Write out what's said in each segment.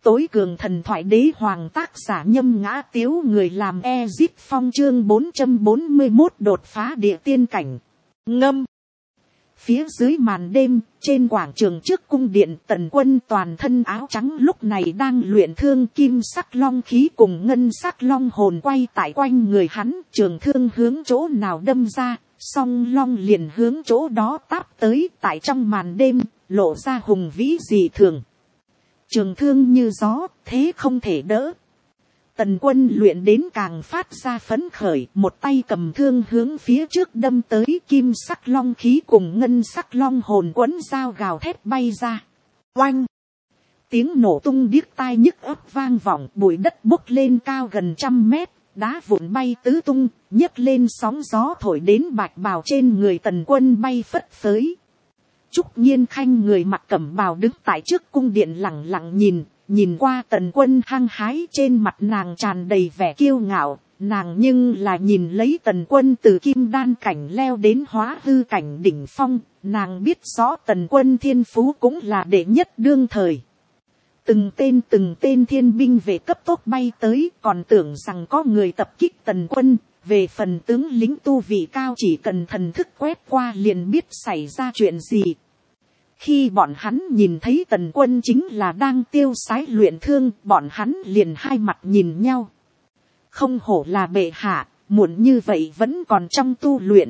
tối cường thần thoại đế hoàng tác giả Nhâm Ngã Tiếu, người làm Ezip Phong. Chương 441 đột phá địa tiên cảnh. Ngâm. Phía dưới màn đêm, trên quảng trường trước cung điện, Tần Quân toàn thân áo trắng lúc này đang luyện thương, kim sắc long khí cùng ngân sắc long hồn quay tại quanh người hắn, trường thương hướng chỗ nào đâm ra, song long liền hướng chỗ đó táp tới, tại trong màn đêm lộ ra hùng vĩ dị thường. Trường thương như gió, thế không thể đỡ. Tần Quân luyện đến càng phát ra phấn khởi, một tay cầm thương hướng phía trước đâm tới, kim sắc long khí cùng ngân sắc long hồn quấn dao gào thét bay ra. Oanh! Tiếng nổ tung điếc tai nhức óc vang vọng, bụi đất bốc lên cao gần 100 mét, đá vụn bay tứ tung, nhấc lên sóng gió thổi đến bạch bào trên người Tần Quân bay phất phới. Trúc Nhiên Khanh người mặc cẩm bào đứng tại trước cung điện lẳng lặng nhìn qua Tần Quân hăng hái, trên mặt nàng tràn đầy vẻ kiêu ngạo, nàng nhưng là nhìn lấy Tần Quân từ kim đan cảnh leo đến hóa hư cảnh đỉnh phong, nàng biết rõ Tần Quân thiên phú cũng là đệ nhất đương thời. Từng tên thiên binh về cấp tốc bay tới, còn tưởng rằng có người tập kích Tần Quân, về phần tướng lính tu vị cao chỉ cần thần thức quét qua liền biết xảy ra chuyện gì. Khi bọn hắn nhìn thấy Tần Quân chính là đang tiêu sái luyện thương, bọn hắn liền hai mặt nhìn nhau. Không hổ là bệ hạ, muộn như vậy vẫn còn trong tu luyện.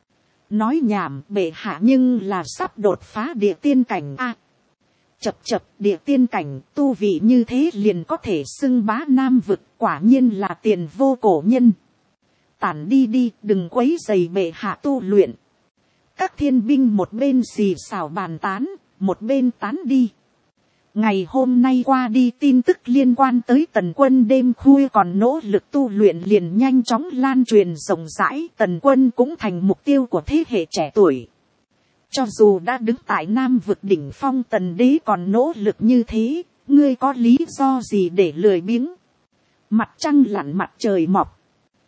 Nói nhảm, bệ hạ nhưng là sắp đột phá địa tiên cảnh a. Chập địa tiên cảnh, tu vị như thế liền có thể xưng bá nam vực, quả nhiên là tiền vô cổ nhân. Tản đi đi, đừng quấy rầy bệ hạ tu luyện. Các thiên binh một bên xì xào bàn tán, một bên tán đi. Ngày hôm nay qua đi tin tức liên quan tới Tần Quân đêm khuya còn nỗ lực tu luyện liền nhanh chóng lan truyền rộng rãi. Tần Quân cũng thành mục tiêu của thế hệ trẻ tuổi. Cho dù đã đứng tại Nam vực đỉnh phong, Tần đế còn nỗ lực như thế, ngươi có lý do gì để lười biếng? Mặt trăng lặn mặt trời mọc,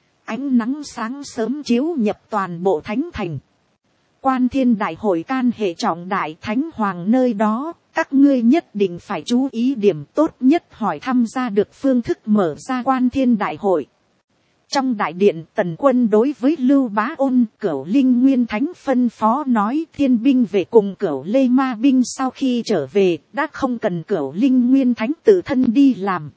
ánh nắng sáng sớm chiếu nhập toàn bộ thánh thành. Quan Thiên đại hội can hệ trọng đại, thánh hoàng nơi đó, các ngươi nhất định phải chú ý điểm, tốt nhất hỏi thăm ra được phương thức mở ra Quan Thiên đại hội. Trong đại điện, Tần Quân đối với Lưu Bá Ôn, Cửu Linh Nguyên Thánh phân phó nói, thiên binh về cùng Cửu Lê Ma binh sau khi trở về, đã không cần Cửu Linh Nguyên Thánh tự thân đi làm.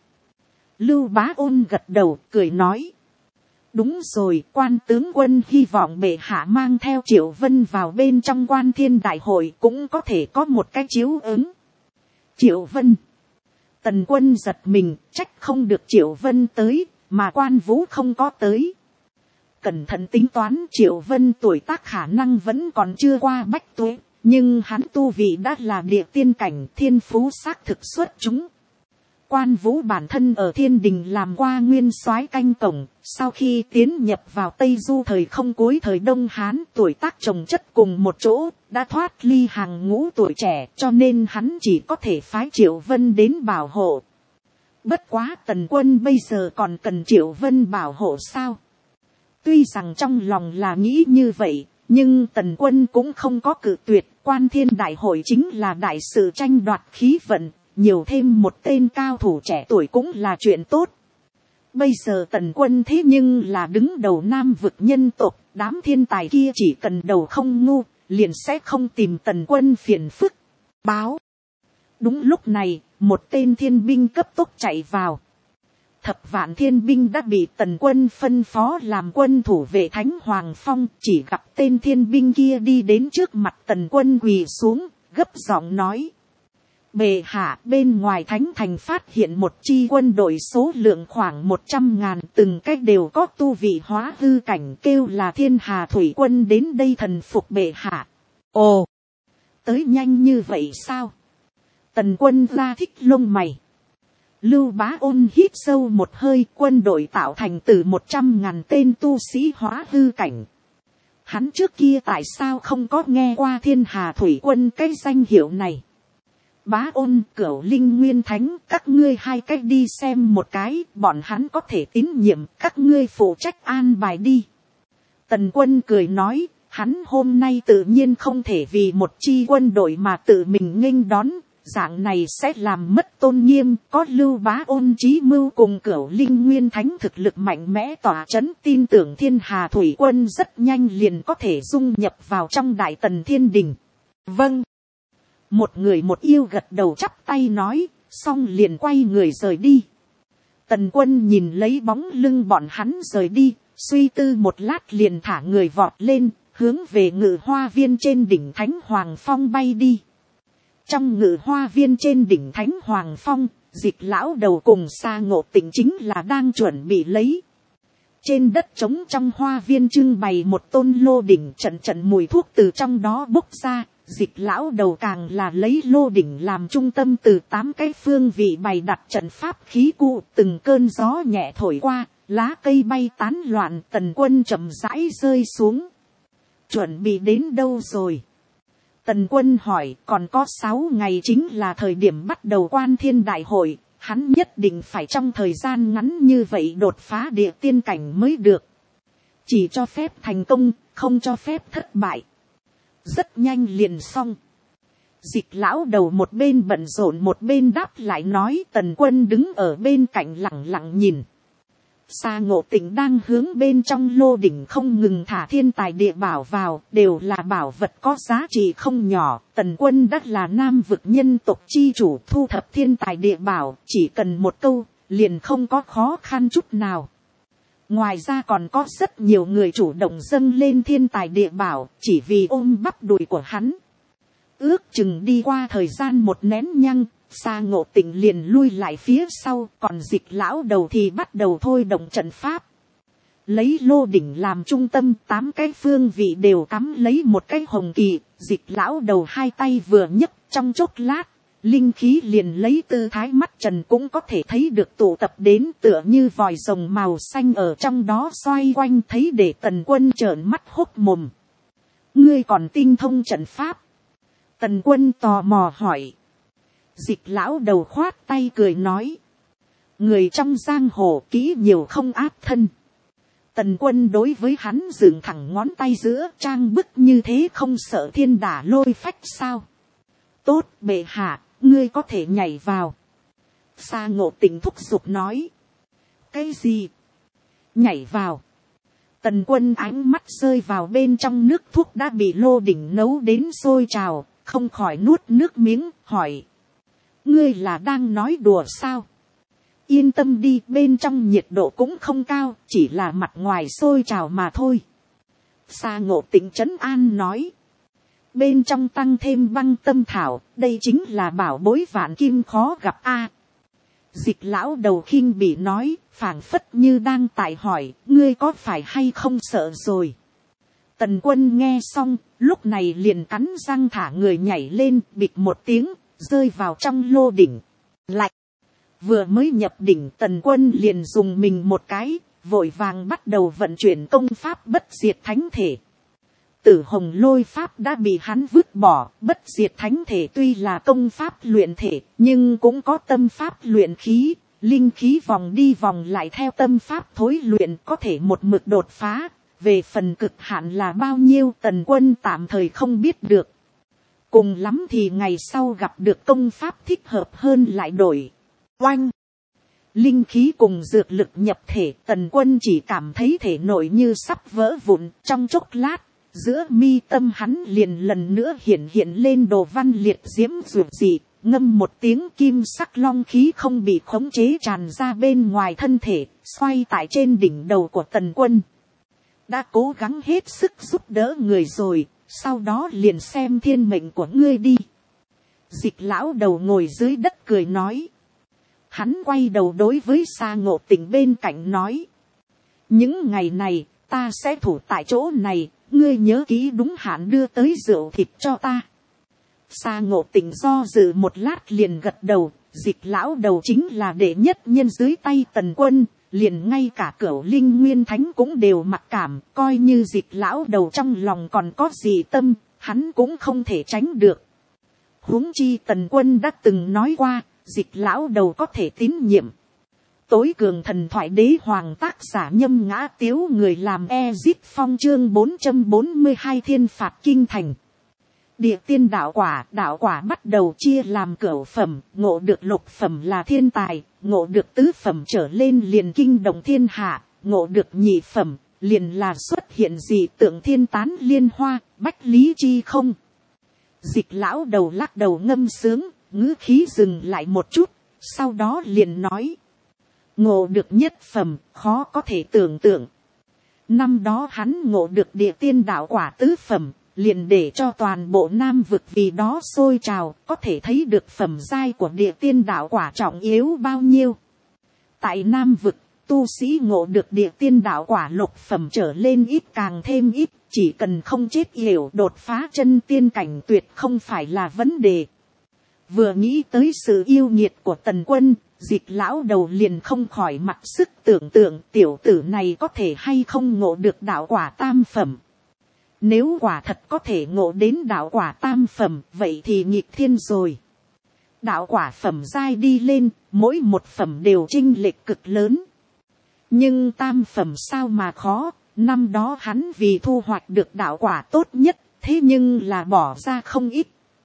Lưu Bá Ôn gật đầu, cười nói. Đúng rồi, quan tướng quân hy vọng bệ hạ mang theo Triệu Vân vào bên trong Quan Thiên đại hội cũng có thể có một cái chiếu ứng. Triệu Vân. Tần Quân giật mình, trách không được Triệu Vân tới, mà Quan Vũ không có tới. Cẩn thận tính toán, Triệu Vân tuổi tác khả năng vẫn còn chưa qua bách tuế, nhưng hắn tu vị đã là địa tiên cảnh, thiên phú xác thực xuất chúng. Quan Vũ bản thân ở Thiên Đình làm qua nguyên soái canh cổng, sau khi tiến nhập vào Tây Du thời không cuối thời Đông Hán, tuổi tác chồng chất cùng một chỗ, đã thoát ly hàng ngũ tuổi trẻ, cho nên hắn chỉ có thể phái Triệu Vân đến bảo hộ. Bất quá Tần Quân bây giờ còn cần Triệu Vân bảo hộ sao? Tuy rằng trong lòng là nghĩ như vậy, nhưng Tần Quân cũng không có cự tuyệt. Quan Thiên đại hội chính là đại sự tranh đoạt khí vận, nhiều thêm một tên cao thủ trẻ tuổi cũng là chuyện tốt. Bây giờ Tần Quân thế nhưng là đứng đầu Nam vực nhân tộc, đám thiên tài kia chỉ cần đầu không ngu, liền sẽ không tìm Tần Quân phiền phức. Báo. Đúng lúc này, một tên thiên binh cấp tốc chạy vào. Thập vạn thiên binh đã bị Tần Quân phân phó làm quân thủ vệ Thánh Hoàng Phong, chỉ gặp tên thiên binh kia đi đến trước mặt Tần Quân quỳ xuống, gấp giọng nói. Bệ hạ, bên ngoài thánh thành phát hiện một chi quân đội số lượng khoảng 100.000, từng cách đều có tu vị hóa hư cảnh, kêu là Thiên Hà Thủy Quân đến đây thần phục bệ hạ. Ồ, tới nhanh như vậy sao? Tần Quân ra thích lông mày. Lưu Bá Ôn hít sâu một hơi, quân đội tạo thành từ 100.000 tên tu sĩ hóa hư cảnh. Hắn trước kia tại sao không có nghe qua Thiên Hà Thủy Quân cái danh hiệu này? Bá Ôn, Cửu Linh Nguyên Thánh, các ngươi hai cách đi xem một cái, bọn hắn có thể tín nhiệm, các ngươi phụ trách an bài đi. Tần Quân cười nói, hắn hôm nay tự nhiên không thể vì một chi quân đội mà tự mình nghênh đón, dạng này sẽ làm mất tôn nghiêm, có Lưu Bá Ôn chí mưu cùng Cửu Linh Nguyên Thánh thực lực mạnh mẽ tỏa chấn, tin tưởng Thiên Hà thủy quân rất nhanh liền có thể dung nhập vào trong Đại Tần Thiên Đình. Vâng. Một người một yêu gật đầu chắp tay nói, xong liền quay người rời đi. Tần Quân nhìn lấy bóng lưng bọn hắn rời đi, suy tư một lát liền thả người vọt lên, hướng về Ngự Hoa Viên trên đỉnh Thánh Hoàng Phong bay đi. Trong Ngự Hoa Viên trên đỉnh Thánh Hoàng Phong, Dịch lão đầu cùng Sa Ngộ Tịnh chính là đang chuẩn bị lấy. Trên đất trống trong hoa viên trưng bày một tôn lô đỉnh, trận trận mùi thuốc từ trong đó bốc ra. Dịch lão đầu càng là lấy lô đỉnh làm trung tâm, từ 8 cái phương vị bày đặt trận pháp khí cụ, từng cơn gió nhẹ thổi qua, lá cây bay tán loạn. Tần Quân chậm rãi rơi xuống. Chuẩn bị đến đâu rồi? Tần Quân hỏi. Còn có 6 ngày chính là thời điểm bắt đầu Quan Thiên Đại Hội, hắn nhất định phải trong thời gian ngắn như vậy đột phá địa tiên cảnh mới được. Chỉ cho phép thành công, không cho phép thất bại. Rất nhanh liền xong. Dịch lão đầu một bên bận rộn một bên đáp lại nói. Tần Quân đứng ở bên cạnh lặng lặng nhìn. Sa Ngộ Tịnh đang hướng bên trong lô đỉnh không ngừng thả thiên tài địa bảo vào, đều là bảo vật có giá trị không nhỏ. Tần Quân đắt là Nam vực nhân tộc chi chủ, thu thập thiên tài địa bảo, chỉ cần một câu, liền không có khó khăn chút nào. Ngoài ra còn có rất nhiều người chủ động dâng lên thiên tài địa bảo, chỉ vì ôm bắp đùi của hắn. Ước chừng đi qua thời gian một nén nhăng, Sa Ngộ Tịnh liền lui lại phía sau, còn Dịch lão đầu thì bắt đầu thôi động trận pháp. Lấy lô đỉnh làm trung tâm, 8 cái phương vị đều cắm lấy một cái hồng kỳ. Dịch lão đầu hai tay vừa nhấc, trong chốc lát, linh khí liền lấy tư thái mắt trần cũng có thể thấy được tụ tập đến, tựa như vòi rồng màu xanh ở trong đó xoay quanh, thấy để Tần Quân trợn mắt hốc mồm. Ngươi còn tinh thông trận pháp? Tần Quân tò mò hỏi. Dịch lão đầu khoát tay cười nói. Người trong giang hồ kỹ nhiều không áp thân. Tần Quân đối với hắn dựng thẳng ngón tay giữa, trang bức như thế không sợ thiên đả lôi phách sao? Tốt bệ hạ, ngươi có thể nhảy vào. Sa Ngộ Tịnh thúc giục nói. Cái gì? Nhảy vào. Tần Quân ánh mắt rơi vào bên trong nước thuốc đã bị lô đỉnh nấu đến sôi trào, không khỏi nuốt nước miếng, hỏi. Ngươi là đang nói đùa sao? Yên tâm đi, bên trong nhiệt độ cũng không cao, chỉ là mặt ngoài sôi trào mà thôi. Sa Ngộ Tịnh trấn an nói. Bên trong tăng thêm băng tâm thảo, đây chính là bảo bối vạn kim khó gặp a. Dịch lão đầu khinh bỉ nói, phảng phất như đang tại hỏi, ngươi có phải hay không sợ rồi? Tần Quân nghe xong, lúc này liền cắn răng thả người nhảy lên, bịch một tiếng, rơi vào trong lô đỉnh. Lạnh. Vừa mới nhập đỉnh, Tần Quân liền dùng mình một cái, vội vàng bắt đầu vận chuyển công pháp bất diệt thánh thể. Tử hồng lôi pháp đã bị hắn vứt bỏ, bất diệt thánh thể tuy là công pháp luyện thể, nhưng cũng có tâm pháp luyện khí, linh khí vòng đi vòng lại theo tâm pháp thối luyện, có thể một mực đột phá. Về phần cực hạn là bao nhiêu, Tần Quân tạm thời không biết được. Cùng lắm thì ngày sau gặp được công pháp thích hợp hơn lại đổi. Oanh! Linh khí cùng dược lực nhập thể, Tần Quân chỉ cảm thấy thể nội như sắp vỡ vụn. Trong chốc lát, giữa mi tâm hắn liền lần nữa hiện lên đồ văn liệt diễm dược dị, ngâm một tiếng, kim sắc long khí không bị khống chế tràn ra bên ngoài thân thể, xoay tại trên đỉnh đầu của Tần Quân. Đã cố gắng hết sức giúp đỡ người rồi, sau đó liền xem thiên mệnh của ngươi đi. Dịch lão đầu ngồi dưới đất cười nói. Hắn quay đầu đối với Sa Ngộ Tịnh bên cạnh nói. Những ngày này, ta sẽ thủ tại chỗ này, ngươi nhớ kỹ đúng hạn đưa tới rượu thịt cho ta. Sa Ngộ Tịnh do dự một lát liền gật đầu. Dịch lão đầu chính là đệ nhất nhân dưới tay Tần Quân. Liền ngay cả Cửu Linh Nguyên Thánh cũng đều mặc cảm, coi như Dịch lão đầu trong lòng còn có gì tâm, hắn cũng không thể tránh được. Huống chi Tần Quân đã từng nói qua, Dịch lão đầu có thể tín nhiệm. Tối cường thần thoại đế hoàng tác giả Nhâm Ngã Tiếu, người làm Ezip Phong, chương 442 thiên phạt kinh thành. Địa tiên đạo quả bắt đầu chia làm cửu phẩm, ngộ được lục phẩm là thiên tài, ngộ được tứ phẩm trở lên liền kinh động thiên hạ, ngộ được nhị phẩm liền là xuất hiện dị tượng thiên tán liên hoa, bách lý chi không. Dịch lão đầu lắc đầu ngâm sướng, ngữ khí dừng lại một chút, sau đó liền nói. Ngộ được nhất phẩm, khó có thể tưởng tượng. Năm đó hắn ngộ được địa tiên đạo quả tứ phẩm, liền để cho toàn bộ Nam vực vì đó sôi trào, có thể thấy được phẩm giai của địa tiên đạo quả trọng yếu bao nhiêu. Tại Nam vực, tu sĩ ngộ được địa tiên đạo quả lục phẩm trở lên ít càng thêm ít, chỉ cần không chết yểu đột phá chân tiên cảnh tuyệt không phải là vấn đề. Vừa nghĩ tới sự yêu nghiệt của Tần Quân, Dịch lão đầu liền không khỏi mặc sức tưởng tượng tiểu tử này có thể hay không ngộ được đạo quả tam phẩm. Nếu quả thật có thể ngộ đến đạo quả tam phẩm, vậy thì nghịch thiên rồi. Đạo quả phẩm giai đi lên, mỗi một phẩm đều chênh lệch cực lớn. Nhưng tam phẩm sao mà khó, năm đó hắn vì thu hoạch được đạo quả tốt nhất, thế nhưng là bỏ ra không ít.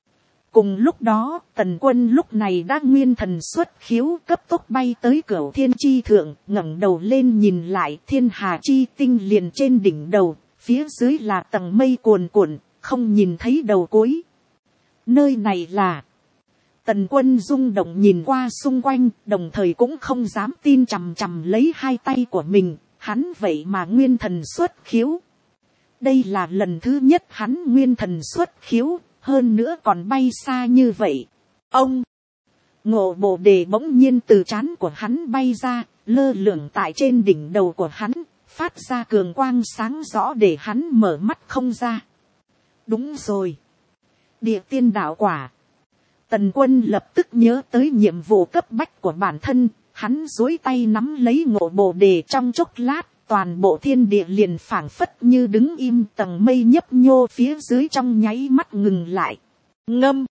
Cùng lúc đó, Tần Quân lúc này đã nguyên thần xuất khiếu cấp tốc bay tới Cửu Thiên chi thượng, ngẩng đầu lên nhìn lại thiên hà chi tinh liền trên đỉnh đầu, phía dưới là tầng mây cuồn cuộn, không nhìn thấy đầu cuối. Nơi này là... Tần Quân rung động nhìn qua xung quanh, đồng thời cũng không dám tin chằm chằm lấy hai tay của mình, hắn vậy mà nguyên thần xuất khiếu. Đây là lần thứ nhất hắn nguyên thần xuất khiếu, hơn nữa còn bay xa như vậy. Ông, Ngộ Bồ Đề bỗng nhiên từ trán của hắn bay ra, lơ lửng tại trên đỉnh đầu của hắn, phát ra cường quang sáng rõ để hắn mở mắt không ra. Đúng rồi, địa tiên đạo quả. Tần Quân lập tức nhớ tới nhiệm vụ cấp bách của bản thân, hắn duỗi tay nắm lấy Ngộ Bồ Đề trong chốc lát, toàn bộ thiên địa liền phảng phất như đứng im, tầng mây nhấp nhô phía dưới trong nháy mắt ngừng lại. Ngâm.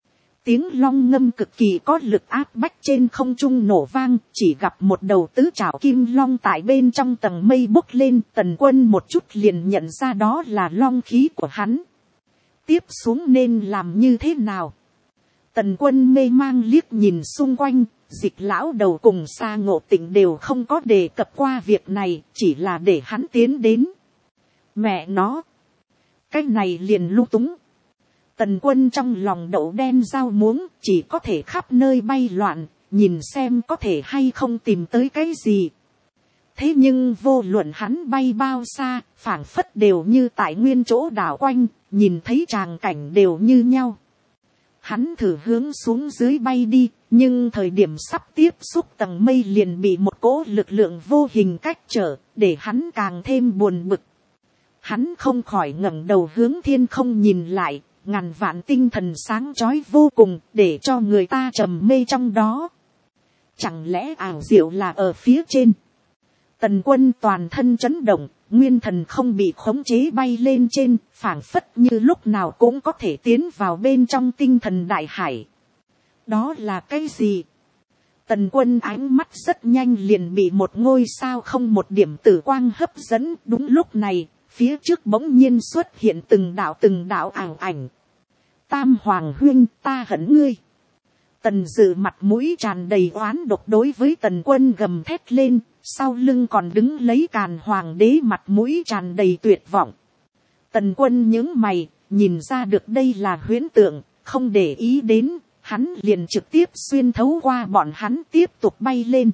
Tiếng long ngâm cực kỳ có lực áp bách trên không trung nổ vang, chỉ gặp một đầu tứ trảo kim long tại bên trong tầng mây bốc lên, Tần Quân một chút liền nhận ra đó là long khí của hắn. Tiếp xuống nên làm như thế nào? Tần Quân mê mang liếc nhìn xung quanh, Dịch lão đầu cùng Sa Ngộ Tịnh đều không có đề cập qua việc này, chỉ là để hắn tiến đến. Mẹ nó, cái này liền lung túng. Tần Quân trong lòng đậu đen rau muống, chỉ có thể khắp nơi bay loạn, nhìn xem có thể hay không tìm tới cái gì. Thế nhưng vô luận hắn bay bao xa, phảng phất đều như tại nguyên chỗ đảo quanh, nhìn thấy tràng cảnh đều như nhau. Hắn thử hướng xuống dưới bay đi, nhưng thời điểm sắp tiếp xúc tầng mây liền bị một cỗ lực lượng vô hình cách trở, để hắn càng thêm buồn bực. Hắn không khỏi ngẩng đầu hướng thiên không nhìn lại, ngàn vạn tinh thần sáng chói vô cùng, để cho người ta trầm mê trong đó. Chẳng lẽ ảo diệu là ở phía trên? Tần Quân toàn thân chấn động, nguyên thần không bị khống chế bay lên trên, phảng phất như lúc nào cũng có thể tiến vào bên trong tinh thần đại hải. Đó là cái gì? Tần Quân ánh mắt rất nhanh liền bị một ngôi sao không một điểm tử quang hấp dẫn. Đúng lúc này, phía trước bỗng nhiên xuất hiện từng đạo ảo ảnh. Tam Hoàng Huynh, ta hận ngươi. Tần Dự mặt mũi tràn đầy oán độc đối với Tần Quân gầm thét lên, sau lưng còn đứng lấy Càn Hoàng đế mặt mũi tràn đầy tuyệt vọng. Tần Quân nhướng mày, nhìn ra được đây là huyễn tượng, không để ý đến, hắn liền trực tiếp xuyên thấu qua bọn hắn tiếp tục bay lên.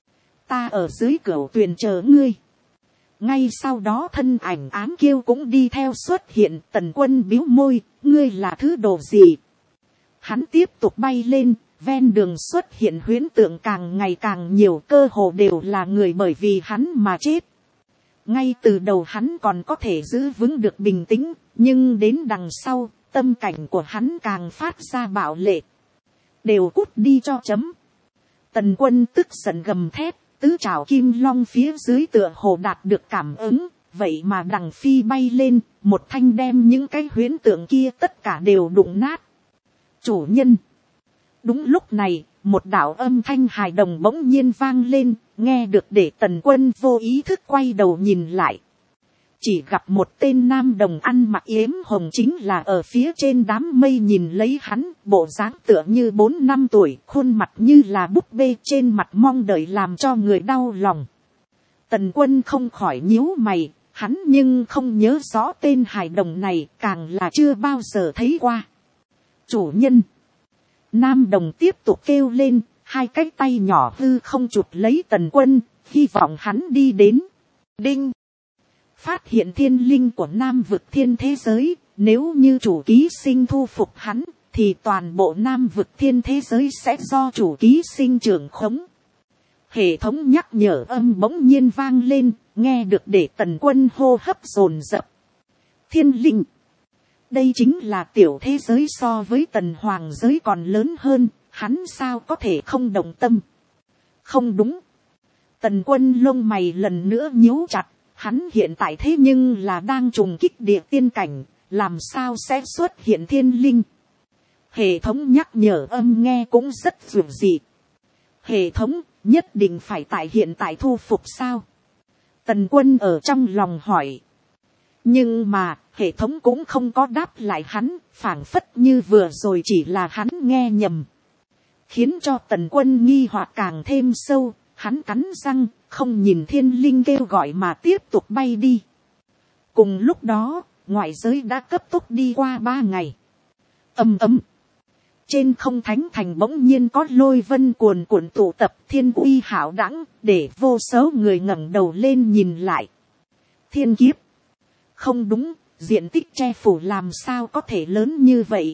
Ta ở dưới cửu tuyền chờ ngươi. Ngay sau đó thân ảnh Ám Kiêu cũng đi theo xuất hiện. Tần Quân bĩu môi, ngươi là thứ đồ gì? Hắn tiếp tục bay lên, ven đường xuất hiện huyễn tượng càng ngày càng nhiều, cơ hồ đều là người bởi vì hắn mà chết. Ngay từ đầu hắn còn có thể giữ vững được bình tĩnh, nhưng đến đằng sau, tâm cảnh của hắn càng phát ra bạo lệ. Đều cút đi cho chấm. Tần Quân tức giận gầm thét, tứ trảo kim long phía dưới tựa hồ đạt được cảm ứng, vậy mà đằng phi bay lên, một thanh đem những cái huyễn tượng kia tất cả đều đụng nát. Chủ nhân. Đúng lúc này, một đạo âm thanh hài đồng bỗng nhiên vang lên, nghe được để Tần Quân vô ý thức quay đầu nhìn lại. chỉ gặp một tên nam đồng ăn mặc yếm hồng chính là ở phía trên đám mây nhìn lấy hắn, bộ dáng tựa như 4-5 tuổi, khuôn mặt như là búp bê, trên mặt mong đợi làm cho người đau lòng. Tần Quân không khỏi nhíu mày, hắn nhưng không nhớ rõ tên hài đồng này, càng là chưa bao giờ thấy qua. Chủ nhân. Nam đồng tiếp tục kêu lên, hai cái tay nhỏ hư không chụp lấy Tần Quân, hy vọng hắn đi đến. Đinh. Phát hiện thiên linh của Nam vực thiên thế giới, nếu như chủ ký sinh thu phục hắn, thì toàn bộ Nam vực thiên thế giới sẽ do chủ ký sinh trưởng khống. Hệ thống nhắc nhở âm bỗng nhiên vang lên, nghe được để Tần Quân hô hấp dồn dập. Thiên linh. Đây chính là tiểu thế giới so với Tần Hoàng giới còn lớn hơn, hắn sao có thể không động tâm. Không đúng. Tần Quân lông mày lần nữa nhíu chặt, hắn hiện tại thế nhưng là đang trùng kích địa tiên cảnh, làm sao sẽ xuất hiện thiên linh. Hệ thống nhắc nhở âm nghe cũng rất dữ dị. Hệ thống nhất định phải tại hiện tại thu phục sao? Tần Quân ở trong lòng hỏi. Nhưng mà hệ thống cũng không có đáp lại hắn, phảng phất như vừa rồi chỉ là hắn nghe nhầm. Khiến cho Tần Quân nghi hoặc càng thêm sâu, hắn cắn răng, không nhìn thiên linh kêu gọi mà tiếp tục bay đi. Cùng lúc đó, ngoại giới đã cấp tốc đi qua 3 ngày. Ầm ầm. Trên không thánh thành bỗng nhiên có lôi vân cuồn cuộn tụ tập, thiên uy hạo đãng, để vô số người ngẩng đầu lên nhìn lại. Thiên kiếp. Không đúng, diện tích che phủ làm sao có thể lớn như vậy.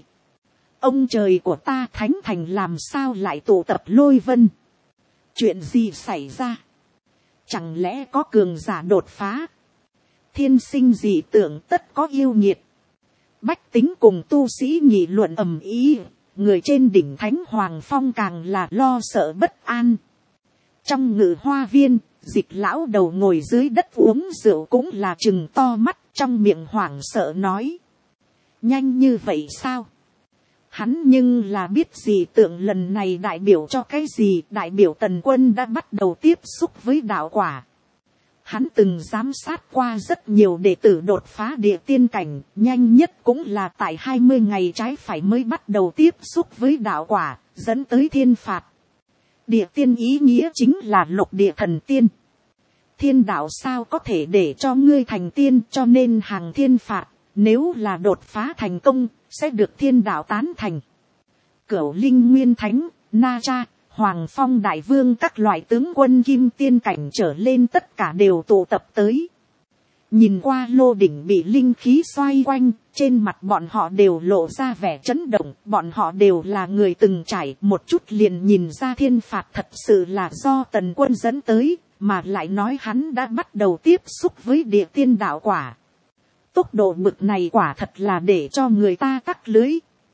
Ông trời của ta, thánh thành làm sao lại tụ tập lôi vân. Chuyện gì xảy ra? Chẳng lẽ có cường giả đột phá? Thiên sinh dị tưởng tất có yêu nghiệt. Bách tính cùng tu sĩ nghị luận ầm ĩ, người trên đỉnh Thánh Hoàng Phong càng là lo sợ bất an. Trong ngự hoa viên, Dịch lão đầu ngồi dưới đất uống rượu cũng là trừng to mắt, trong miệng hoảng sợ nói. Nhanh như vậy sao? Hắn nhưng là biết gì tượng lần này đại biểu cho cái gì, đại biểu Tần Quân đã bắt đầu tiếp xúc với đạo quả. Hắn từng giám sát qua rất nhiều đệ tử đột phá địa tiên cảnh, nhanh nhất cũng là tại 20 ngày trái phải mới bắt đầu tiếp xúc với đạo quả, dẫn tới thiên phạt. Địa tiên ý nghĩa chính là lục địa thần tiên. Thiên đạo sao có thể để cho ngươi thành tiên, cho nên hàng thiên phạt, nếu là đột phá thành công, sẽ được thiên đạo tán thành. Cửu Linh Nguyên Thánh, Na Cha, Hoàng Phong Đại Vương các loại tướng quân kim tiên cảnh trở lên tất cả đều tụ tập tới. Nhìn qua lô đỉnh bị linh khí xoay quanh, trên mặt bọn họ đều lộ ra vẻ chấn động, bọn họ đều là người từng trải, một chút liền nhìn ra thiên phạt thật sự là do Tần Quân dẫn tới, mà lại nói hắn đã bắt đầu tiếp xúc với địa tiên đạo quả. Tốc độ bực này quả thật là để cho người ta tắc lưới.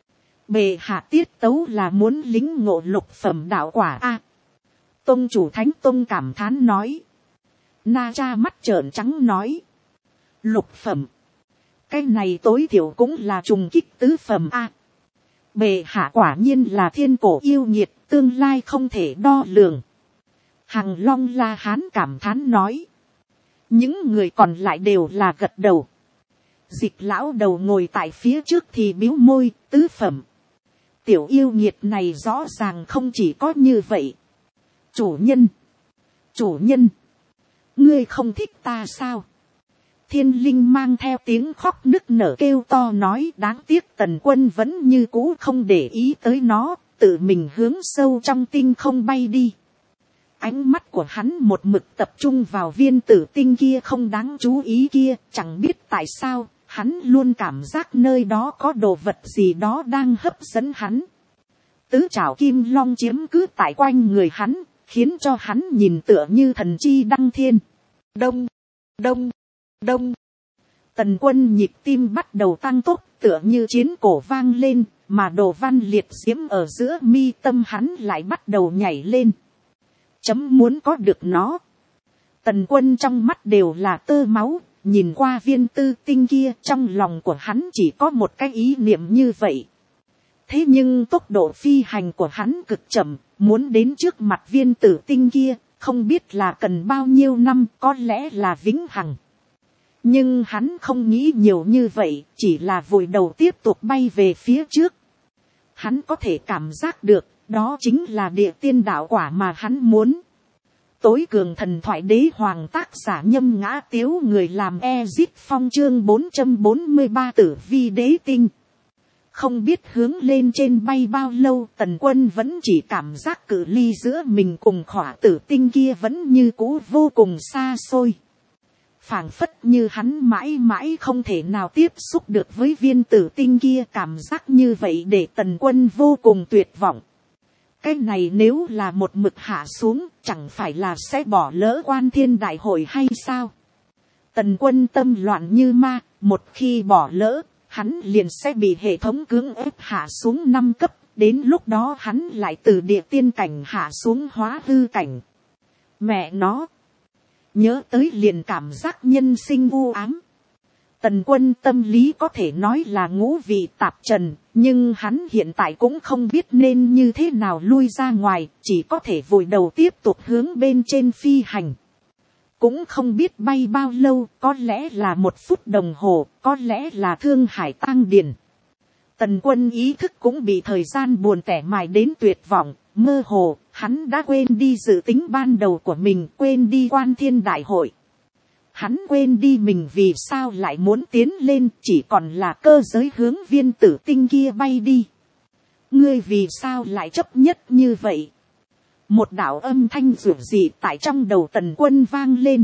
Bệ hạ tiết tấu là muốn lính ngộ lục phẩm đạo quả a. Tông chủ Thánh Tông cảm thán nói. Na Cha mắt trợn trắng nói. Lục phẩm. Cái này tối thiểu cũng là trùng kích tứ phẩm a. Bệ hạ quả nhiên là thiên cổ yêu nghiệt, tương lai không thể đo lường. Hằng Long La Hán cảm thán nói. Những người còn lại đều là gật đầu. Dịch lão đầu ngồi tại phía trước thì bĩu môi, tứ phẩm. Tiểu yêu nghiệt này rõ ràng không chỉ có như vậy. Chủ nhân. Chủ nhân. Ngươi không thích ta sao? Thiên linh mang theo tiếng khóc nức nở kêu to nói, đáng tiếc Tần Quân vẫn như cũ không để ý tới nó, tự mình hướng sâu trong tinh không bay đi. Ánh mắt của hắn một mực tập trung vào viên tử tinh kia không đáng chú ý kia, chẳng biết tại sao, hắn luôn cảm giác nơi đó có đồ vật gì đó đang hấp dẫn hắn. Tứ trảo kim long chiếm cứ tại quanh người hắn, khiến cho hắn nhìn tựa như thần chi đăng thiên. Đông, đông, đông. Tần Quân nhịp tim bắt đầu tăng tốc, tựa như chiến cổ vang lên, mà đồ văn liệt diễm ở giữa mi tâm hắn lại bắt đầu nhảy lên. Chấm muốn có được nó. Tần Quân trong mắt đều là tơ máu, nhìn qua viên tư tinh kia, trong lòng của hắn chỉ có một cái ý niệm như vậy. Thế nhưng tốc độ phi hành của hắn cực chậm, muốn đến trước mặt viên tử tinh kia, không biết là cần bao nhiêu năm, có lẽ là vĩnh hằng. Nhưng hắn không nghĩ nhiều như vậy, chỉ là vội đầu tiếp tục bay về phía trước. Hắn có thể cảm giác được, đó chính là địa tiên đạo quả mà hắn muốn. Tối cường thần thoại đế hoàng tác giả Nhâm Ngã Tiếu, người làm Ezip Phong, chương 443 tử vi đế tinh. Không biết hướng lên trên bay bao lâu, Tần Quân vẫn chỉ cảm giác cự ly giữa mình cùng khỏa tử tinh kia vẫn như cũ vô cùng xa xôi. Phảng phất như hắn mãi mãi không thể nào tiếp xúc được với viên tử tinh kia, cảm giác như vậy để Tần Quân vô cùng tuyệt vọng. Cái này nếu là một mực hạ xuống, chẳng phải là sẽ bỏ lỡ Quan Thiên Đại Hội hay sao? Tần Quân tâm loạn như ma, một khi bỏ lỡ, hắn liền sẽ bị hệ thống cưỡng ép hạ xuống 5 cấp, đến lúc đó hắn lại từ địa tiên cảnh hạ xuống hóa hư cảnh. Mẹ nó, nhớ tới liền cảm giác nhân sinh u ám. Tần Quân tâm lý có thể nói là ngũ vị tạp trần, nhưng hắn hiện tại cũng không biết nên như thế nào lui ra ngoài, chỉ có thể vội đầu tiếp tục hướng bên trên phi hành. Cũng không biết bay bao lâu, có lẽ là 1 phút đồng hồ, có lẽ là Thương Hải tang điền. Tần Quân ý thức cũng bị thời gian buồn tẻ mài đến tuyệt vọng, mơ hồ, hắn đã quên đi dự tính ban đầu của mình, quên đi Quan Thiên Đại Hội. Hắn quên đi mình vì sao lại muốn tiến lên, chỉ còn là cơ giới hướng viên tử tinh kia bay đi. Ngươi vì sao lại chấp nhất như vậy? Một đạo âm thanh rủ dị tại trong đầu Tần Quân vang lên.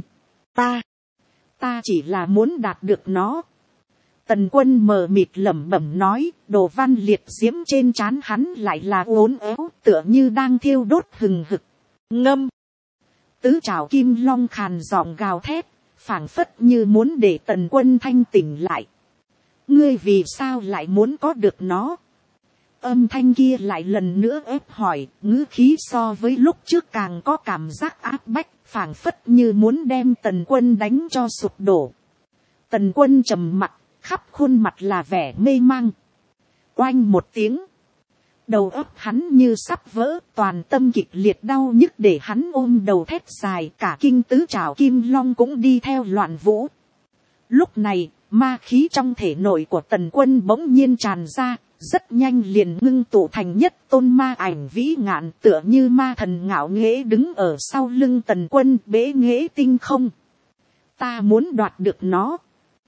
Ta chỉ là muốn đạt được nó. Tần Quân mờ mịt lẩm bẩm nói, đồ văn liệt diễm trên trán hắn lại là uốn éo, tựa như đang thiêu đốt hừng hực. Ngâm. Tứ trảo kim long khàn giọng gào thét, phảng phất như muốn để Tần Quân thanh tỉnh lại. Ngươi vì sao lại muốn có được nó? Âm thanh kia lại lần nữa ép hỏi, ngữ khí so với lúc trước càng có cảm giác áp bách, phảng phất như muốn đem Tần Quân đánh cho sụp đổ. Tần Quân trầm mặc, khắp khuôn mặt là vẻ mê mang. Oanh một tiếng, đầu óc hắn như sắp vỡ, toàn tâm kịch liệt đau nhức để hắn ôm đầu thét dài, cả kinh tứ trảo kim long cũng đi theo loạn vũ. Lúc này, ma khí trong thể nội của Tần Quân bỗng nhiên tràn ra, rất nhanh liền ngưng tụ thành nhất tôn ma ảnh vĩ ngạn, tựa như ma thần ngạo nghễ đứng ở sau lưng Tần Quân, bế nghễ tinh không. Ta muốn đoạt được nó.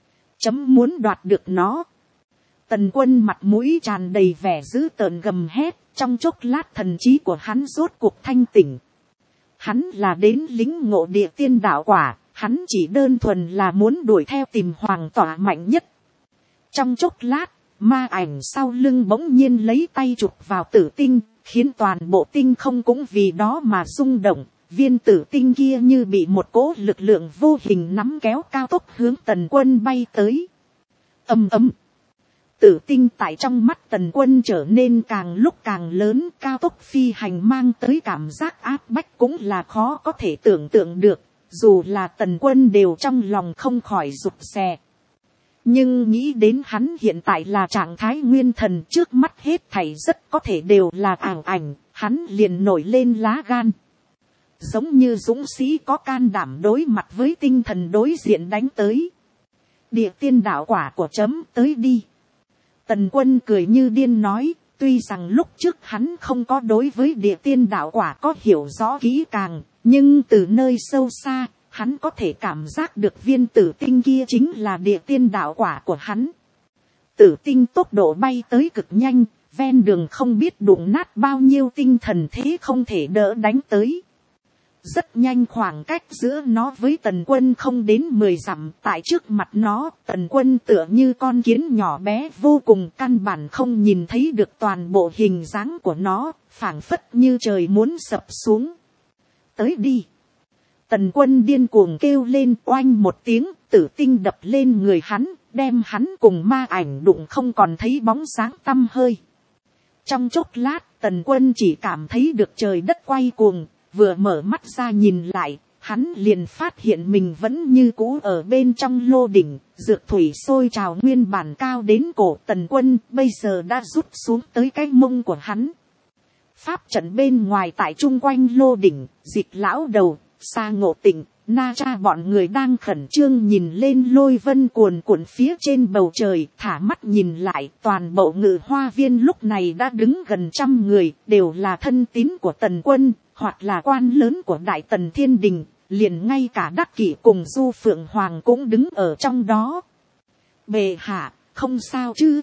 Muốn đoạt được nó. Tần Quân mặt mũi tràn đầy vẻ dữ tợn gầm hét, trong chốc lát thần trí của hắn rốt cuộc thanh tỉnh. Hắn là đến lĩnh ngộ địa tiên đạo quả, hắn chỉ đơn thuần là muốn đuổi theo tìm hoàng tỏa mạnh nhất. Trong chốc lát, ma ảnh sau lưng bỗng nhiên lấy tay chụp vào tử tinh, khiến toàn bộ tinh không cũng vì đó mà rung động. Viên tử tinh kia như bị một cỗ lực lượng vô hình nắm kéo cao tốc hướng Tần Quân bay tới. Ầm ầm. Tử tinh tại trong mắt Tần Quân trở nên càng lúc càng lớn, cao tốc phi hành mang tới cảm giác áp bách cũng là khó có thể tưởng tượng được, dù là Tần Quân đều trong lòng không khỏi rụt rè. Nhưng nghĩ đến hắn hiện tại là trạng thái nguyên thần, trước mắt hết thảy rất có thể đều là ảo ảnh, hắn liền nổi lên lá gan. Giống như dũng sĩ có can đảm đối mặt với tinh thần đối diện đánh tới. Địa tiên đạo quả của chấm tới đi. Tần Quân cười như điên nói, tuy rằng lúc trước hắn không có đối với địa tiên đạo quả có hiểu rõ kỹ càng, nhưng từ nơi sâu xa, hắn có thể cảm giác được viên tử tinh kia chính là địa tiên đạo quả của hắn. Tử tinh tốc độ bay tới cực nhanh, ven đường không biết đụng nát bao nhiêu tinh thần thế không thể đỡ đánh tới. Rất nhanh khoảng cách giữa nó với Tần Quân không đến 10 dặm, tại trước mặt nó, Tần Quân tựa như con kiến nhỏ bé vô cùng, căn bản không nhìn thấy được toàn bộ hình dáng của nó, phảng phất như trời muốn sập xuống. Tới đi. Tần Quân điên cuồng kêu lên, oanh một tiếng, tử tinh đập lên người hắn, đem hắn cùng ma ảnh đụng không còn thấy bóng sáng tăm hơi. Trong chốc lát, Tần Quân chỉ cảm thấy được trời đất quay cuồng. Vừa mở mắt ra nhìn lại, hắn liền phát hiện mình vẫn như cũ ở bên trong lô đỉnh, dược thủy sôi trào nguyên bản cao đến cổ Tần Quân, bây giờ đã rút xuống tới cái mông của hắn. Pháp trận bên ngoài tại chung quanh lô đỉnh, Dịch lão đầu, Sa Ngộ Tịnh, Na Cha bọn người đang khẩn trương nhìn lên lôi vân cuồn cuộn phía trên bầu trời, thả mắt nhìn lại, toàn bộ Ngự Hoa Viên lúc này đã đứng gần 100 người, đều là thân tín của Tần Quân, hoặc là quan lớn của Đại Tần Thiên Đình, liền ngay cả Đắc Kỷ cùng Du Phượng Hoàng cũng đứng ở trong đó. Bệ hạ, không sao chứ?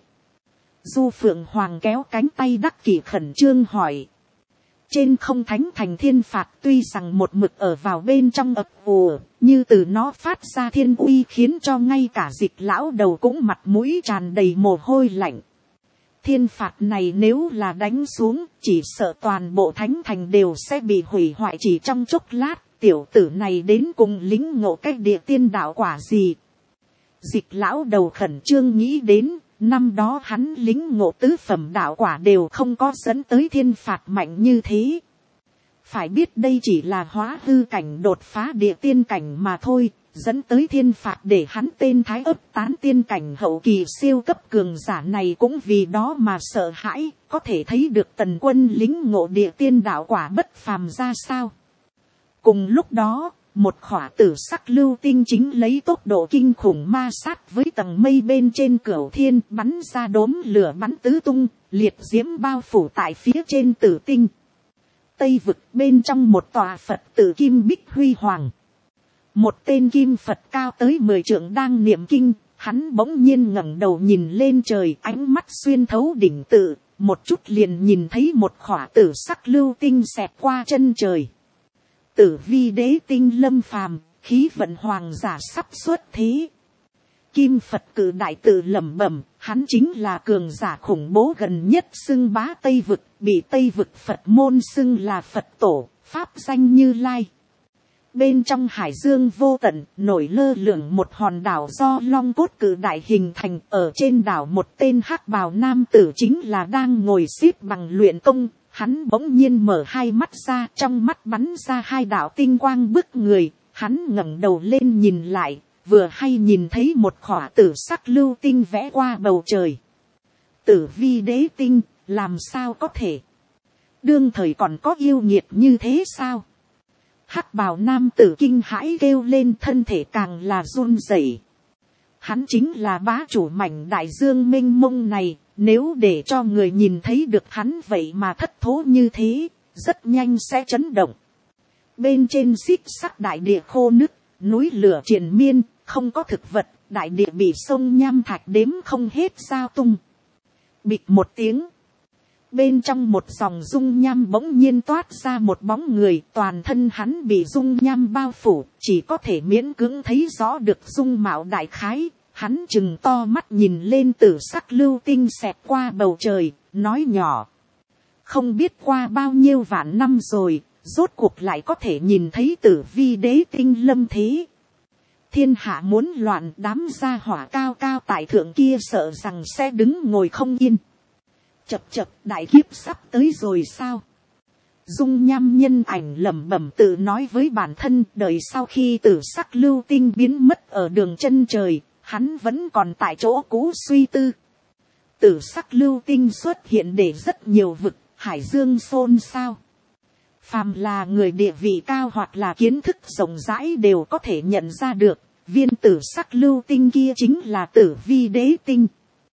Du Phượng Hoàng kéo cánh tay Đắc Kỷ khẩn trương hỏi. Trên không thánh thành thiên phạt tuy rằng một mực ở vào bên trong ập ùa, như từ nó phát ra thiên uy khiến cho ngay cả Dịch lão đầu cũng mặt mũi tràn đầy mồ hôi lạnh. Thiên phạt này nếu là đánh xuống, chỉ sợ toàn bộ thánh thành đều sẽ bị hủy hoại chỉ trong chốc lát. Tiểu tử này đến cùng lính ngộ cách địa tiên đạo quả gì? Dịch lão đầu khẩn trương nghĩ đến, năm đó hắn lính ngộ tứ phẩm đạo quả đều không có dẫn tới thiên phạt mạnh như thế. Phải biết đây chỉ là hóa hư cảnh đột phá địa tiên cảnh mà thôi, dẫn tới thiên phạt để hắn tên thái ấp tán tiên cảnh hậu kỳ siêu cấp cường giả này cũng vì đó mà sợ hãi, có thể thấy được Tần Quân lính ngộ địa tiên đạo quả bất phàm ra sao. Cùng lúc đó, một khỏa tử sắc lưu tinh chính lấy tốc độ kinh khủng ma sát với tầng mây bên trên cửu thiên, bắn ra đốm lửa bắn tứ tung, liệt diễm bao phủ tại phía trên tử tinh. Tây vực bên trong một tòa Phật tử kim bích huy hoàng. Một tên kim Phật cao tới 10 trượng đang niệm kinh, hắn bỗng nhiên ngẩng đầu nhìn lên trời, ánh mắt xuyên thấu đỉnh tự, một chút liền nhìn thấy một khỏa tử sắc lưu tinh xẹt qua chân trời. Tử Vi đế tinh lâm phàm, khí vận hoàng giả sắp xuất thế. Kim Phật cử đại tự lẩm bẩm, hắn chính là cường giả khủng bố gần nhất xưng bá Tây vực, bị Tây vực Phật môn xưng là Phật tổ, pháp danh Như Lai. Bên trong hải dương vô tận, nổi lơ lửng một hòn đảo do long cốt cử đại hình thành, ở trên đảo một tên hắc bào nam tử chính là đang ngồi xếp bằng luyện công. Hắn bỗng nhiên mở hai mắt ra, trong mắt bắn ra hai đạo tinh quang bức người, hắn ngẩng đầu lên nhìn lại, vừa hay nhìn thấy một khỏa tử sắc lưu tinh vẽ qua bầu trời. Tử Vi đế tinh, làm sao có thể? Đương thời còn có yêu nghiệt như thế sao? Hắc bào nam tử kinh hãi kêu lên, thân thể càng là run rẩy. Hắn chính là bá chủ mảnh đại dương mênh mông này. Nếu để cho người nhìn thấy được hắn vậy mà thất thố như thế, rất nhanh sẽ chấn động. Bên trên xích sắc đại địa khô nứt, núi lửa triền miên, không có thực vật, đại địa bị sông nham thạch đếm không hết giao tung. Bịch một tiếng. Bên trong một dòng dung nham bỗng nhiên toát ra một bóng người, toàn thân hắn bị dung nham bao phủ, chỉ có thể miễn cưỡng thấy rõ được dung mạo đại khái. Hắn chừng to mắt nhìn lên tử sắc lưu tinh xẹt qua bầu trời, nói nhỏ. Không biết qua bao nhiêu vạn năm rồi, rốt cuộc lại có thể nhìn thấy Tử Vi đế tinh lâm thế. Thiên hạ muốn loạn, đám gia hỏa cao cao tại thượng kia sợ rằng sẽ đứng ngồi không yên. Chập chập, đại kiếp sắp tới rồi sao? Dung nham nhân ảnh lẩm bẩm tự nói với bản thân, đợi sau khi tử sắc lưu tinh biến mất ở đường chân trời, hắn vẫn còn tại chỗ cũ suy tư. Tử sắc lưu tinh xuất hiện để rất nhiều vực, hải dương xôn xao. Phàm là người địa vị cao hoặc là kiến thức rộng rãi đều có thể nhận ra được, viên tử sắc lưu tinh kia chính là Tử Vi đế tinh.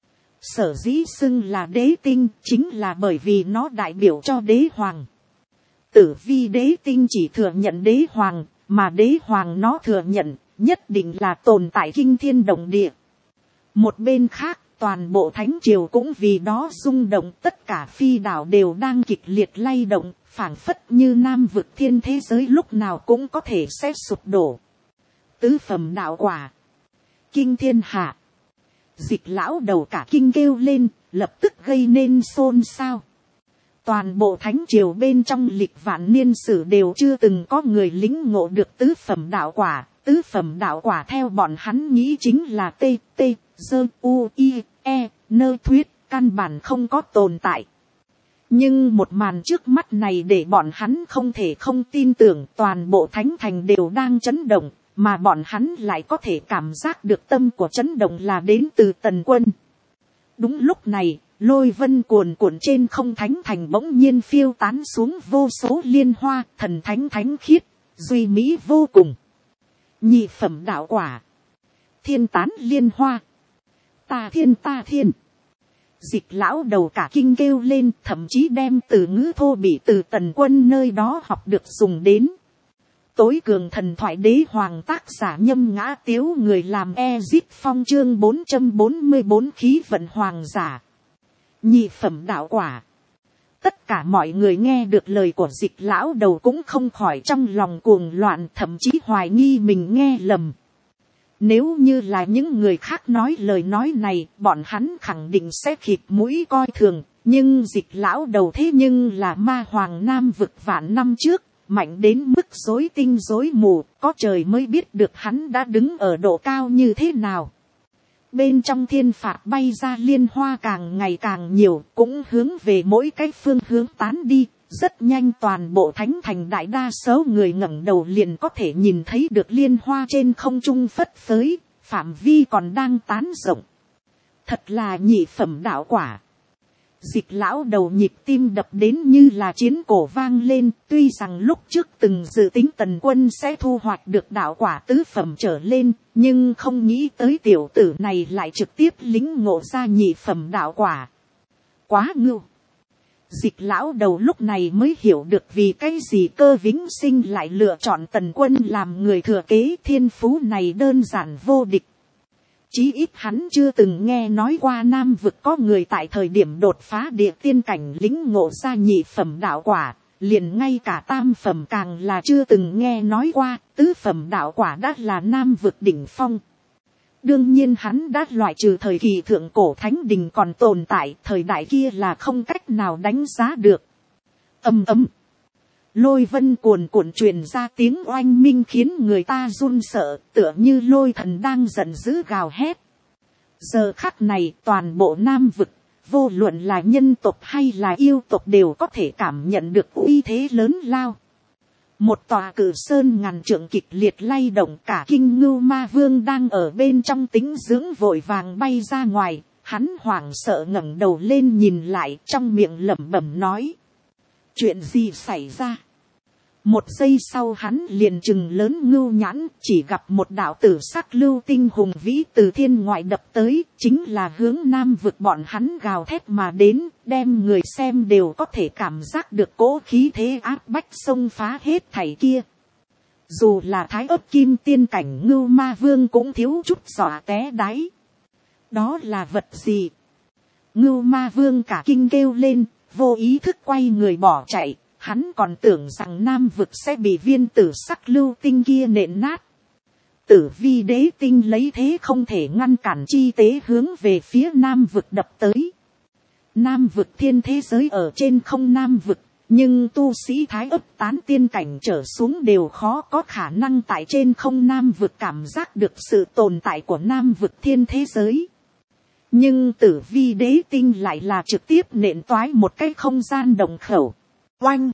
Sở dĩ xưng là đế tinh chính là bởi vì nó đại biểu cho đế hoàng. Tử Vi đế tinh chỉ thừa nhận đế hoàng, mà đế hoàng nó thừa nhận nhất định là tồn tại kinh thiên động địa. Một bên khác, toàn bộ thánh triều cũng vì đó rung động, tất cả phi đảo đều đang kịch liệt lay động, phảng phất như nam vực thiên thế giới lúc nào cũng có thể sẽ sụp đổ. Tứ phẩm đạo quả, kinh thiên hạ. Dịch lão đầu cả kinh kêu lên, lập tức gây nên xôn xao. Toàn bộ thánh triều bên trong lịch vạn niên sử đều chưa từng có người lĩnh ngộ được tứ phẩm đạo quả. Tứ phẩm đạo quả theo bọn hắn nghĩ chính là t, dơ, u, i, e, nơ thuyết, căn bản không có tồn tại. Nhưng một màn trước mắt này để bọn hắn không thể không tin tưởng, toàn bộ thánh thành đều đang chấn động, mà bọn hắn lại có thể cảm giác được tâm của chấn động là đến từ Tần Quân. Đúng lúc này, lôi vân cuồn cuộn trên không thánh thành bỗng nhiên phiêu tán xuống vô số liên hoa, thần thánh thánh khiết, duy mỹ vô cùng. Nhị phẩm đạo quả. Thiên tán liên hoa. Ta thiên ta thiên. Dịch lão đầu cả kinh kêu lên, thậm chí đem từ ngữ thô bị từ Tần Quân nơi đó học được dùng đến. Tối cường thần thoại đế hoàng tác giả Nhâm Ngã Tiếu, người làm Ezip Phong chương 444 khí vận hoàng giả. Nhị phẩm đạo quả. Tất cả mọi người nghe được lời của Dịch lão đầu cũng không khỏi trong lòng cuồng loạn, thậm chí hoài nghi mình nghe lầm. Nếu như là những người khác nói lời nói này, bọn hắn khẳng định sẽ khịt mũi coi thường. Nhưng Dịch lão đầu thế nhưng là ma hoàng Nam vực vạn năm trước, mạnh đến mức rối tinh rối mù, có trời mới biết được hắn đã đứng ở độ cao như thế nào. Bên trong thiên phạt bay ra liên hoa càng ngày càng nhiều, cũng hướng về mỗi cái phương hướng tán đi. Rất nhanh toàn bộ thánh thành đại đa số người ngẩng đầu liền có thể nhìn thấy được liên hoa trên không trung phất phới, phạm vi còn đang tán rộng. Thật là nhị phẩm đạo quả. Dịch lão đầu nhịp tim đập đến như là chiến cổ vang lên, tuy rằng lúc trước từng dự tính Tần Quân sẽ thu hoạch được đạo quả tứ phẩm trở lên, nhưng không nghĩ tới tiểu tử này lại trực tiếp lĩnh ngộ ra nhị phẩm đạo quả. Quá ngưu. Dịch lão đầu lúc này mới hiểu được vì cái gì Cơ Vĩnh Sinh lại lựa chọn Tần Quân làm người thừa kế, thiên phú này đơn giản vô địch. Chí ít hắn chưa từng nghe nói qua Nam vực có người tại thời điểm đột phá địa tiên cảnh lĩnh ngộ ra nhị phẩm đạo quả, liền ngay cả tam phẩm càng là chưa từng nghe nói qua, tứ phẩm đạo quả đã là Nam vực đỉnh phong. Đương nhiên hắn đã loại trừ thời kỳ thượng cổ thánh đình còn tồn tại, thời đại kia là không cách nào đánh giá được. Ầm ầm. Lôi vân cuồn cuộn truyền ra tiếng oanh minh khiến người ta run sợ, tựa như lôi thần đang giận dữ gào hét. Giờ khắc này toàn bộ Nam vực, vô luận là nhân tộc hay là yêu tộc đều có thể cảm nhận được uy thế lớn lao. Một tòa cử sơn ngàn trượng kịch liệt lay động, cả Kinh Ngưu Ma Vương đang ở bên trong tĩnh dưỡng vội vàng bay ra ngoài, hắn hoảng sợ ngẩng đầu lên nhìn lại, trong miệng lẩm bẩm nói. Chuyện gì xảy ra? Một giây sau hắn liền trừng lớn ngưu nhãn, chỉ gặp một đạo tử sắc lưu tinh hùng vĩ từ thiên ngoại đập tới, chính là hướng Nam vực bọn hắn gào thét mà đến, đem người xem đều có thể cảm giác được cỗ khí thế áp bách xông phá hết thảy kia. Dù là thái ấp kim tiên cảnh Ngưu Ma Vương cũng thiếu chút dọa té đáy. Đó là vật gì? Ngưu Ma Vương cả kinh kêu lên, vô ý thức quay người bỏ chạy. Hắn còn tưởng rằng Nam vực sẽ bị viên tử sắc lưu tinh kia nện nát. Tử Vi đế tinh lấy thế không thể ngăn cản chi tế hướng về phía Nam vực đập tới. Nam vực thiên thế giới ở trên không Nam vực, nhưng tu sĩ thái ấp tán tiên cảnh trở xuống đều khó có khả năng tại trên không Nam vực cảm giác được sự tồn tại của Nam vực thiên thế giới. Nhưng Tử Vi đế tinh lại là trực tiếp nện toái một cái không gian đồng khẩu. Oanh!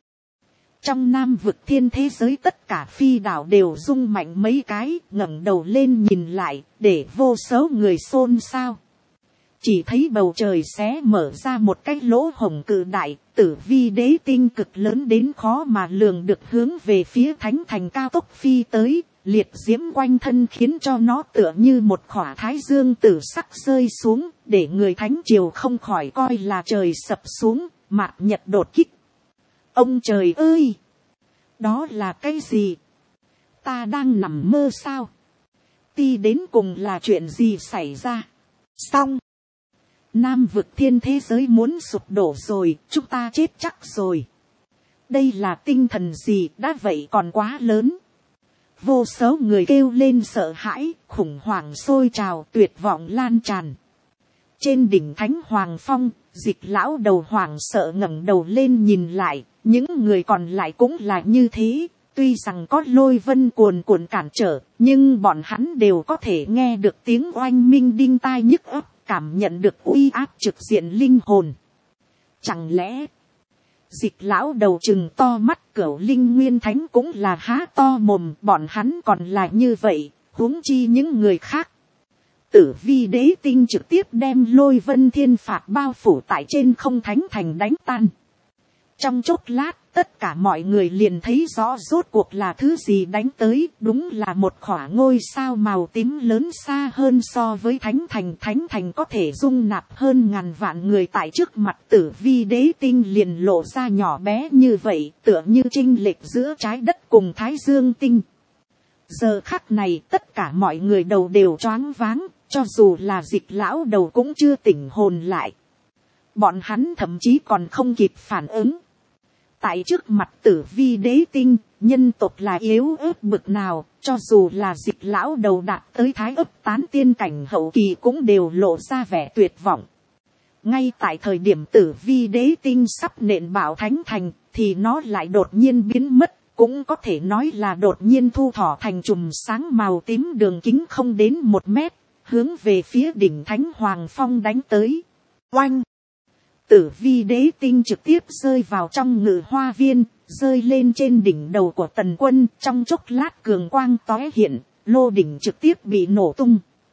Trong Nam vực thiên thế giới tất cả phi đảo đều rung mạnh mấy cái, ngẩng đầu lên nhìn lại, để vô số người xôn xao. Chỉ thấy bầu trời xé mở ra một cái lỗ hổng cự đại, Tử Vi đế tinh cực lớn đến khó mà lường được hướng về phía thánh thành cao tốc phi tới, liệt diễm quanh thân khiến cho nó tựa như một khỏa thái dương tử sắc rơi xuống, để người thánh triều không khỏi coi là trời sập xuống, mạt nhật đột kích. Ông trời ơi! Đó là cái gì? Ta đang nằm mơ sao? Ti đến cùng là chuyện gì xảy ra? Xong! Nam vực thiên thế giới muốn sụp đổ rồi, chúng ta chết chắc rồi. Đây là tinh thần gì, đã vậy còn quá lớn. Vô số người kêu lên sợ hãi, khủng hoảng sôi trào, tuyệt vọng lan tràn. Trên đỉnh Thánh Hoàng Phong, Dịch lão đầu hoảng sợ ngẩng đầu lên nhìn lại, những người còn lại cũng là như thế. Tuy rằng có lôi vân cuồn cuộn cản trở, nhưng bọn hắn đều có thể nghe được tiếng oanh minh đinh tai nhức óc, cảm nhận được uy áp trực diện linh hồn. Chẳng lẽ, Dịch lão đầu trừng to mắt, Cửu Linh Nguyên Thánh cũng là há to mồm, bọn hắn còn là như vậy, huống chi những người khác. Tử Vi đế tinh trực tiếp đem lôi vân thiên phạt bao phủ tại trên không thánh thành đánh tan. Trong chốc lát, tất cả mọi người liền thấy rõ rốt cuộc là thứ gì đánh tới, đúng là một khỏa ngôi sao màu tím lớn xa hơn so với thánh thành. Thánh thành có thể dung nạp hơn ngàn vạn người, tại trước mặt tử vi đế tinh liền lộ ra nhỏ bé như vậy, tựa như chênh lệch giữa trái đất cùng thái dương tinh. Giờ khắc này tất cả mọi người đầu đều choáng váng, cho dù là Dịch lão đầu cũng chưa tỉnh hồn lại. Bọn hắn thậm chí còn không kịp phản ứng. Tại trước mặt tử vi đế tinh, nhân tộc là yếu ớt bực nào, cho dù là Dịch lão đầu đạt tới thái ấp tán tiên cảnh hậu kỳ cũng đều lộ ra vẻ tuyệt vọng. Ngay tại thời điểm tử vi đế tinh sắp nện bảo thánh thành, thì nó lại đột nhiên biến mất, cũng có thể nói là đột nhiên thu thỏ thành chùm sáng màu tím đường kính không đến 1 mét, hướng về phía đỉnh Thánh Hoàng Phong đánh tới. Oanh! Tử vi đế tinh trực tiếp rơi vào trong ngự hoa viên, rơi lên trên đỉnh đầu của Tần Quân, trong chốc lát cường quang tóe hiện, lô đỉnh trực tiếp bị nổ tung.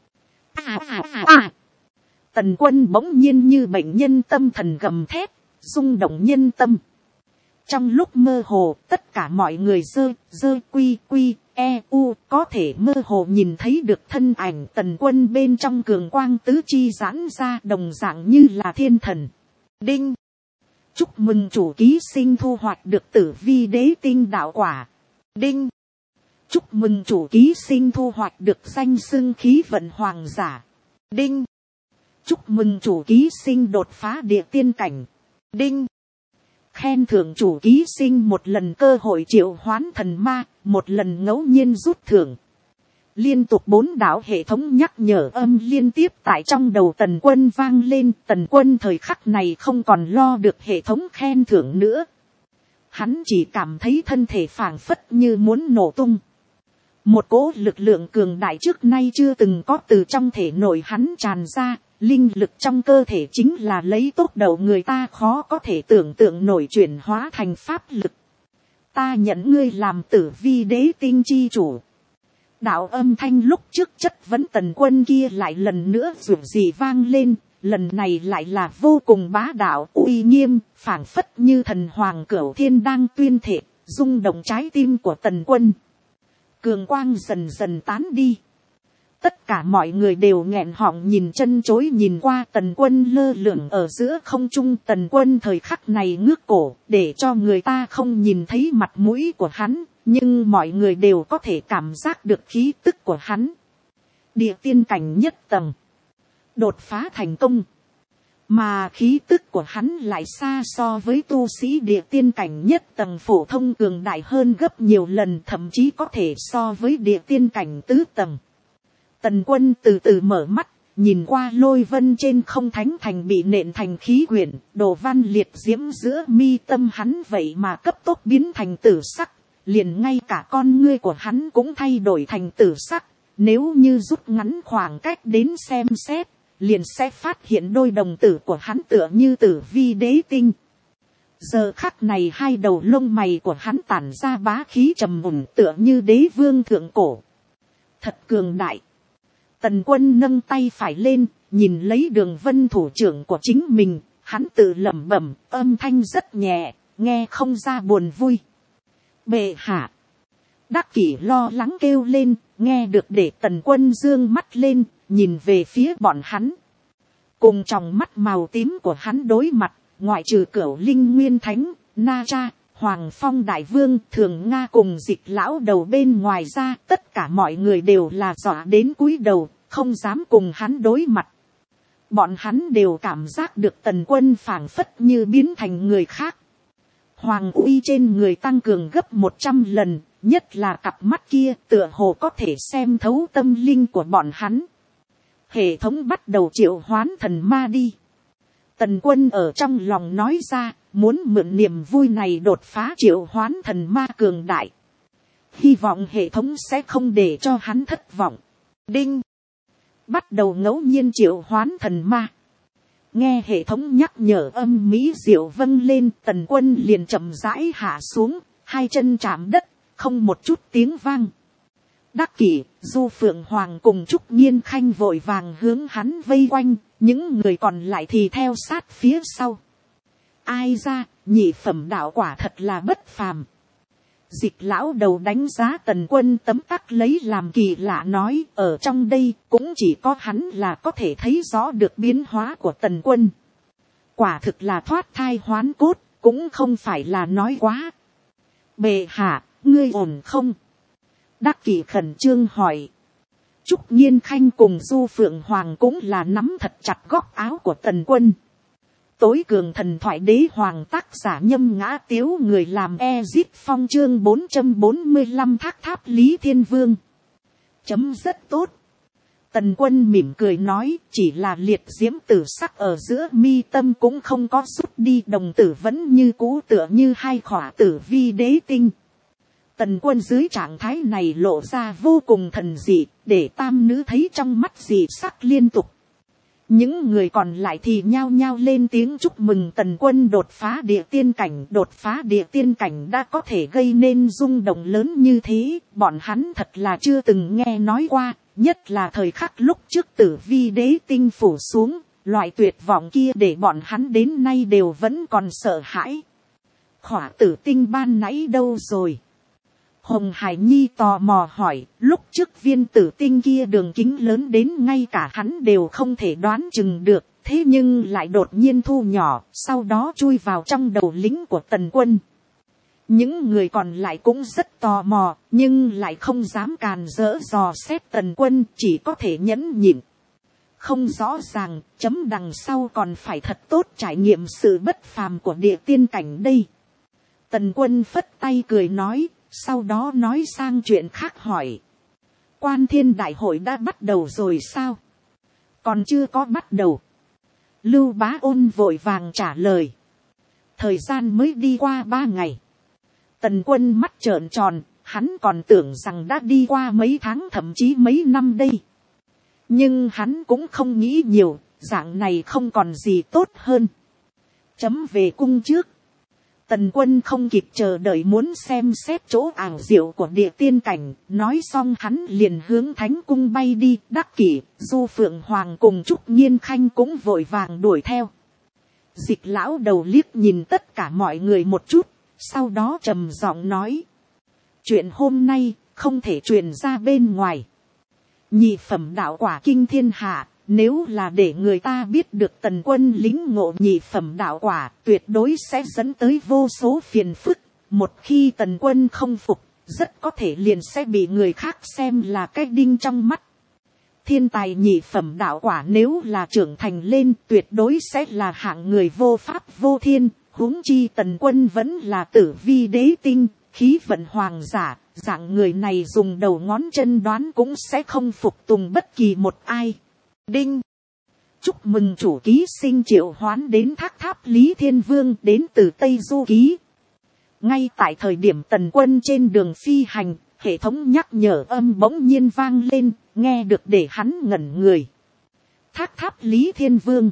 Tần Quân bỗng nhiên như bệnh nhân tâm thần gầm thét, rung động nhân tâm. Trong lúc mơ hồ, tất cả mọi người có thể mơ hồ nhìn thấy được thân ảnh Tần Quân bên trong cường quang tứ chi giãn ra, đồng dạng như là thiên thần. Đinh! Chúc mừng chủ ký sinh thu hoạch được tử vi đế tinh đạo quả. Đinh! Chúc mừng chủ ký sinh thu hoạch được danh xưng khí vận hoàng giả. Đinh! Chúc mừng chủ ký sinh đột phá địa tiên cảnh. Đinh! Khen thưởng chủ ký sinh một lần cơ hội triệu hoán thần ma, một lần ngẫu nhiên rút thưởng. Liên tục 4 đạo hệ thống nhắc nhở âm liên tiếp tại trong đầu Tần Quân vang lên. Tần Quân thời khắc này không còn lo được hệ thống khen thưởng nữa. Hắn chỉ cảm thấy thân thể phảng phất như muốn nổ tung. Một cỗ lực lượng cường đại trước nay chưa từng có từ trong thể nội hắn tràn ra. Linh lực trong cơ thể chính là lấy tốc độ người ta khó có thể tưởng tượng nổi chuyển hóa thành pháp lực. Ta nhận ngươi làm tử vi đế tinh chi chủ. Đạo âm thanh lúc trước chất vấn Tần Quân kia lại lần nữa rủ rì vang lên, lần này lại là vô cùng bá đạo uy nghiêm, phảng phất như thần hoàng cửu thiên đang tuyên thệ, rung động trái tim của Tần Quân. Cường quang dần dần tán đi. Tất cả mọi người đều nghẹn họng nhìn chân chối nhìn qua Tần Quân lơ lửng ở giữa không trung. Tần Quân thời khắc này ngước cổ để cho người ta không nhìn thấy mặt mũi của hắn, nhưng mọi người đều có thể cảm giác được khí tức của hắn. Địa tiên cảnh nhất tầng, đột phá thành công, mà khí tức của hắn lại xa so với tu sĩ địa tiên cảnh nhất tầng phổ thông cường đại hơn gấp nhiều lần, thậm chí có thể so với địa tiên cảnh tứ tầng. Tần Quân từ từ mở mắt, nhìn qua lôi vân trên không thánh thành bị nện thành khí quyển, đồ văn liệt diễm giữa mi tâm hắn vậy mà cấp tốc biến thành tử sắc, liền ngay cả con ngươi của hắn cũng thay đổi thành tử sắc. Nếu như rút ngắn khoảng cách đến xem xét, liền sẽ phát hiện đôi đồng tử của hắn tựa như tử vi đế tinh. Giờ khắc này 2 đầu lông mày của hắn tản ra bá khí trầm mùn tựa như đế vương thượng cổ. Thật cường đại. Tần Quân nâng tay phải lên, nhìn lấy Đường Vân thủ trưởng của chính mình, hắn tự lẩm bẩm, âm thanh rất nhẹ, nghe không ra buồn vui. Bệ hạ! Đắc Kỷ lo lắng kêu lên, nghe được để Tần Quân dương mắt lên, nhìn về phía bọn hắn. Cùng tròng mắt màu tím của hắn đối mặt, ngoại trừ Cửu Linh Nguyên Thánh, Na Cha, Hoàng Phong Đại Vương, Thường Nga cùng Dịch lão đầu bên ngoài ra, tất cả mọi người đều là dọa đến cúi đầu, không dám cùng hắn đối mặt. Bọn hắn đều cảm giác được Tần Quân phảng phất như biến thành người khác. Hoàng uy trên người tăng cường gấp 100 lần, nhất là cặp mắt kia tựa hồ có thể xem thấu tâm linh của bọn hắn. Hệ thống bắt đầu triệu hoán thần ma đi. Tần Quân ở trong lòng nói ra, muốn mượn niềm vui này đột phá triệu hoán thần ma cường đại. Hy vọng hệ thống sẽ không để cho hắn thất vọng. Đinh! Bắt đầu ngẫu nhiên triệu hoán thần ma. Nghe hệ thống nhắc nhở âm mỹ diệu vâng lên, Tần Quân liền chậm rãi hạ xuống, 2 chân chạm đất, không một chút tiếng vang. Đắc Kỷ, Du Phượng Hoàng cùng Trúc Nghiên Khanh vội vàng hướng hắn vây quanh, những người còn lại thì theo sát phía sau. Ai ra, nhị phẩm đạo quả thật là bất phàm. Dịch lão đầu đánh giá Tần Quân tấm tắc lấy làm kỳ lạ nói, ở trong đây cũng chỉ có hắn là có thể thấy rõ được biến hóa của Tần Quân. Quả thực là thoát thai hoán cốt, cũng không phải là nói quá. Bệ hạ, ngươi ổn không? Đắc Kỷ khẩn trương hỏi. Trúc Nhiên Khanh cùng Du Phượng Hoàng cũng là nắm thật chặt góc áo của Tần Quân. Tối cường thần thoại đế hoàng tác giả Nhâm Ngã Tiếu, người làm Ezip Phong chương 445 Thác Tháp Lý Thiên Vương. Chấm rất tốt. Tần Quân mỉm cười nói, chỉ là liệt diễm tử sắc ở giữa mi tâm cũng không có rút đi, đồng tử vẫn như cũ tựa như hai khỏa tử vi đế tinh. Tần Quân dưới trạng thái này lộ ra vô cùng thần dị, để tam nữ thấy trong mắt dị sắc liên tục. Những người còn lại thì nhao nhao lên tiếng chúc mừng Tần Quân đột phá địa tiên cảnh. Đột phá địa tiên cảnh đã có thể gây nên rung động lớn như thế, bọn hắn thật là chưa từng nghe nói qua, nhất là thời khắc lúc trước tử vi đế tinh phủ xuống, loại tuyệt vọng kia để bọn hắn đến nay đều vẫn còn sợ hãi. Khỏa tử tinh ban nãy đâu rồi? Hồng Hải Nhi tò mò hỏi, lúc trước viên tử tinh kia đường kính lớn đến ngay cả hắn đều không thể đoán chừng được, thế nhưng lại đột nhiên thu nhỏ, sau đó chui vào trong đầu lính của Tần Quân. Những người còn lại cũng rất tò mò, nhưng lại không dám càn rỡ dò xét Tần Quân, chỉ có thể nhẫn nhịn. Không rõ ràng, chấm đằng sau còn phải thật tốt trải nghiệm sự bất phàm của địa tiên cảnh đây. Tần Quân phất tay cười nói. Sau đó nói sang chuyện khác hỏi. Quan Thiên đại hội đã bắt đầu rồi sao? Còn chưa có bắt đầu. Lưu Bá Ôn vội vàng trả lời. Thời gian mới đi qua 3 ngày. Tần Quân mắt trợn tròn, hắn còn tưởng rằng đã đi qua mấy tháng thậm chí mấy năm đây. Nhưng hắn cũng không nghĩ nhiều, dạng này không còn gì tốt hơn. Chấm về cung trước. Tần Quân không kịp chờ đợi muốn xem xét chỗ ảo diệu của địa tiên cảnh, nói xong hắn liền hướng Thánh Cung bay đi. Đắc Kỷ, Du Phượng Hoàng cùng Trúc Nhiên Khanh cũng vội vàng đuổi theo. Dịch lão đầu liếc nhìn tất cả mọi người một chút, sau đó trầm giọng nói. Chuyện hôm nay không thể truyền ra bên ngoài. Nhị phẩm đạo quả kinh thiên hạ. Nếu là để người ta biết được Tần Quân lĩnh ngộ nhị phẩm đạo quả, tuyệt đối sẽ dẫn tới vô số phiền phức. Một khi Tần Quân không phục, rất có thể liền sẽ bị người khác xem là cái đinh trong mắt. Thiên tài nhị phẩm đạo quả nếu là trưởng thành lên, tuyệt đối sẽ là hạng người vô pháp vô thiên. Huống chi Tần Quân vẫn là tử vi đế tinh, khí vận hoàng giả, dạng người này dùng đầu ngón chân đoán cũng sẽ không phục tùng bất kỳ một ai. Đinh. Chúc mừng chủ ký sinh triệu hoán đến Thác Tháp Lý Thiên Vương đến từ Tây Du Ký. Ngay tại thời điểm Tần Quân trên đường phi hành, hệ thống nhắc nhở âm bỗng nhiên vang lên, nghe được để hắn ngẩn người. Thác Tháp Lý Thiên Vương.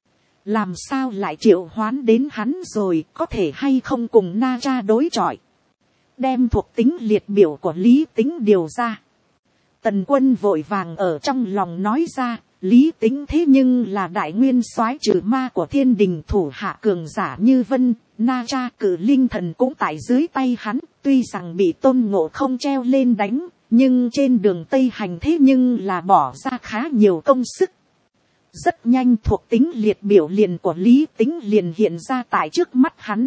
Làm sao lại triệu hoán đến hắn rồi, có thể hay không cùng Na Tra đối chọi. Đem thuộc tính liệt biểu của Lý Tính điều ra. Tần Quân vội vàng ở trong lòng nói ra. Lý Tính thế nhưng là đại nguyên soái trừ ma của thiên đình, thủ hạ cường giả như Vân, Na Tra Cử Linh Thần cũng tại dưới tay hắn. Tuy rằng bị Tôn Ngộ Không treo lên đánh, nhưng trên đường Tây hành thế nhưng là bỏ ra khá nhiều công sức. Rất nhanh thuộc tính liệt biểu liền của Lý Tính liền hiện ra tại trước mắt hắn.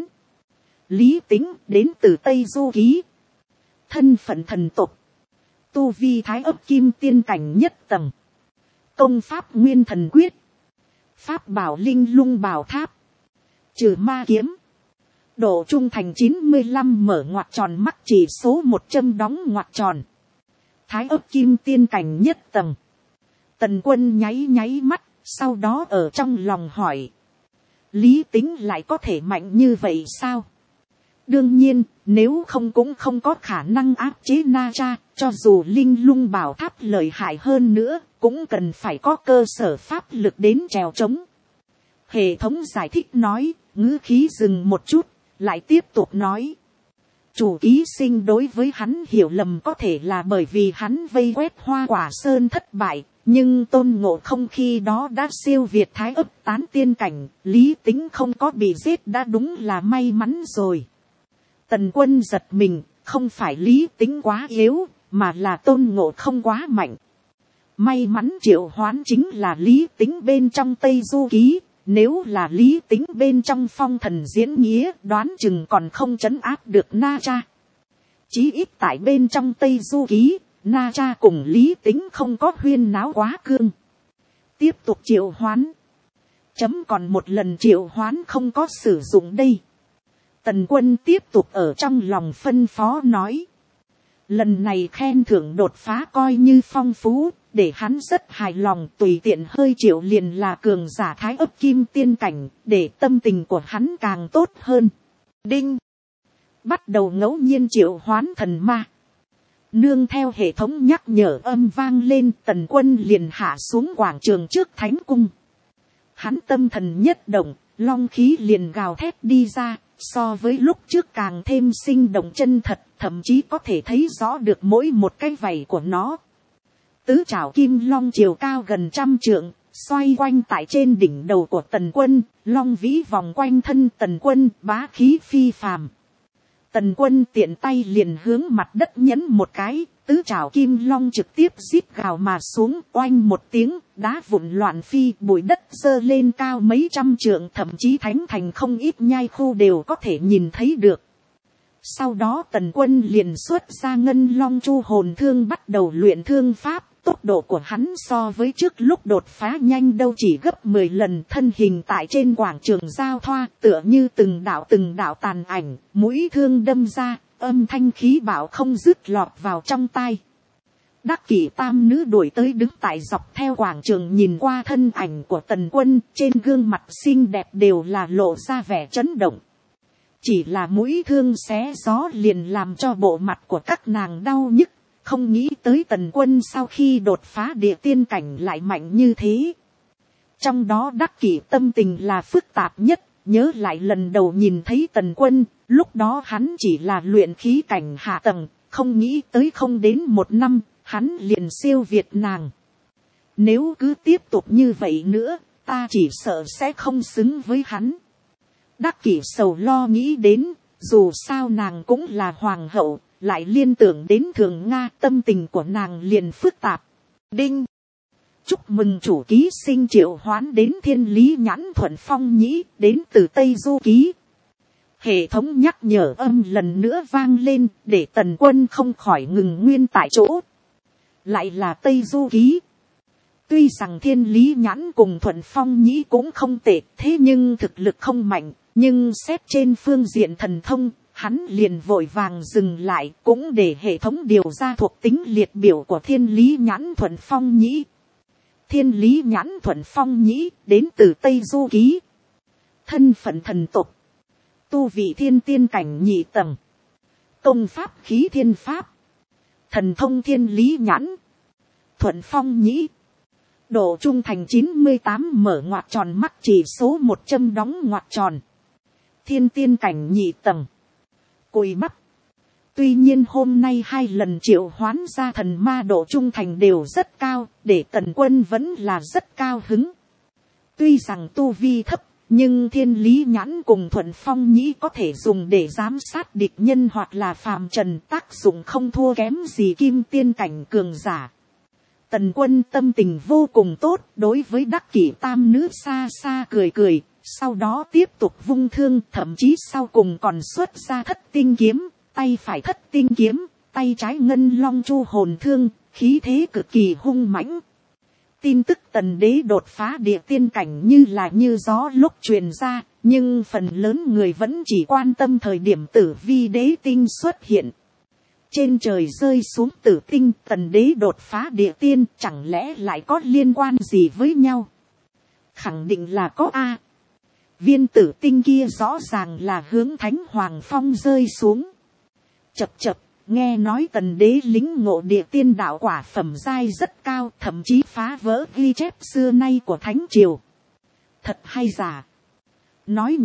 Lý Tính đến từ Tây Du Ký. Thân phận thần tộc. Tu vi thái ấp kim tiên cảnh nhất tầng. Công pháp nguyên thần quyết. Pháp bảo linh lung bảo tháp. Trừ ma kiếm. Độ trung thành 95 mở ngoặc tròn mắc chỉ số 100 đóng ngoặc tròn. Thái ấp kim tiên cảnh nhất tầng. Tần Quân nháy nháy mắt, sau đó ở trong lòng hỏi. Lý Tính lại có thể mạnh như vậy sao? Đương nhiên, nếu không cũng không có khả năng áp chế Na Tra, cho dù linh lung bảo tháp lợi hại hơn nữa, cũng cần phải có cơ sở pháp lực đến trèo trống. Hệ thống giải thích nói, ngữ khí dừng một chút, lại tiếp tục nói. Chủ ký sinh đối với hắn hiểu lầm có thể là bởi vì hắn vây quét Hoa Quả Sơn thất bại, nhưng Tôn Ngộ Không khi đó đã siêu việt thái ấp tán tiên cảnh, Lý Tính không có bị giết đã đúng là may mắn rồi. Tần Quân giật mình, không phải Lý Tính quá yếu, mà là Tôn Ngộ Không quá mạnh. May mắn triệu hoán chính là Lý Tính bên trong Tây Du Ký, nếu là Lý Tính bên trong Phong Thần Diễn Nghĩa đoán chừng còn không trấn áp được Na Cha. Chí ít tại bên trong Tây Du Ký, Na Cha cùng Lý Tính không có huyên náo quá cương. Tiếp tục triệu hoán. Chấm còn một lần triệu hoán không có sử dụng đây. Tần Quân tiếp tục ở trong lòng phân phó nói. Lần này khen thưởng đột phá coi như phong phú, để hắn rất hài lòng, tùy tiện hơi triệu liền là cường giả thái ấp kim tiên cảnh, để tâm tình của hắn càng tốt hơn. Đinh. Bắt đầu ngẫu nhiên triệu hoán thần ma. Nương theo hệ thống nhắc nhở âm vang lên, Tần Quân liền hạ xuống quảng trường trước thánh cung. Hắn tâm thần nhất động, long khí liền gào thét đi ra, so với lúc trước càng thêm sinh động chân thật, thậm chí có thể thấy rõ được mỗi một cái vảy của nó. Tứ trảo kim long chiều cao gần 100 trượng, xoay quanh tại trên đỉnh đầu của Tần Quân, long vĩ vòng quanh thân Tần Quân, bá khí phi phàm. Tần Quân tiện tay liền hướng mặt đất nhấn một cái, tứ trảo kim long trực tiếp rít gào mà xuống, oanh một tiếng, đá vụn loạn phi, bụi đất dơ lên cao mấy trăm trượng, thậm chí thánh thành không ít nhai khu đều có thể nhìn thấy được. Sau đó Tần Quân liền xuất ra ngân long chu hồn thương bắt đầu luyện thương pháp. Tốc độ của hắn so với trước lúc đột phá nhanh đâu chỉ gấp 10 lần, thân hình tại trên quảng trường giao thoa tựa như từng đạo tàn ảnh, mũi thương đâm ra, âm thanh khí bạo không dứt lọt vào trong tai. Đắc Kỷ tam nữ đuổi tới đứng tại dọc theo quảng trường nhìn qua thân ảnh của Tần Quân, trên gương mặt xinh đẹp đều là lộ ra vẻ chấn động. Chỉ là mũi thương xé gió liền làm cho bộ mặt của các nàng đau nhức. Không nghĩ tới Tần Quân sau khi đột phá địa tiên cảnh lại mạnh như thế. Trong đó Đắc Kỷ tâm tình là phức tạp nhất, nhớ lại lần đầu nhìn thấy Tần Quân, lúc đó hắn chỉ là luyện khí cảnh hạ tầng, không nghĩ tới không đến 1 năm, hắn liền siêu việt nàng. Nếu cứ tiếp tục như vậy nữa, ta chỉ sợ sẽ không xứng với hắn. Đắc Kỷ sầu lo nghĩ đến, dù sao nàng cũng là hoàng hậu. Lại liên tưởng đến Thường Nga, tâm tình của nàng liền phức tạp. Đinh. Chúc mừng chủ ký sinh triệu hoán đến Thiên Lý Nhãn Thuận Phong Nhĩ, đến từ Tây Du Ký. Hệ thống nhắc nhở âm lần nữa vang lên, để Tần Quân không khỏi ngừng nguyên tại chỗ. Lại là Tây Du Ký. Tuy rằng Thiên Lý Nhãn cùng Thuận Phong Nhĩ cũng không tệ, thế nhưng thực lực không mạnh, nhưng xét trên phương diện thần thông, hắn liền vội vàng dừng lại, cũng để hệ thống điều ra thuộc tính liệt biểu của Thiên Lý Nhãn Thuận Phong Nhĩ. Thiên Lý Nhãn Thuận Phong Nhĩ đến từ Tây Du Ký. Thân phận thần tục. Tu vị thiên tiên cảnh nhị tầng. Công pháp khí thiên pháp. Thần thông Thiên Lý Nhãn Thuận Phong Nhĩ. Độ trung thành 98 mở ngoặc tròn mắc chỉ số 100 đóng ngoặc tròn. Thiên tiên cảnh nhị tầng. Cùi bắp. Tuy nhiên hôm nay 2 lần triệu hoán ra thần ma độ trung thành đều rất cao, để Tần Quân vẫn là rất cao hứng. Tuy rằng tu vi thấp, nhưng Thiên Lý Nhãn cùng Thuận Phong Nhĩ có thể dùng để giám sát địch nhân hoặc là phàm trần, tác dụng không thua kém gì kim tiên cảnh cường giả. Tần Quân tâm tình vô cùng tốt, đối với Đắc Kỷ tam nữ xa xa cười cười, sau đó tiếp tục vung thương, thậm chí sau cùng còn xuất ra Thất Tinh Kiếm, tay phải Thất Tinh Kiếm, tay trái Ngân Long Chu hồn thương, khí thế cực kỳ hung mãnh. Tin tức Tần Đế đột phá địa tiên cảnh như là như gió lúc truyền ra, nhưng phần lớn người vẫn chỉ quan tâm thời điểm Tử Vi đế tinh xuất hiện. Trên trời rơi xuống tử tinh, Tần Đế đột phá địa tiên, chẳng lẽ lại có liên quan gì với nhau? Khẳng định là có a. Viên tử tinh kia rõ ràng là hướng Thánh Hoàng Phong rơi xuống. Chập chập, nghe nói Tần Đế lĩnh ngộ địa tiên đạo quả phẩm giai rất cao, thậm chí phá vỡ ghi chép xưa nay của Thánh Triều. Thật hay giả? Nói nhảm,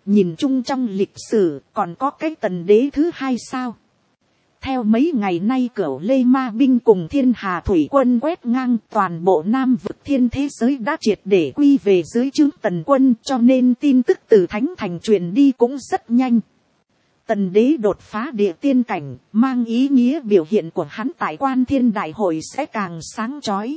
nhìn chung trong lịch sử còn có cái tần đế thứ hai sao. Theo mấy ngày nay cửu lê ma binh cùng thiên hà thủy quân quét ngang toàn bộ nam vực thiên thế giới đã triệt để quy về dưới trướng tần quân, cho nên tin tức từ thánh thành truyền đi cũng rất nhanh. Tần đế đột phá địa tiên cảnh, mang ý nghĩa biểu hiện của hắn tại Quan Thiên Đại hội sẽ càng sáng chói.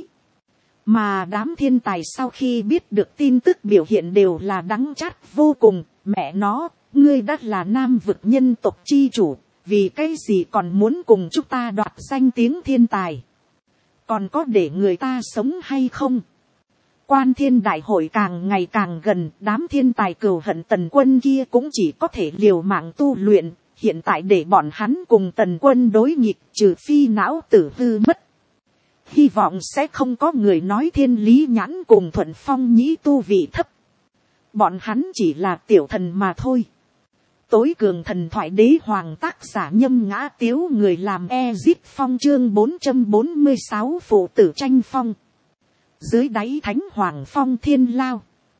Mà đám thiên tài sau khi biết được tin tức biểu hiện đều là đắng chát vô cùng. Mẹ nó, ngươi đã là nam vực nhân tộc chi chủ, vì cái gì còn muốn cùng chúng ta đoạt danh tiếng thiên tài? Còn có để người ta sống hay không? Quan Thiên Đại hội càng ngày càng gần, đám thiên tài cừu hận tần quân kia cũng chỉ có thể liều mạng tu luyện. Hiện tại để bọn hắn cùng tần quân đối nghịch, trừ phi não tử hư mất. Hy vọng sẽ không có người nói Thiên Lý Nhãn cùng Thuận Phong Nhĩ tu vị thấp. Bọn hắn chỉ là tiểu thần mà thôi. Tối cường thần thoại đế hoàng tác giả Nhâm Ngã Tiếu, người làm Ezip Phong chương 446 phụ tử tranh phong. Dưới đáy Thánh Hoàng Phong Thiên Lao,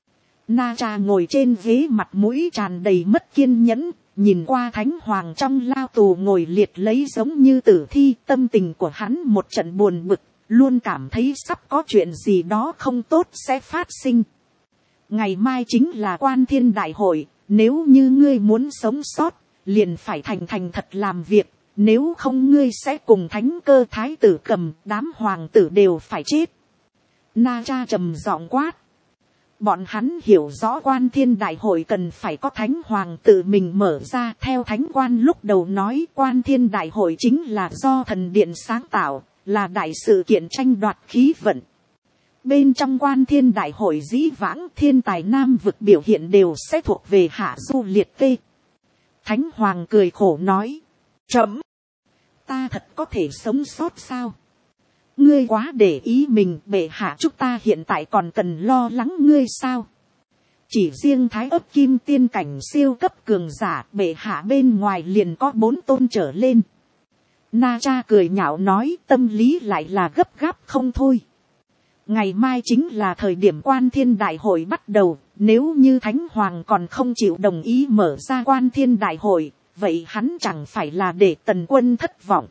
Na Tra ngồi trên ghế, mặt mũi tràn đầy mất kiên nhẫn, nhìn qua Thánh Hoàng trong lao tù ngồi liệt lấy giống như tử thi. Tâm tình của hắn một trận buồn bực, luôn cảm thấy sắp có chuyện gì đó không tốt sẽ phát sinh. Ngày mai chính là Quan Thiên Đại hội, nếu như ngươi muốn sống sót, liền phải thành thật làm việc, nếu không ngươi sẽ cùng Thánh Cơ Thái tử Cầm, đám hoàng tử đều phải chết. Na Tra trầm giọng quát. Bọn hắn hiểu rõ Quan Thiên Đại hội cần phải có Thánh Hoàng tự mình mở ra. Theo Thánh Quan lúc đầu nói, Quan Thiên Đại hội chính là do thần điện sáng tạo, là đại sự kiện tranh đoạt khí vận. Bên trong Quan Thiên Đại hội dĩ vãng thiên tài nam vực biểu hiện đều sẽ thuộc về hạ du liệt kê. Thánh Hoàng cười khổ nói. Chấm! Ta thật có thể sống sót sao? Ngươi quá để ý mình, bệ hạ chúng ta hiện tại còn cần lo lắng ngươi sao? Chỉ riêng Thái Ấp Kim tiên cảnh siêu cấp cường giả, bệ hạ bên ngoài liền có 4 tôn trở lên. Na Tra cười nhạo nói, tâm lý lại là gấp gáp không thôi. Ngày mai chính là thời điểm Quan Thiên Đại hội bắt đầu, nếu như Thánh Hoàng còn không chịu đồng ý mở ra Quan Thiên Đại hội, vậy hắn chẳng phải là để tần quân thất vọng.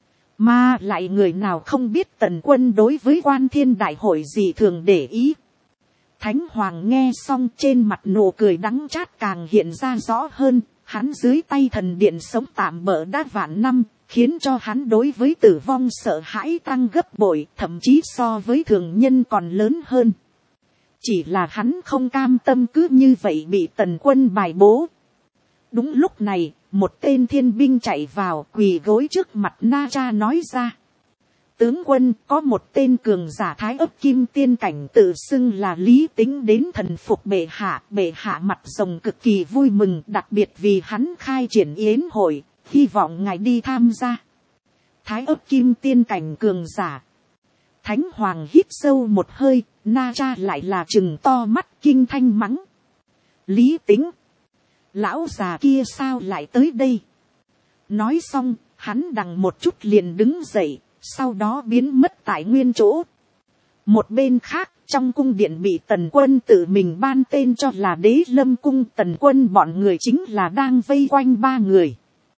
Mà lại người nào không biết tần quân đối với Quan Thiên Đại hội gì thường để ý. Thánh Hoàng nghe xong trên mặt nụ cười đắng chát càng hiện ra rõ hơn, hắn dưới tay thần điện sống tạm bỡ đã vạn năm, khiến cho hắn đối với tử vong sợ hãi tăng gấp bội, thậm chí so với thường nhân còn lớn hơn. Chỉ là hắn không cam tâm cứ như vậy bị tần quân bài bố. Đúng lúc này, một tên thiên binh chạy vào, quỳ gối trước mặt Na Tra nói ra. Tướng quân, có một tên cường giả Thái Ấp Kim tiên cảnh tự xưng là Lý Tính đến thần phục bệ hạ mặt rồng cực kỳ vui mừng, đặc biệt vì hắn khai triển yến hội, hy vọng ngài đi tham gia. Thái Ấp Kim tiên cảnh cường giả. Thánh Hoàng hít sâu một hơi, Na Tra lại là trừng to mắt kinh thanh mắng. Lý Tính! Lão già kia sao lại tới đây? Nói xong, hắn đằng một chút liền đứng dậy, sau đó biến mất tại nguyên chỗ. Một bên khác, trong cung điện bị tần quân tự mình ban tên cho là Đế Lâm cung, tần quân bọn người chính là đang vây quanh 3 người.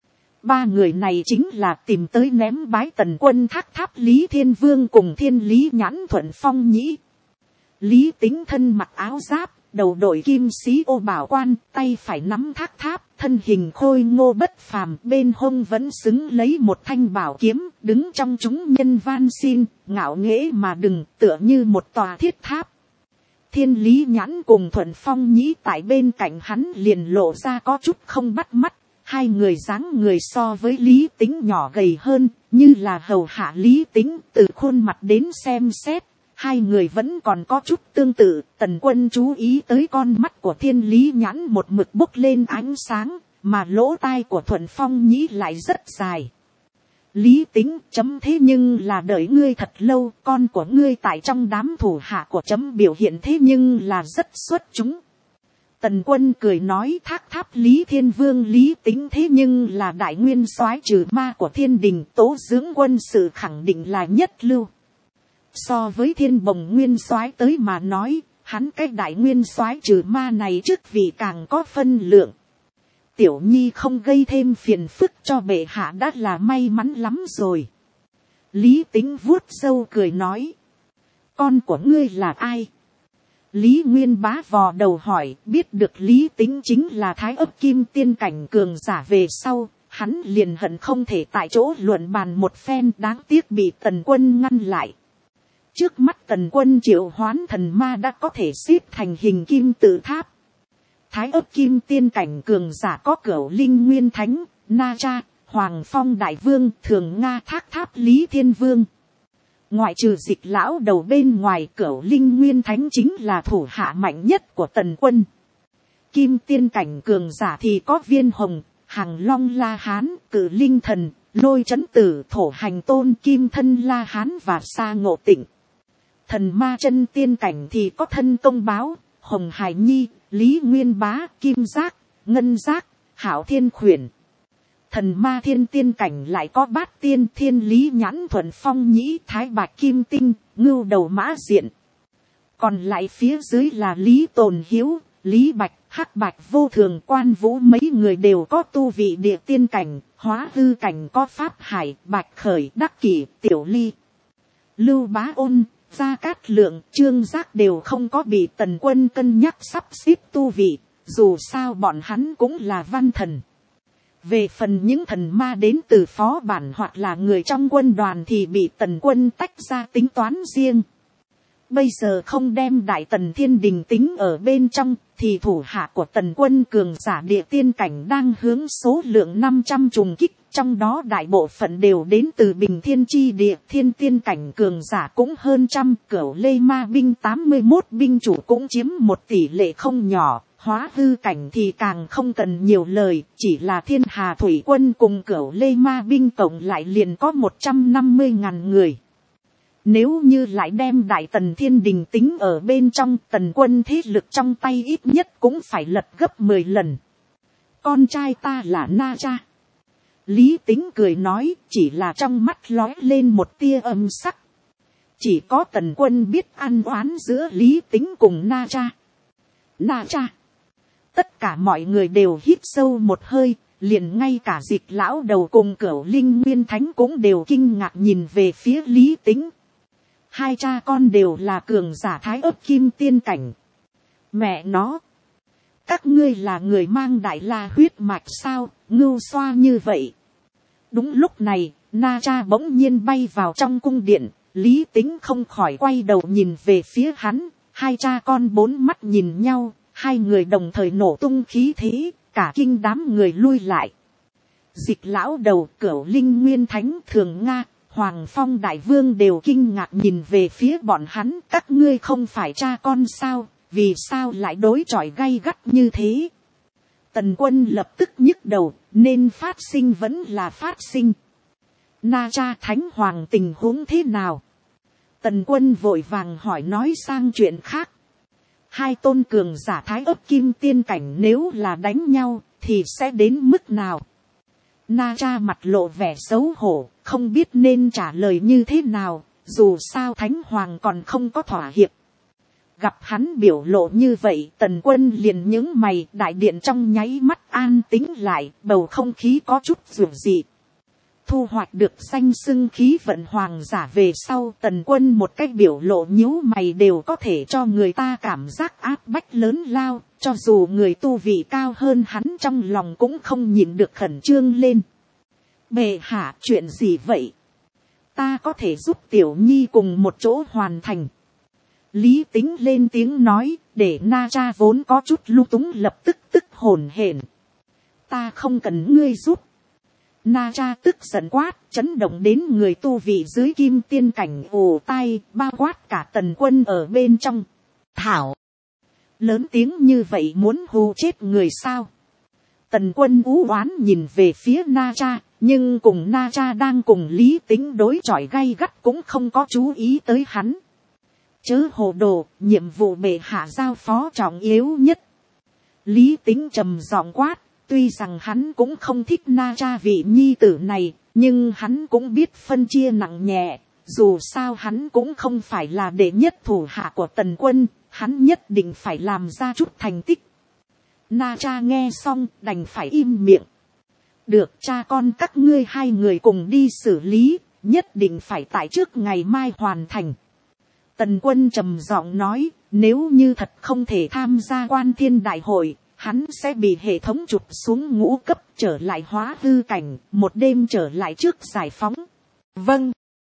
3 người này chính là tìm tới ném bái tần quân Thác Tháp Lý Thiên Vương cùng Thiên Lý Nhãn Thuận Phong Nhĩ. Lý Tính thân mặc áo giáp, đầu đội kim sĩ ô bảo quan, tay phải nắm thác tháp, thân hình khôi ngô bất phàm, bên hông vẫn xứng lấy một thanh bảo kiếm, đứng trong chúng nhân van xin, ngạo nghễ mà đừng, tựa như một tòa thiết tháp. Thiên Lý Nhãn cùng Thuận Phong Nhĩ tại bên cạnh hắn liền lộ ra có chút không bắt mắt. 2 người dáng người so với Lý Tính nhỏ gầy hơn, như là hầu hạ Lý Tính, từ khuôn mặt đến xem xét. 2 người vẫn còn có chút tương tự. Tần quân chú ý tới con mắt của Thiên Lý Nhãn một mực bốc lên ánh sáng, mà lỗ tai của Thuận Phong Nhĩ lại rất dài. Lý Tính, chấm thế nhưng là đợi ngươi thật lâu, con của ngươi tại trong đám thủ hạ của chấm biểu hiện thế nhưng là rất xuất chúng. Tần quân cười nói, Thác Tháp Lý Thiên Vương Lý Tính thế nhưng là đại nguyên soái trừ ma của thiên đình, tố dưỡng quân sự khẳng định là nhất lưu. So với Thiên Bồng nguyên soái tới mà nói, hắn cái đại nguyên soái trừ ma này trước vì càng có phân lượng. Tiểu nhi không gây thêm phiền phức cho bệ hạ đã là may mắn lắm rồi. Lý Tính vuốt râu cười nói. Con của ngươi là ai? Lý Nguyên Bá vò đầu hỏi, biết được Lý Tính chính là Thái Ấp Kim tiên cảnh cường giả về sau, hắn liền hận không thể tại chỗ luận bàn một phen, đáng tiếc bị Tần Quân ngăn lại. Trước mắt Tần Quân triệu hoán thần ma đã có thể xếp thành hình kim tự tháp. Thái Ấp Kim tiên cảnh cường giả có Cửu Linh Nguyên Thánh, Na Cha, Hoàng Phong Đại Vương, Thường Nga Thác Tháp Lý Thiên Vương. Ngoại trừ Dịch lão đầu bên ngoài, Cửu Linh Nguyên Thánh chính là thủ hạ mạnh nhất của Tần Quân. Kim tiên cảnh cường giả thì có Viên Hồng, Hằng Long La Hán, Cử Linh Thần, Lôi Chấn Tử, Thổ Hành Tôn, Kim Thân La Hán và Sa Ngộ Tịnh. Thần ma chân tiên cảnh thì có Thân Công Báo, Hồng Hải Nhi, Lý Nguyên Bá, Kim Giác, Ngân Giác, Hảo Thiên Khuyển. Thần ma thiên tiên cảnh lại có Bát Tiên, Thiên Lý Nhãn, Thuần Phong Nhĩ, Thái Bạch Kim Tinh, Ngưu Đầu Mã Diện. Còn lại phía dưới là Lý Tồn Hiếu, Lý Bạch, Hắc Bạch Vô Thường, Quan Vũ, mấy người đều có tu vị địa tiên cảnh. Hóa hư cảnh có Pháp Hải, Bạch Khởi, Đắc Kỷ, Tiểu Ly, Lưu Bá Ôn, Gia Cát Lượng, Trương Giác đều không có bị Tần Quân cân nhắc sắp xếp tu vị, dù sao bọn hắn cũng là văn thần. Về phần những thần ma đến từ phó bản hoặc là người trong quân đoàn thì bị Tần Quân tách ra tính toán riêng. Bây giờ không đem Đại Tần Thiên Đình tính ở bên trong, thì thủ hạ của Tần Quân cường giả địa tiên cảnh đang hướng số lượng 500 trùng kích, trong đó đại bộ phận đều đến từ Bình Thiên Chi Địa. Thiên tiên cảnh cường giả cũng hơn trăm, Cửu Lê Ma binh 81 binh chủ cũng chiếm một tỷ lệ không nhỏ. Hóa hư cảnh thì càng không cần nhiều lời, chỉ là Thiên Hà Thủy Quân cùng Cửu Lê Ma binh tổng lại liền có 150.000 người. Nếu như lại đem Đại Tần Thiên Đình tính ở bên trong, Tần Quân thế lực trong tay ít nhất cũng phải lật gấp 10 lần. Con trai ta là Na Cha. Lý Tính cười nói, chỉ là trong mắt lóe lên một tia âm sắc. Chỉ có Tần Quân biết ăn oán giữa Lý Tính cùng Na Cha. Na Cha. Tất cả mọi người đều hít sâu một hơi, liền ngay cả Dịch lão đầu cùng Cửu Linh Nguyên Thánh cũng đều kinh ngạc nhìn về phía Lý Tính. Hai cha con đều là cường giả Thái Ấp Kim tiên cảnh. Mẹ nó, các ngươi là người mang Đại La huyết mạch sao, ngưu xoa như vậy. Đúng lúc này, Na Cha bỗng nhiên bay vào trong cung điện, Lý Tính không khỏi quay đầu nhìn về phía hắn, hai cha con bốn mắt nhìn nhau, hai người đồng thời nổ tung khí thế, cả kinh đám người lui lại. Dịch lão đầu, Cửu Linh Nguyên Thánh, Thường Nga, Hoàng Phong Đại Vương đều kinh ngạc nhìn về phía bọn hắn, các ngươi không phải cha con sao, vì sao lại đối chọi gay gắt như thế. Tần Quân lập tức nhức đầu, nên phát sinh vẫn là phát sinh. Na Cha Thánh Hoàng tình huống thế nào? Tần Quân vội vàng hỏi nói sang chuyện khác. Hai tôn cường giả Thái Ấp Kim tiên cảnh nếu là đánh nhau, thì sẽ đến mức nào? Na Cha mặt lộ vẻ xấu hổ, không biết nên trả lời như thế nào, dù sao Thánh Hoàng còn không có thỏa hiệp. Gặp hắn biểu lộ như vậy, Tần Quân liền nhướng mày, đại điện trong nháy mắt an tĩnh lại, bầu không khí có chút rủi dị. Thu hoạch được danh xưng khí vận hoàng giả về sau, Tần Quân một cách biểu lộ nhíu mày đều có thể cho người ta cảm giác áp bách lớn lao, cho dù người tu vị cao hơn hắn trong lòng cũng không nhịn được khẩn trương lên. Bệ hạ, chuyện gì vậy? Ta có thể giúp Tiểu Nhi cùng một chỗ hoàn thành. Lý Tính lên tiếng nói, để Na Cha vốn có chút lung túng lập tức hồn hển. Ta không cần ngươi giúp. Na Cha tức giận quát, chấn động đến người tu vị dưới kim tiên cảnh ồ tai, bao quát cả Tần Quân ở bên trong. Thảo! Lớn tiếng như vậy muốn hù chết người sao? Tần Quân ú oán nhìn về phía Na Cha, nhưng cùng Na Cha đang cùng Lý Tính đối chọi gay gắt cũng không có chú ý tới hắn. Chớ hồ đồ, nhiệm vụ bệ hạ giao phó trọng yếu nhất. Lý Tính trầm giọng quát, tuy rằng hắn cũng không thích Na Cha vị nhi tử này, nhưng hắn cũng biết phân chia nặng nhẹ. Dù sao hắn cũng không phải là đệ nhất thủ hạ của Tần Quân, hắn nhất định phải làm ra chút thành tích. Na cha nghe xong đành phải im miệng. Được, cha con các ngươi hai người cùng đi xử lý, nhất định phải tại trước ngày mai hoàn thành. Tần Quân trầm giọng nói, nếu như thật không thể tham gia Quan Thiên đại hội, hắn sẽ bị hệ thống chụp xuống ngũ cấp trở lại hóa hư cảnh, một đêm trở lại trước giải phóng. Vâng.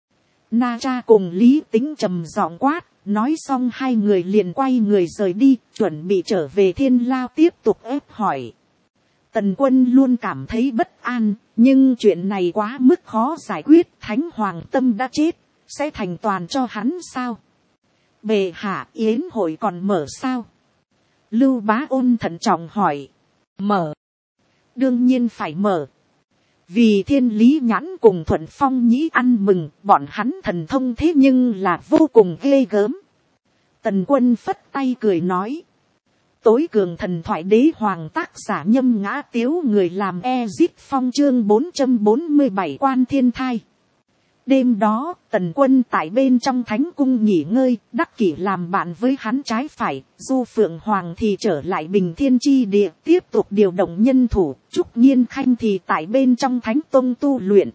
Na cha cùng Lý Tính trầm giọng quát, nói xong hai người liền quay người rời đi, chuẩn bị trở về Thiên Lao tiếp tục ép hỏi. Tần Quân luôn cảm thấy bất an, nhưng chuyện này quá mức khó giải quyết, Thánh Hoàng Tâm đã chết, sẽ thành toàn cho hắn sao? Bệ hạ, yến hội còn mở sao? Lưu Bá Ôn thận trọng hỏi. Mở. Đương nhiên phải mở. Vì Thiên Lý Nhãn cùng Thuận Phong Nhĩ ăn mừng, bọn hắn thần thông thế nhưng là vô cùng ghê gớm. Tần Quân phất tay cười nói. Tối cường thần thoại đế hoàng tác giả Nhâm Ngã Tiếu, người làm Ezip Phong, chương 447 Quan Thiên Thai. Đêm đó, Tần Quân tại bên trong thánh cung nghỉ ngơi, Đắc Kỷ làm bạn với hắn trái phải, Du Phượng Hoàng thì trở lại Bình Thiên Chi Địa, tiếp tục điều động nhân thủ, Trúc Nhiên Khanh thì tại bên trong thánh tông tu luyện.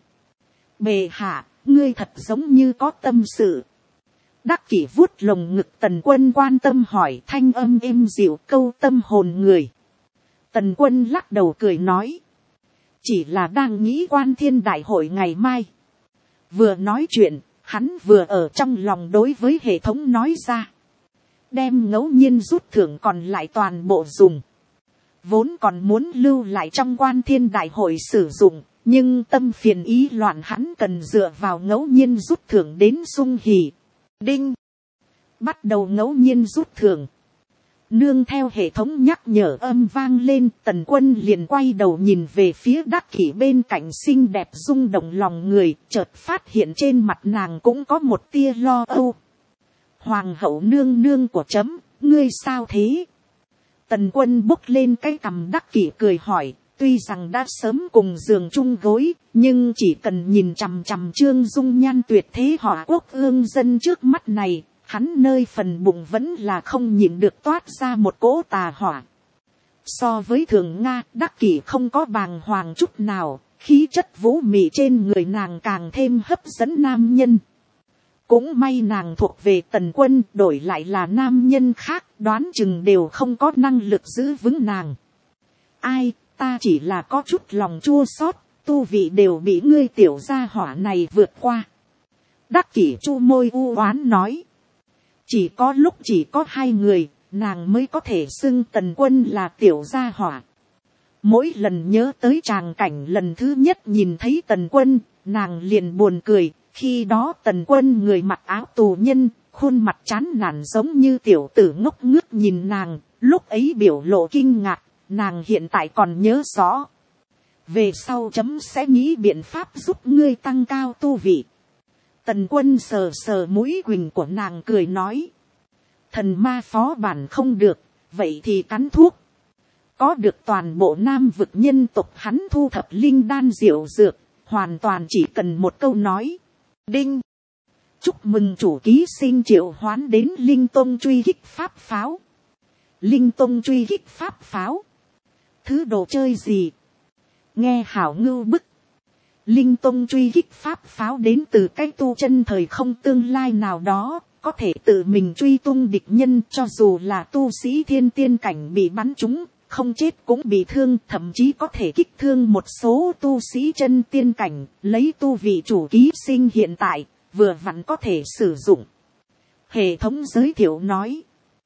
Bệ hạ, ngươi thật giống như có tâm sự. Đắc Kỷ vuốt lồng ngực Tần Quân quan tâm hỏi, thanh âm êm dịu câu tâm hồn người. Tần Quân lắc đầu cười nói. Chỉ là đang nghĩ Quan Thiên đại hội ngày mai. Vừa nói chuyện, hắn vừa ở trong lòng đối với hệ thống nói ra. Đem ngẫu nhiên rút thưởng còn lại toàn bộ dùng. Vốn còn muốn lưu lại trong Quan Thiên đại hội sử dụng, nhưng tâm phiền ý loạn, hắn cần dựa vào ngẫu nhiên rút thưởng đến sung hỉ. Đinh. Bắt đầu ngẫu nhiên rút thưởng. Nương theo hệ thống nhắc nhở âm vang lên, Tần Quân liền quay đầu nhìn về phía Đắc Kỷ bên cạnh xinh đẹp rung động lòng người, chợt phát hiện trên mặt nàng cũng có một tia lo âu. Hoàng hậu nương nương của chấm, ngươi sao thế? Tần Quân bốc lên cái cằm, Đắc Kỷ cười hỏi, tuy rằng đã sớm cùng giường chung gối, nhưng chỉ cần nhìn chằm chằm Trương dung nhan tuyệt thế họ quốc ương dân trước mắt này, hắn nơi phần bụng vẫn là không nhịn được toát ra một cỗ tà hỏa. So với Thường Nga, Đắc Kỷ không có bàng hoàng chút nào, khí chất vũ mị trên người nàng càng thêm hấp dẫn nam nhân. Cũng may nàng thuộc về Tần Quân, đổi lại là nam nhân khác, đoán chừng đều không có năng lực giữ vững nàng. Ai, ta chỉ là có chút lòng chua xót, tu vị đều bị ngươi tiểu gia hỏa này vượt qua. Đắc Kỷ chu môi u oán nói. Chỉ có lúc chỉ có hai người, nàng mới có thể xưng Tần Quân là tiểu gia hỏa. Mỗi lần nhớ tới tràng cảnh lần thứ nhất nhìn thấy Tần Quân, nàng liền buồn cười. Khi đó Tần Quân người mặc áo tù nhân, khuôn mặt chán nản giống như tiểu tử ngốc nghếch nhìn nàng, lúc ấy biểu lộ kinh ngạc, nàng hiện tại còn nhớ rõ. Về sau chấm sẽ nghĩ biện pháp giúp ngươi tăng cao tu vị. Tần Quân sờ sờ mũi quỳnh của nàng cười nói. Thần ma phó bản không được, vậy thì cắn thuốc. Có được toàn bộ Nam vực nhân tộc hắn thu thập linh đan diệu dược, hoàn toàn chỉ cần một câu nói. Đinh. Chúc mừng chủ ký sinh triệu hoán đến Linh Tông truy kích pháp pháo. Linh Tông truy kích pháp pháo. Thứ đồ chơi gì? Nghe hảo ngưu bức. Linh Tông truy kích pháp pháo đến từ cái tu chân thời không tương lai nào đó, có thể tự mình truy tung địch nhân, cho dù là tu sĩ thiên tiên cảnh bị bắn trúng, không chết cũng bị thương, thậm chí có thể kích thương một số tu sĩ chân tiên cảnh, lấy tu vị chủ ký sinh hiện tại, vừa vặn có thể sử dụng. Hệ thống giới thiệu nói,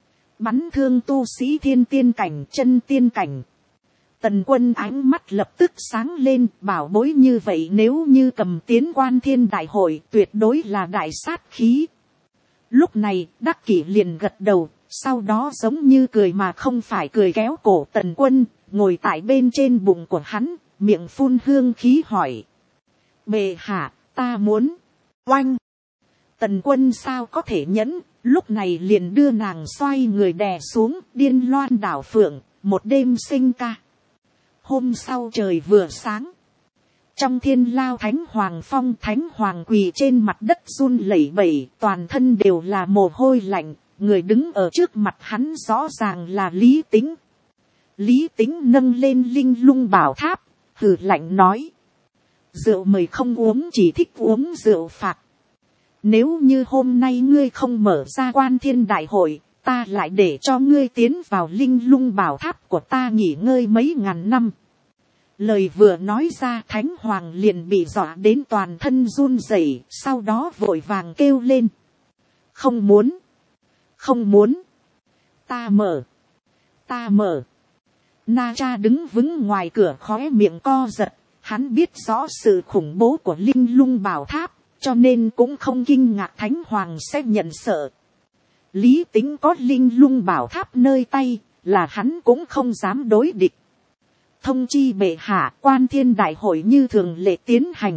bắn thương tu sĩ thiên tiên cảnh, chân tiên cảnh. Tần Quân ánh mắt lập tức sáng lên, bảo bối như vậy nếu như cầm tiến Quan Thiên đại hội tuyệt đối là đại sát khí. Lúc này Đắc Kỷ liền gật đầu, sau đó giống như cười mà không phải cười kéo cổ Tần Quân, ngồi tại bên trên bụng của hắn, miệng phun hương khí hỏi. Bệ hạ, ta muốn. Oanh. Tần Quân sao có thể nhẫn, lúc này liền đưa nàng xoay người đè xuống, điên loan đảo phượng, một đêm sinh ca. Hôm sau trời vừa sáng. Trong Thiên Lao Thánh Hoàng Phong, Thánh Hoàng quỳ trên mặt đất run lẩy bẩy, toàn thân đều là mồ hôi lạnh, người đứng ở trước mặt hắn rõ ràng là Lý Tính. Lý Tính nâng lên linh lung bảo tháp, hừ lạnh nói. Rượu mời không uống, chỉ thích uống rượu phạt. Nếu như hôm nay ngươi không mở ra quan thiên đại hội, ta lại để cho ngươi tiến vào linh lung bảo tháp của ta nghỉ ngơi mấy ngàn năm. Lời vừa nói ra, Thánh Hoàng liền bị dọa đến toàn thân run rẩy, sau đó vội vàng kêu lên. Không muốn, không muốn, ta mở, ta mở. Na Cha đứng vững ngoài cửa, khóe miệng co giật, hắn biết rõ sự khủng bố của linh lung bảo tháp, cho nên cũng không kinh ngạc Thánh Hoàng sẽ nhận sợ. Lý Tính có linh lung bảo tháp nơi tay, là hắn cũng không dám đối địch. Thông chi bệ hạ, quan thiên đại hội như thường lệ tiến hành.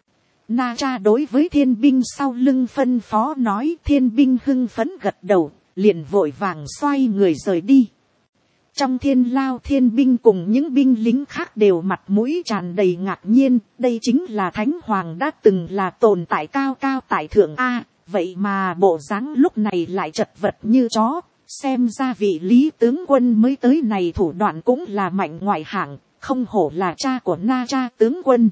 Na Cha đối với thiên binh sau lưng phân phó nói. Thiên binh hưng phấn gật đầu, liền vội vàng xoay người rời đi. Trong thiên lao, thiên binh cùng những binh lính khác đều mặt mũi tràn đầy ngạc nhiên. Đây chính là Thánh Hoàng đã từng là tồn tại cao cao tại thượng A. Vậy mà bộ dáng lúc này lại chật vật như chó. Xem ra vị Lý tướng quân mới tới này thủ đoạn cũng là mạnh ngoại hạng, không hổ là cha của Na Cha tướng quân.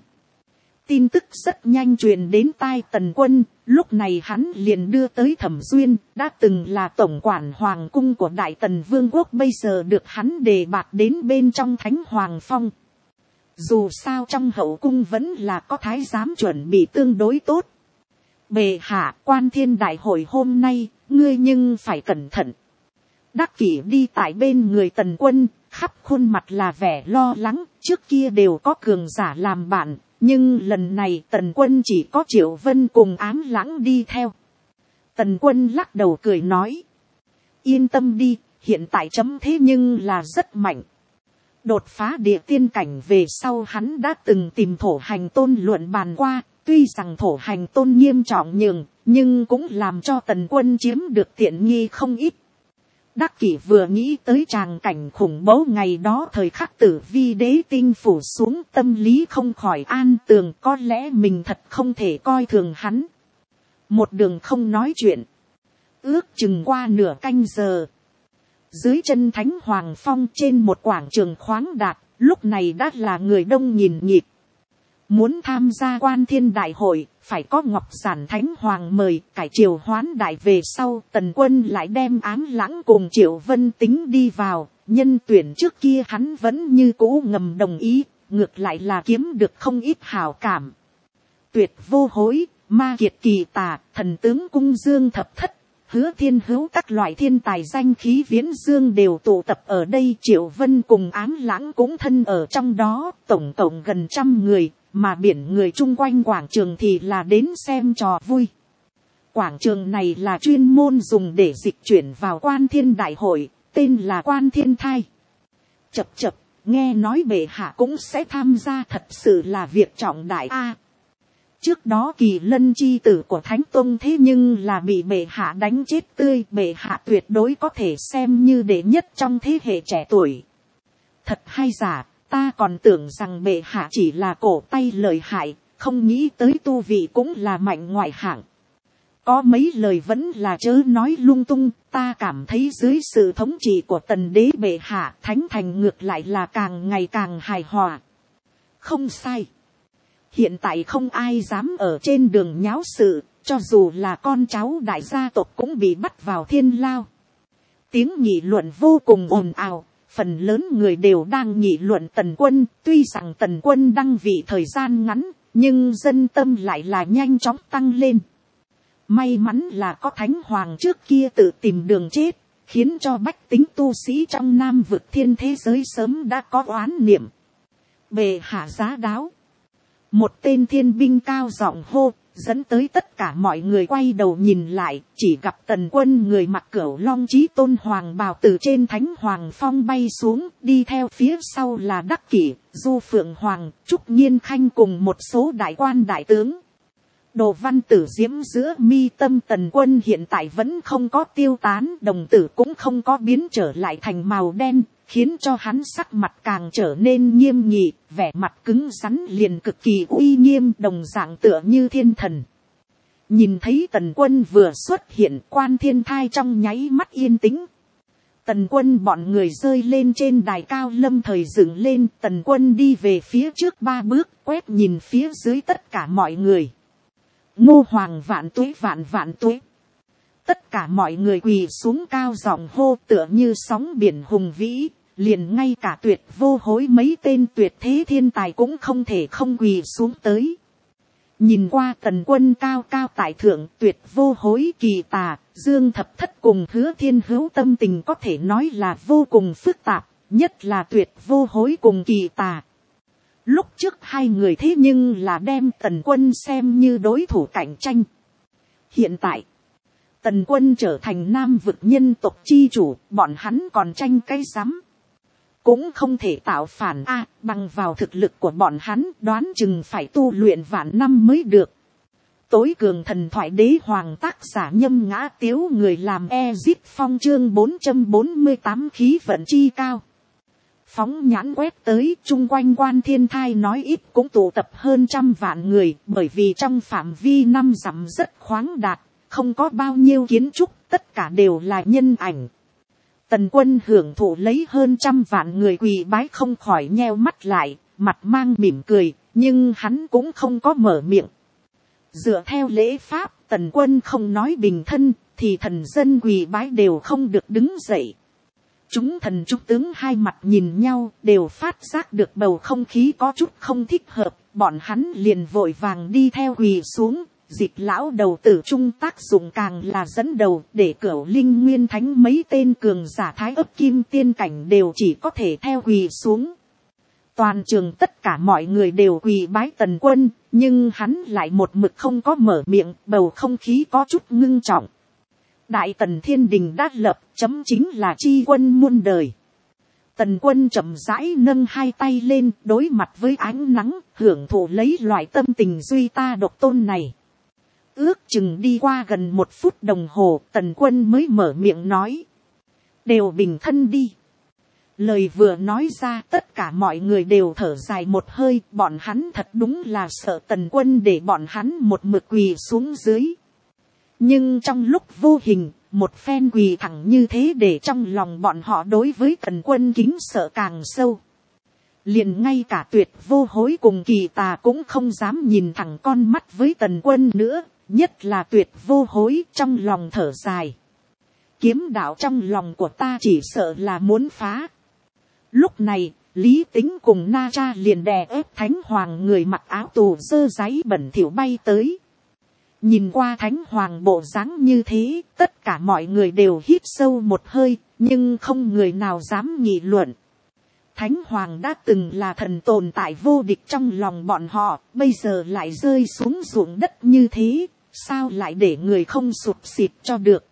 Tin tức rất nhanh truyền đến tai Tần Quân, lúc này hắn liền đưa tới Thẩm Duyên, đã từng là tổng quản hoàng cung của Đại Tần Vương quốc, bây giờ được hắn đề bạt đến bên trong Thánh Hoàng Phong. Dù sao trong hậu cung vẫn là có thái giám chuẩn bị tương đối tốt. Bệ hạ, quan thiên đại hội hôm nay, ngươi nhưng phải cẩn thận. Đắc Kỷ đi tại bên người Tần Quân, khắp khuôn mặt là vẻ lo lắng, trước kia đều có cường giả làm bạn, nhưng lần này Tần Quân chỉ có Triệu Vân cùng Ám Lãng đi theo. Tần Quân lắc đầu cười nói. Yên tâm đi, hiện tại chấm thế nhưng là rất mạnh. Đột phá địa tiên cảnh về sau hắn đã từng tìm Thổ Hành Tôn luận bàn qua, tuy rằng Thổ Hành Tôn nghiêm trọng nhường, nhưng cũng làm cho Tần Quân chiếm được tiện nghi không ít. Đắc Kỷ vừa nghĩ tới tràng cảnh khủng bố ngày đó thời khắc Tử Vi đế tinh phủ xuống, tâm lý không khỏi an tường, có lẽ mình thật không thể coi thường hắn. Một đường không nói chuyện, ước chừng qua nửa canh giờ. Dưới chân Thánh Hoàng Phong trên một quảng trường khoáng đạt, lúc này đã là người đông nhìn nhịp. Muốn tham gia quan thiên đại hội, phải có Ngọc Giản Thánh Hoàng mời. Cải triều hoán đại về sau, Tần Quân lại đem Ám Lãng cùng Triệu Vân tính đi vào. Nhân tuyển trước kia hắn vẫn như cũ ngầm đồng ý, ngược lại là kiếm được không ít hảo cảm. Tuyệt Vô Hối, Ma Kiệt Kỳ Tà, Thần Tướng Cung Dương Thập Thất, Hứa Thiên Hữu, các loại thiên tài danh khí viễn dương đều tụ tập ở đây. Triệu Vân cùng Ám Lãng cũng thân ở trong đó, tổng cộng gần 100 người. Mà biển người chung quanh quảng trường thì là đến xem trò vui. Quảng trường này là chuyên môn dùng để dịch chuyển vào quan thiên đại hội, tên là Quan Thiên Thai. Chập chập, nghe nói bệ hạ cũng sẽ tham gia, thật sự là việc trọng đại a. Trước đó Kỳ Lân chi tử của Thánh Tông thế nhưng là bị bệ hạ đánh chết tươi, bệ hạ tuyệt đối có thể xem như đệ nhất trong thế hệ trẻ tuổi. Thật hay giả? Ta còn tưởng rằng bệ hạ chỉ là cổ tay lợi hại, không nghĩ tới tu vị cũng là mạnh ngoại hạng. Có mấy lời vẫn là chớ nói lung tung, ta cảm thấy dưới sự thống trị của Tần đế bệ hạ, Thánh thành ngược lại là càng ngày càng hài hòa. Không sai. Hiện tại không ai dám ở trên đường nháo sự, cho dù là con cháu đại gia tộc cũng bị bắt vào thiên lao. Tiếng nghị luận vô cùng ồn ào. Phần lớn người đều đang nghị luận Tần Quân, tuy rằng Tần Quân đăng vị thời gian ngắn, nhưng dân tâm lại là nhanh chóng tăng lên. May mắn là có Thánh Hoàng trước kia tự tìm đường chết, khiến cho bách tính tu sĩ trong Nam vực thiên thế giới sớm đã có oán niệm. Bệ hạ giá đáo. Một tên thiên binh cao giọng hô, dẫn tới tất cả mọi người quay đầu nhìn lại, chỉ gặp Tần Quân người mặc Cửu Long Chí Tôn hoàng bào từ trên Thánh Hoàng Phong bay xuống, đi theo phía sau là Đắc Kỷ, Du Phượng Hoàng, Trúc Nhiên Khanh cùng một số đại quan đại tướng. Đồ văn tử diễm giữa mi tâm Tần Quân hiện tại vẫn không có tiêu tán, đồng tử cũng không có biến trở lại thành màu đen, khiến cho hắn sắc mặt càng trở nên nghiêm nghị, vẻ mặt cứng rắn liền cực kỳ uy nghiêm, đồng dạng tựa như thiên thần. Nhìn thấy tần quân vừa xuất hiện, Quan Thiên Thai trong nháy mắt yên tĩnh. Tần quân bọn người rơi lên trên đài cao lâm thời dựng lên. Tần quân đi về phía trước 3 bước, quét nhìn phía dưới tất cả mọi người. Ngô Hoàng vạn tuế vạn vạn tuế. Tất cả mọi người quỳ xuống cao giọng hô, tựa như sóng biển hùng vĩ. Liền ngay cả Tuyệt Vô Hối mấy tên tuyệt thế thiên tài cũng không thể không quỳ xuống tới. Nhìn qua tần quân cao cao tại thượng, Tuyệt Vô Hối, Kỳ Tà, Dương Thập Thất cùng Hứa Thiên Hữu tâm tình có thể nói là vô cùng phức tạp, nhất là Tuyệt Vô Hối cùng Kỳ Tà. Lúc trước hai người thế nhưng là đem tần quân xem như đối thủ cạnh tranh. Hiện tại, tần quân trở thành Nam vực nhân tộc chi chủ, bọn hắn còn tranh cái rắm. Cũng không thể tạo phản bằng vào thực lực của bọn hắn đoán chừng phải tu luyện vạn năm mới được. Tối cường thần thoại đế hoàng tác giả Nhâm Ngã Tiếu, người làm Ezip Phong chương 448 khí vận chi cao. Phóng nhãn quét tới, chung quanh Quan Thiên Thai nói ít cũng tụ tập hơn 100 vạn người, bởi vì trong phạm vi 5 dặm rất khoáng đạt, không có bao nhiêu kiến trúc, tất cả đều là nhân ảnh. Tần quân hưởng thụ lấy hơn 100 vạn người quỳ bái không khỏi nheo mắt lại, mặt mang mỉm cười, nhưng hắn cũng không có mở miệng. Dựa theo lễ pháp, tần quân không nói bình thân, thì thần dân quỳ bái đều không được đứng dậy. Chúng thần chúng tướng hai mặt nhìn nhau, đều phát giác được bầu không khí có chút không thích hợp, bọn hắn liền vội vàng đi theo quỳ xuống. Dịch lão đầu tử trung tác dụng càng là dẫn đầu, để Cửu Linh Nguyên Thánh mấy tên cường giả Thái Ấp Kim Tiên cảnh đều chỉ có thể theo quỳ xuống. Toàn trường tất cả mọi người đều quỳ bái tần quân, nhưng hắn lại một mực không có mở miệng, bầu không khí có chút ngưng trọng. Đại Tần Thiên Đình đã lập, chấm chính là chi quân muôn đời. Tần quân chậm rãi nâng hai tay lên, đối mặt với ánh nắng, hưởng thụ lấy loại tâm tình duy ta độc tôn này. Ước chừng đi qua gần 1 phút đồng hồ, tần quân mới mở miệng nói. Đều bình thân đi. Lời vừa nói ra, tất cả mọi người đều thở dài một hơi, bọn hắn thật đúng là sợ tần quân để bọn hắn một mực quỳ xuống dưới. Nhưng trong lúc vô hình, một phen quỳ thẳng như thế để trong lòng bọn họ đối với tần quân kính sợ càng sâu. Liền ngay cả Tuyệt Vô Hối cùng Kỳ Tà cũng không dám nhìn thẳng con mắt với tần quân nữa, nhất là Tuyệt Vô Hối trong lòng thở dài. Kiếm đạo trong lòng của ta chỉ sợ là muốn phá. Lúc này, Lý Tính cùng Na Cha liền đè ép Thánh Hoàng người mặc áo tù dơ dáy bẩn thỉu bay tới. Nhìn qua Thánh Hoàng bộ dáng như thế, tất cả mọi người đều hít sâu một hơi, nhưng không người nào dám nghị luận. Thánh Hoàng đã từng là thần tồn tại vô địch trong lòng bọn họ, bây giờ lại rơi xuống ruộng đất như thế, sao lại để người không sụp xịt cho được.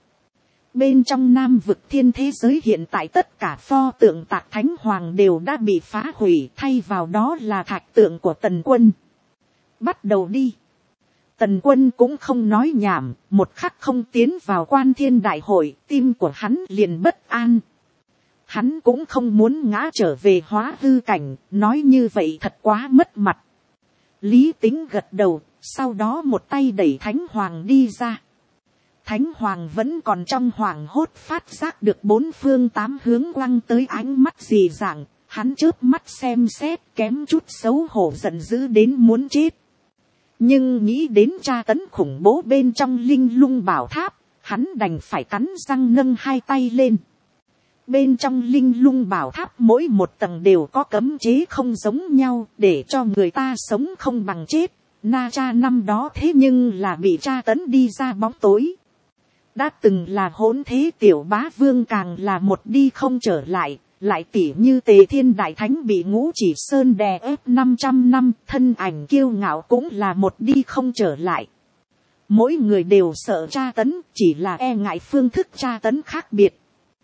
Bên trong Nam vực thiên thế giới hiện tại tất cả pho tượng tạc Thánh Hoàng đều đã bị phá hủy, thay vào đó là thạch tượng của tần quân. Bắt đầu đi. Tần quân cũng không nói nhảm, một khắc không tiến vào Quan Thiên đại hội, tim của hắn liền bất an. Hắn cũng không muốn ngã trở về hóa hư cảnh, nói như vậy thật quá mất mặt. Lý Tính gật đầu, sau đó một tay đẩy Thánh Hoàng đi ra. Thánh Hoàng vẫn còn trong hoảng hốt phát giác được 4 phương 8 hướng quăng tới ánh mắt dị dạng, hắn chớp mắt xem xét kém chút xấu hổ giận dữ đến muốn chết. Nhưng nghĩ đến tra tấn khủng bố bên trong Linh Lung Bảo Tháp, hắn đành phải cắn răng nâng hai tay lên. Bên trong Linh Lung Bảo Tháp mỗi một tầng đều có cấm chế không giống nhau, để cho người ta sống không bằng chết. Na Cha năm đó thế nhưng là bị tra tấn đi ra bóng tối. Đã từng là hỗn thế tiểu bá vương càng là một đi không trở lại, lại tỉ như Tề Thiên Đại Thánh bị Ngũ Chỉ Sơn đè ép 500 năm, thân ảnh kiêu ngạo cũng là một đi không trở lại. Mỗi người đều sợ tra tấn, chỉ là e ngại phương thức tra tấn khác biệt.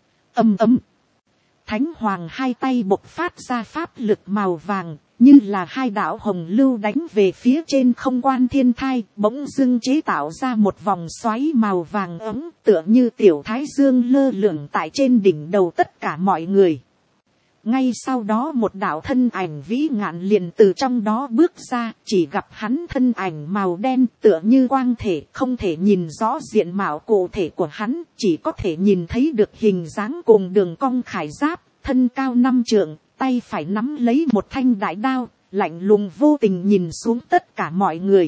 Ầm ầm. Thánh Hoàng hai tay bộc phát ra pháp lực màu vàng, như là hai đạo hồng lưu đánh về phía trên không Quan Thiên Thai, bỗng dưng chế tạo ra một vòng xoáy màu vàng ấm, tựa như tiểu thái dương lơ lửng tại trên đỉnh đầu tất cả mọi người. Ngay sau đó một đạo thân ảnh vĩ ngạn liền từ trong đó bước ra, chỉ gặp hắn thân ảnh màu đen tựa như quang thể, không thể nhìn rõ diện mạo cụ thể của hắn, chỉ có thể nhìn thấy được hình dáng cùng đường cong khải giáp, thân cao 5 trượng, tay phải nắm lấy một thanh đại đao, lạnh lùng vô tình nhìn xuống tất cả mọi người.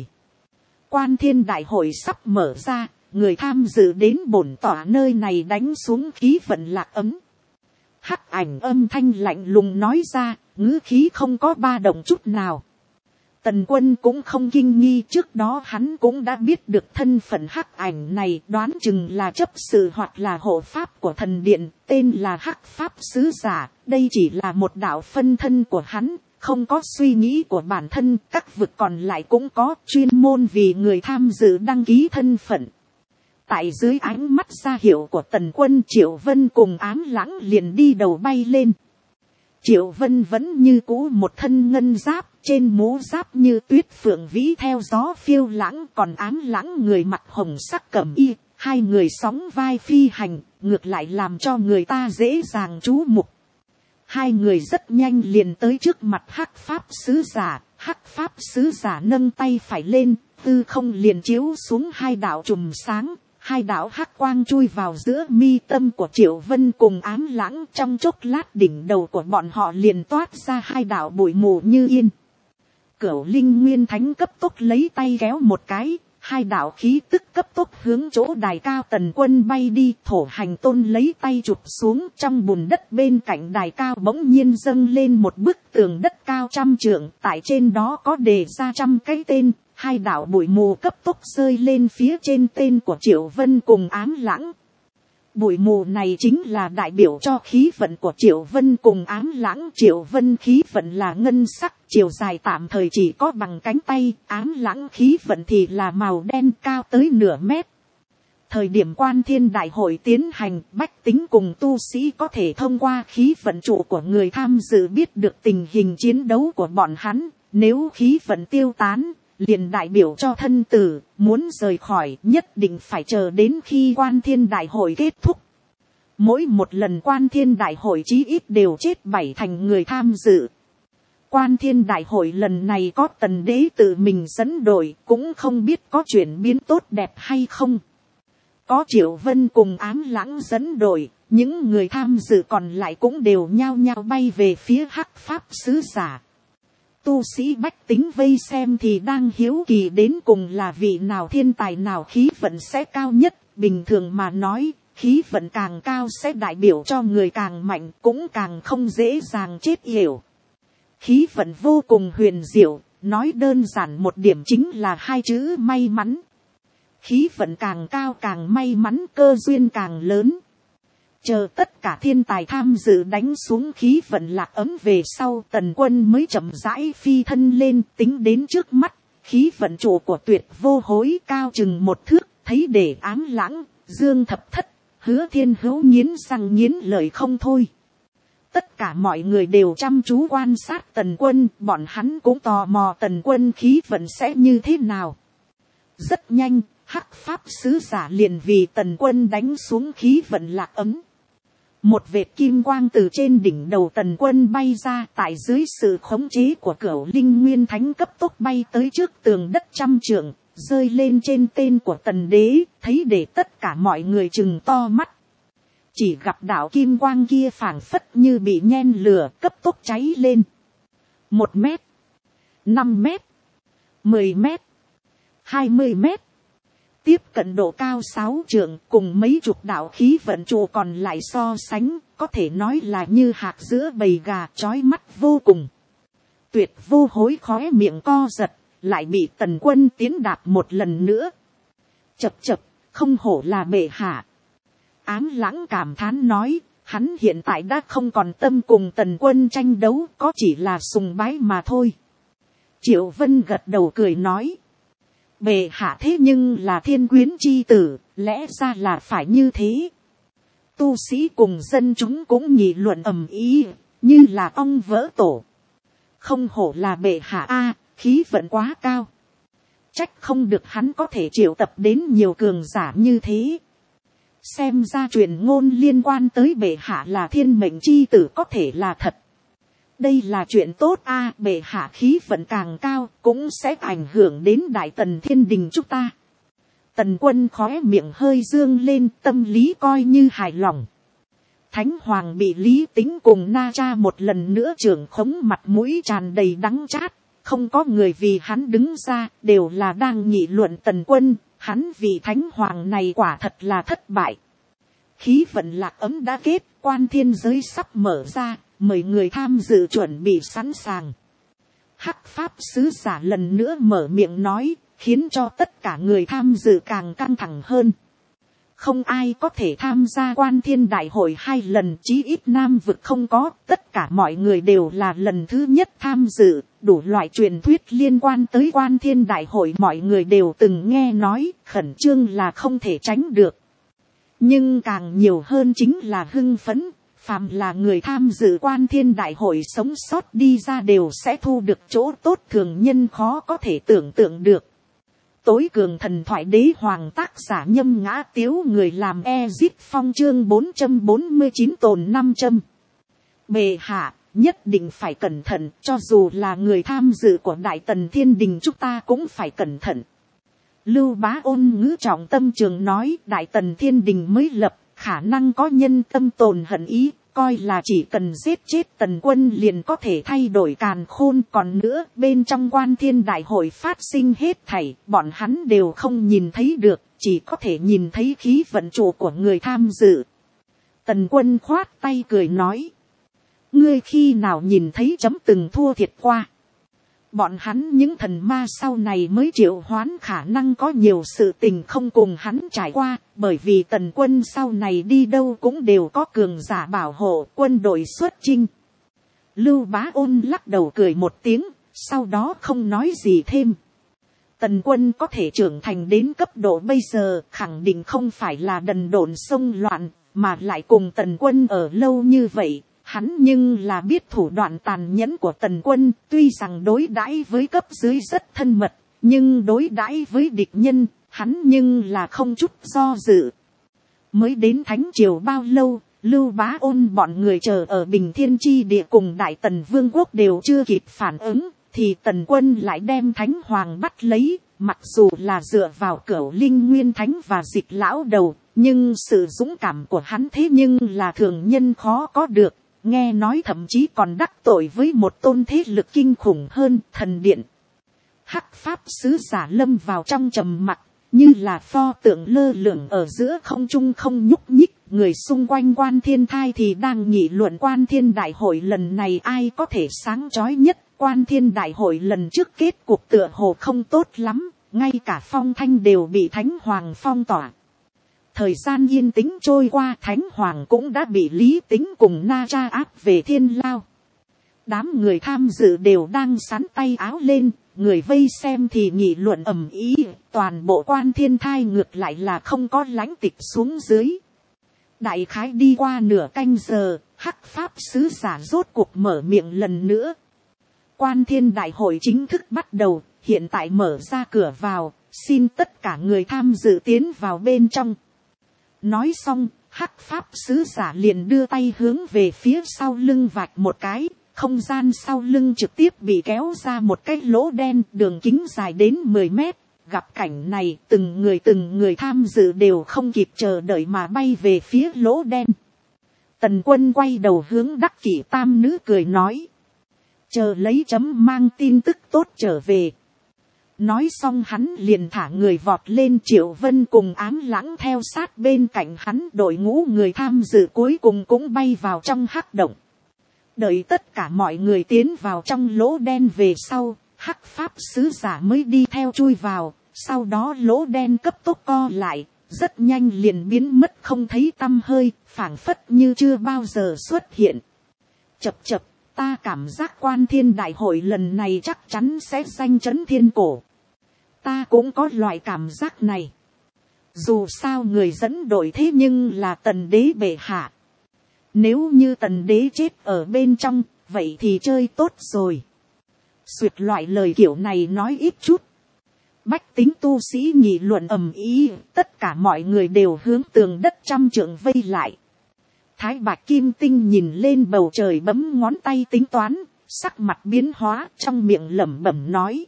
Quan Thiên đại hội sắp mở ra, người tham dự đến bổn tỏa nơi này đánh xuống khí vận lạc ấm. Hắc ảnh âm thanh lạnh lùng nói ra, ngữ khí không có ba động chút nào. Tần Quân cũng không kinh nghi, trước đó hắn cũng đã biết được thân phận hắc ảnh này, đoán chừng là chấp sự hoặc là hộ pháp của thần điện, tên là Hắc Pháp Sứ Giả. Đây chỉ là một đạo phân thân của hắn, không có suy nghĩ của bản thân, các vực còn lại cũng có, chuyên môn vì người tham dự đăng ký thân phận. Tại dưới ánh mắt ra hiệu của Tần Quân, Triệu Vân cùng Ám Lãng liền đi đầu bay lên. Triệu Vân vẫn như cũ một thân ngân giáp, trên mũ giáp như tuyết phượng vĩ theo gió phiêu lãng, còn Ám Lãng người mặc hồng sắc cẩm y, hai người sóng vai phi hành, ngược lại làm cho người ta dễ dàng chú mục. Hai người rất nhanh liền tới trước mặt Hắc Pháp Sứ Giả. Hắc Pháp Sứ Giả nâng tay phải lên, tư không liền chiếu xuống hai đạo chùm sáng. Hai đạo hắc quang chui vào giữa mi tâm của Triệu Vân cùng Ám Lãng, trong chốc lát đỉnh đầu của bọn họ liền toát ra hai đạo bụi mù như yên. Cửu Linh Nguyên Thánh cấp tốc lấy tay kéo một cái, hai đạo khí tức cấp tốc hướng chỗ đài cao Tần Quân bay đi. Thổ Hành Tôn lấy tay chụp xuống, trong bùn đất bên cạnh đài cao bỗng nhiên dâng lên một bức tường đất cao 100 trượng, tại trên đó có đề ra 100 cái tên. Hai đạo bụi mù cấp tốc rơi lên phía trên tên của Triệu Vân cùng Ám Lãng. Bụi mù này chính là đại biểu cho khí vận của Triệu Vân cùng Ám Lãng. Triệu Vân khí vận là ngân sắc, chiều dài tạm thời chỉ có bằng cánh tay. Ám Lãng khí vận thì là màu đen, cao tới nửa mét. Thời điểm Quan Thiên đại hội tiến hành, bách tính cùng tu sĩ có thể thông qua khí vận trụ của người tham dự biết được tình hình chiến đấu của bọn hắn. Nếu khí vận tiêu tán, liền đại biểu cho thân tử, muốn rời khỏi nhất định phải chờ đến khi Quan Thiên đại hội kết thúc. Mỗi một lần Quan Thiên đại hội chí ít đều chết 7 thành người tham dự. Quan Thiên đại hội lần này có Tần Đế tự mình dẫn đội, cũng không biết có chuyển biến tốt đẹp hay không. Có Triệu Vân cùng Ám Lãng dẫn đội, những người tham dự còn lại cũng đều nhao nhao bay về phía Hắc Pháp Sứ Giả. Tu sĩ bách tính vây xem thì đang hiếu kỳ đến cùng là vị nào thiên tài nào khí vận sẽ cao nhất. Bình thường mà nói, khí vận càng cao sẽ đại biểu cho người càng mạnh, cũng càng không dễ dàng chết yểu. Khí vận vô cùng huyền diệu, nói đơn giản một điểm chính là hai chữ may mắn. Khí vận càng cao càng may mắn, cơ duyên càng lớn. Chờ tất cả thiên tài tham dự đánh xuống khí vận lạc ấm về sau, Tần Quân mới chậm rãi phi thân lên, tính đến trước mắt. Khí vận trụ của Tuyệt Vô Hối cao chừng 1 thước, thấy để Ám Lãng, Dương Thập Thất, Hứa Thiên Hữu nghiến răng nghiến lợi không thôi. Tất cả mọi người đều chăm chú quan sát Tần Quân, bọn hắn cũng tò mò Tần Quân khí vận sẽ như thế nào. Rất nhanh, Hắc Pháp Sứ Giả liền vì Tần Quân đánh xuống khí vận lạc ấm. Một vệt kim quang từ trên đỉnh đầu Tần Quân bay ra, tại dưới sự khống chế của Cửu Linh Nguyên Thánh cấp tốc bay tới trước tường đất 100 trượng, rơi lên trên tên của Tần Đế, thấy để tất cả mọi người trừng to mắt. Chỉ gặp đạo kim quang kia phảng phất như bị nhen lửa, cấp tốc cháy lên. 1 mét, 5 mét, 10 mét, 20 mét. Tiếp cận độ cao 6 trượng, cùng mấy chục đạo khí vận trụ còn lại so sánh, có thể nói là như hạt giữa bầy gà, chói mắt vô cùng. Tuyệt Vô Hối khóe miệng co giật, lại bị Tần Quân tiến đạp một lần nữa. Chập chập, không hổ là bệ hạ. Ám Lãng cảm thán nói, hắn hiện tại đã không còn tâm cùng Tần Quân tranh đấu, có chỉ là sùng bái mà thôi. Triệu Vân gật đầu cười nói, bệ hạ thế nhưng là thiên quyến chi tử, lẽ ra là phải như thế. Tu sĩ cùng dân chúng cũng nghị luận ầm ĩ, như là ong vỡ tổ. Không hổ là bệ hạ a, khí vận quá cao. Trách không được hắn có thể triệu tập đến nhiều cường giả như thế. Xem ra truyền ngôn liên quan tới bệ hạ là thiên mệnh chi tử có thể là thật. Đây là chuyện tốt a, bệ hạ khí vận càng cao cũng sẽ ảnh hưởng đến đại tần thiên đình chúng ta. Tần Quân khóe miệng hơi dương lên, tâm lý coi như hài lòng. Thánh Hoàng bị Lý Tính cùng Na Cha một lần nữa trưởng khống, mặt mũi tràn đầy đắng chát. Không có người vì hắn đứng ra, đều là đang nghị luận Tần Quân. Hắn vì Thánh Hoàng này quả thật là thất bại. Khí vận lạc ấm đã kết, quan thiên giới sắp mở ra, mời người tham dự chuẩn bị sẵn sàng. Hắc Pháp sứ giả lần nữa mở miệng nói, khiến cho tất cả người tham dự càng căng thẳng hơn. Không ai có thể tham gia quan thiên đại hội 2 lần, chí ít Nam vực không có, tất cả mọi người đều là lần thứ nhất tham dự, đủ loại truyền thuyết liên quan tới quan thiên đại hội mọi người đều từng nghe nói, khẩn trương là không thể tránh được. Nhưng càng nhiều hơn chính là hưng phấn, phàm là người tham dự quan thiên đại hội sống sót đi ra đều sẽ thu được chỗ tốt thường nhân khó có thể tưởng tượng được. Tối cường thần thoại đế hoàng tác giả Nhâm Ngã Tiếu, người làm Ezip Phong, chương 449 tồn 500. Bệ hạ, nhất định phải cẩn thận, cho dù là người tham dự của đại tần thiên đình chúng ta cũng phải cẩn thận. Lưu Bá Ôn ngữ trọng tâm trường nói, đại tần thiên đình mới lập, khả năng có nhân tâm tồn hận ý, coi là chỉ cần giết chết Tần Quân liền có thể thay đổi càn khôn. Còn nữa, bên trong quan thiên đại hội phát sinh hết thảy, bọn hắn đều không nhìn thấy được, chỉ có thể nhìn thấy khí vận chủ của người tham dự. Tần Quân khoát tay cười nói, ngươi khi nào nhìn thấy chấm từng thua thiệt qua. Bọn hắn những thần ma sau này mới triệu hoán, khả năng có nhiều sự tình không cùng hắn trải qua, bởi vì Tần Quân sau này đi đâu cũng đều có cường giả bảo hộ, quân đội xuất chinh. Lưu Bá Ôn lắc đầu cười một tiếng, sau đó không nói gì thêm. Tần Quân có thể trưởng thành đến cấp độ bây giờ, khẳng định không phải là đần độn xông loạn, mà lại cùng Tần Quân ở lâu như vậy. Hắn nhưng là biết thủ đoạn tàn nhẫn của Tần Quân, tuy rằng đối đãi với cấp dưới rất thân mật, nhưng đối đãi với địch nhân, hắn nhưng là không chút do dự. Mới đến Thánh Triều bao lâu, Lưu Bá Ôn bọn người chờ ở Bình Thiên Chi Địa cùng Đại Tần Vương quốc đều chưa kịp phản ứng, thì Tần Quân lại đem Thánh Hoàng bắt lấy, mặc dù là dựa vào Cửu Linh Nguyên Thánh và Dịch Lão Đầu, nhưng sự dũng cảm của hắn thế nhưng là thường nhân khó có được. Nghe nói thậm chí còn đắc tội với một tôn thế lực kinh khủng hơn, Thần Điện. Hắc Pháp sứ giả lâm vào trong trầm mặc, như là pho tượng lơ lửng ở giữa không trung không nhúc nhích. Người xung quanh quan thiên thai thì đang nghị luận quan thiên đại hội lần này ai có thể sáng chói nhất. Quan thiên đại hội lần trước kết cục tựa hồ không tốt lắm, ngay cả phong thanh đều bị Thánh Hoàng phong tỏa. Thời gian yên tĩnh trôi qua, Thánh Hoàng cũng đã bị Lý Tính cùng Na Cha áp về thiên lao. Đám người tham dự đều đang sắn tay áo lên, người vây xem thì nghị luận ầm ĩ, toàn bộ quan thiên thai ngược lại là không có lãnh tịch xuống dưới. Đại khái đi qua nửa canh giờ, Hắc Pháp sứ giả rốt cuộc mở miệng lần nữa. Quan thiên đại hội chính thức bắt đầu, hiện tại mở ra cửa vào, xin tất cả người tham dự tiến vào bên trong. Nói xong, Hắc Pháp sứ giả liền đưa tay hướng về phía sau lưng vạch một cái, không gian sau lưng trực tiếp bị kéo ra một cái lỗ đen, đường kính dài đến 10 mét. Gặp cảnh này, từng người tham dự đều không kịp chờ đợi mà bay về phía lỗ đen. Tần Quân quay đầu hướng Đắc Kỷ tam nữ cười nói, chờ lấy chấm mang tin tức tốt trở về. Nói xong hắn liền thả người vọt lên, Triệu Vân cùng Ám Lãng theo sát bên cạnh hắn, đội ngũ người tham dự cuối cùng cũng bay vào trong hắc động. Đợi tất cả mọi người tiến vào trong lỗ đen về sau, Hắc Pháp sứ giả mới đi theo chui vào, sau đó lỗ đen cấp tốc co lại, rất nhanh liền biến mất không thấy tăm hơi, phảng phất như chưa bao giờ xuất hiện. Chập chập, ta cảm giác quan thiên đại hội lần này chắc chắn sẽ danh chấn thiên cổ. Ta cũng có loại cảm giác này. Dù sao người dẫn đội thế nhưng là Tần đế bệ hạ. Nếu như Tần đế chết ở bên trong, vậy thì chơi tốt rồi. Xuyệt loại lời kiểu này nói ít chút. Bách tính tu sĩ nghị luận ầm ĩ, tất cả mọi người đều hướng tường đất trăm trượng vây lại. Thái Bạch Kim Tinh nhìn lên bầu trời bấm ngón tay tính toán, sắc mặt biến hóa, trong miệng lẩm bẩm nói.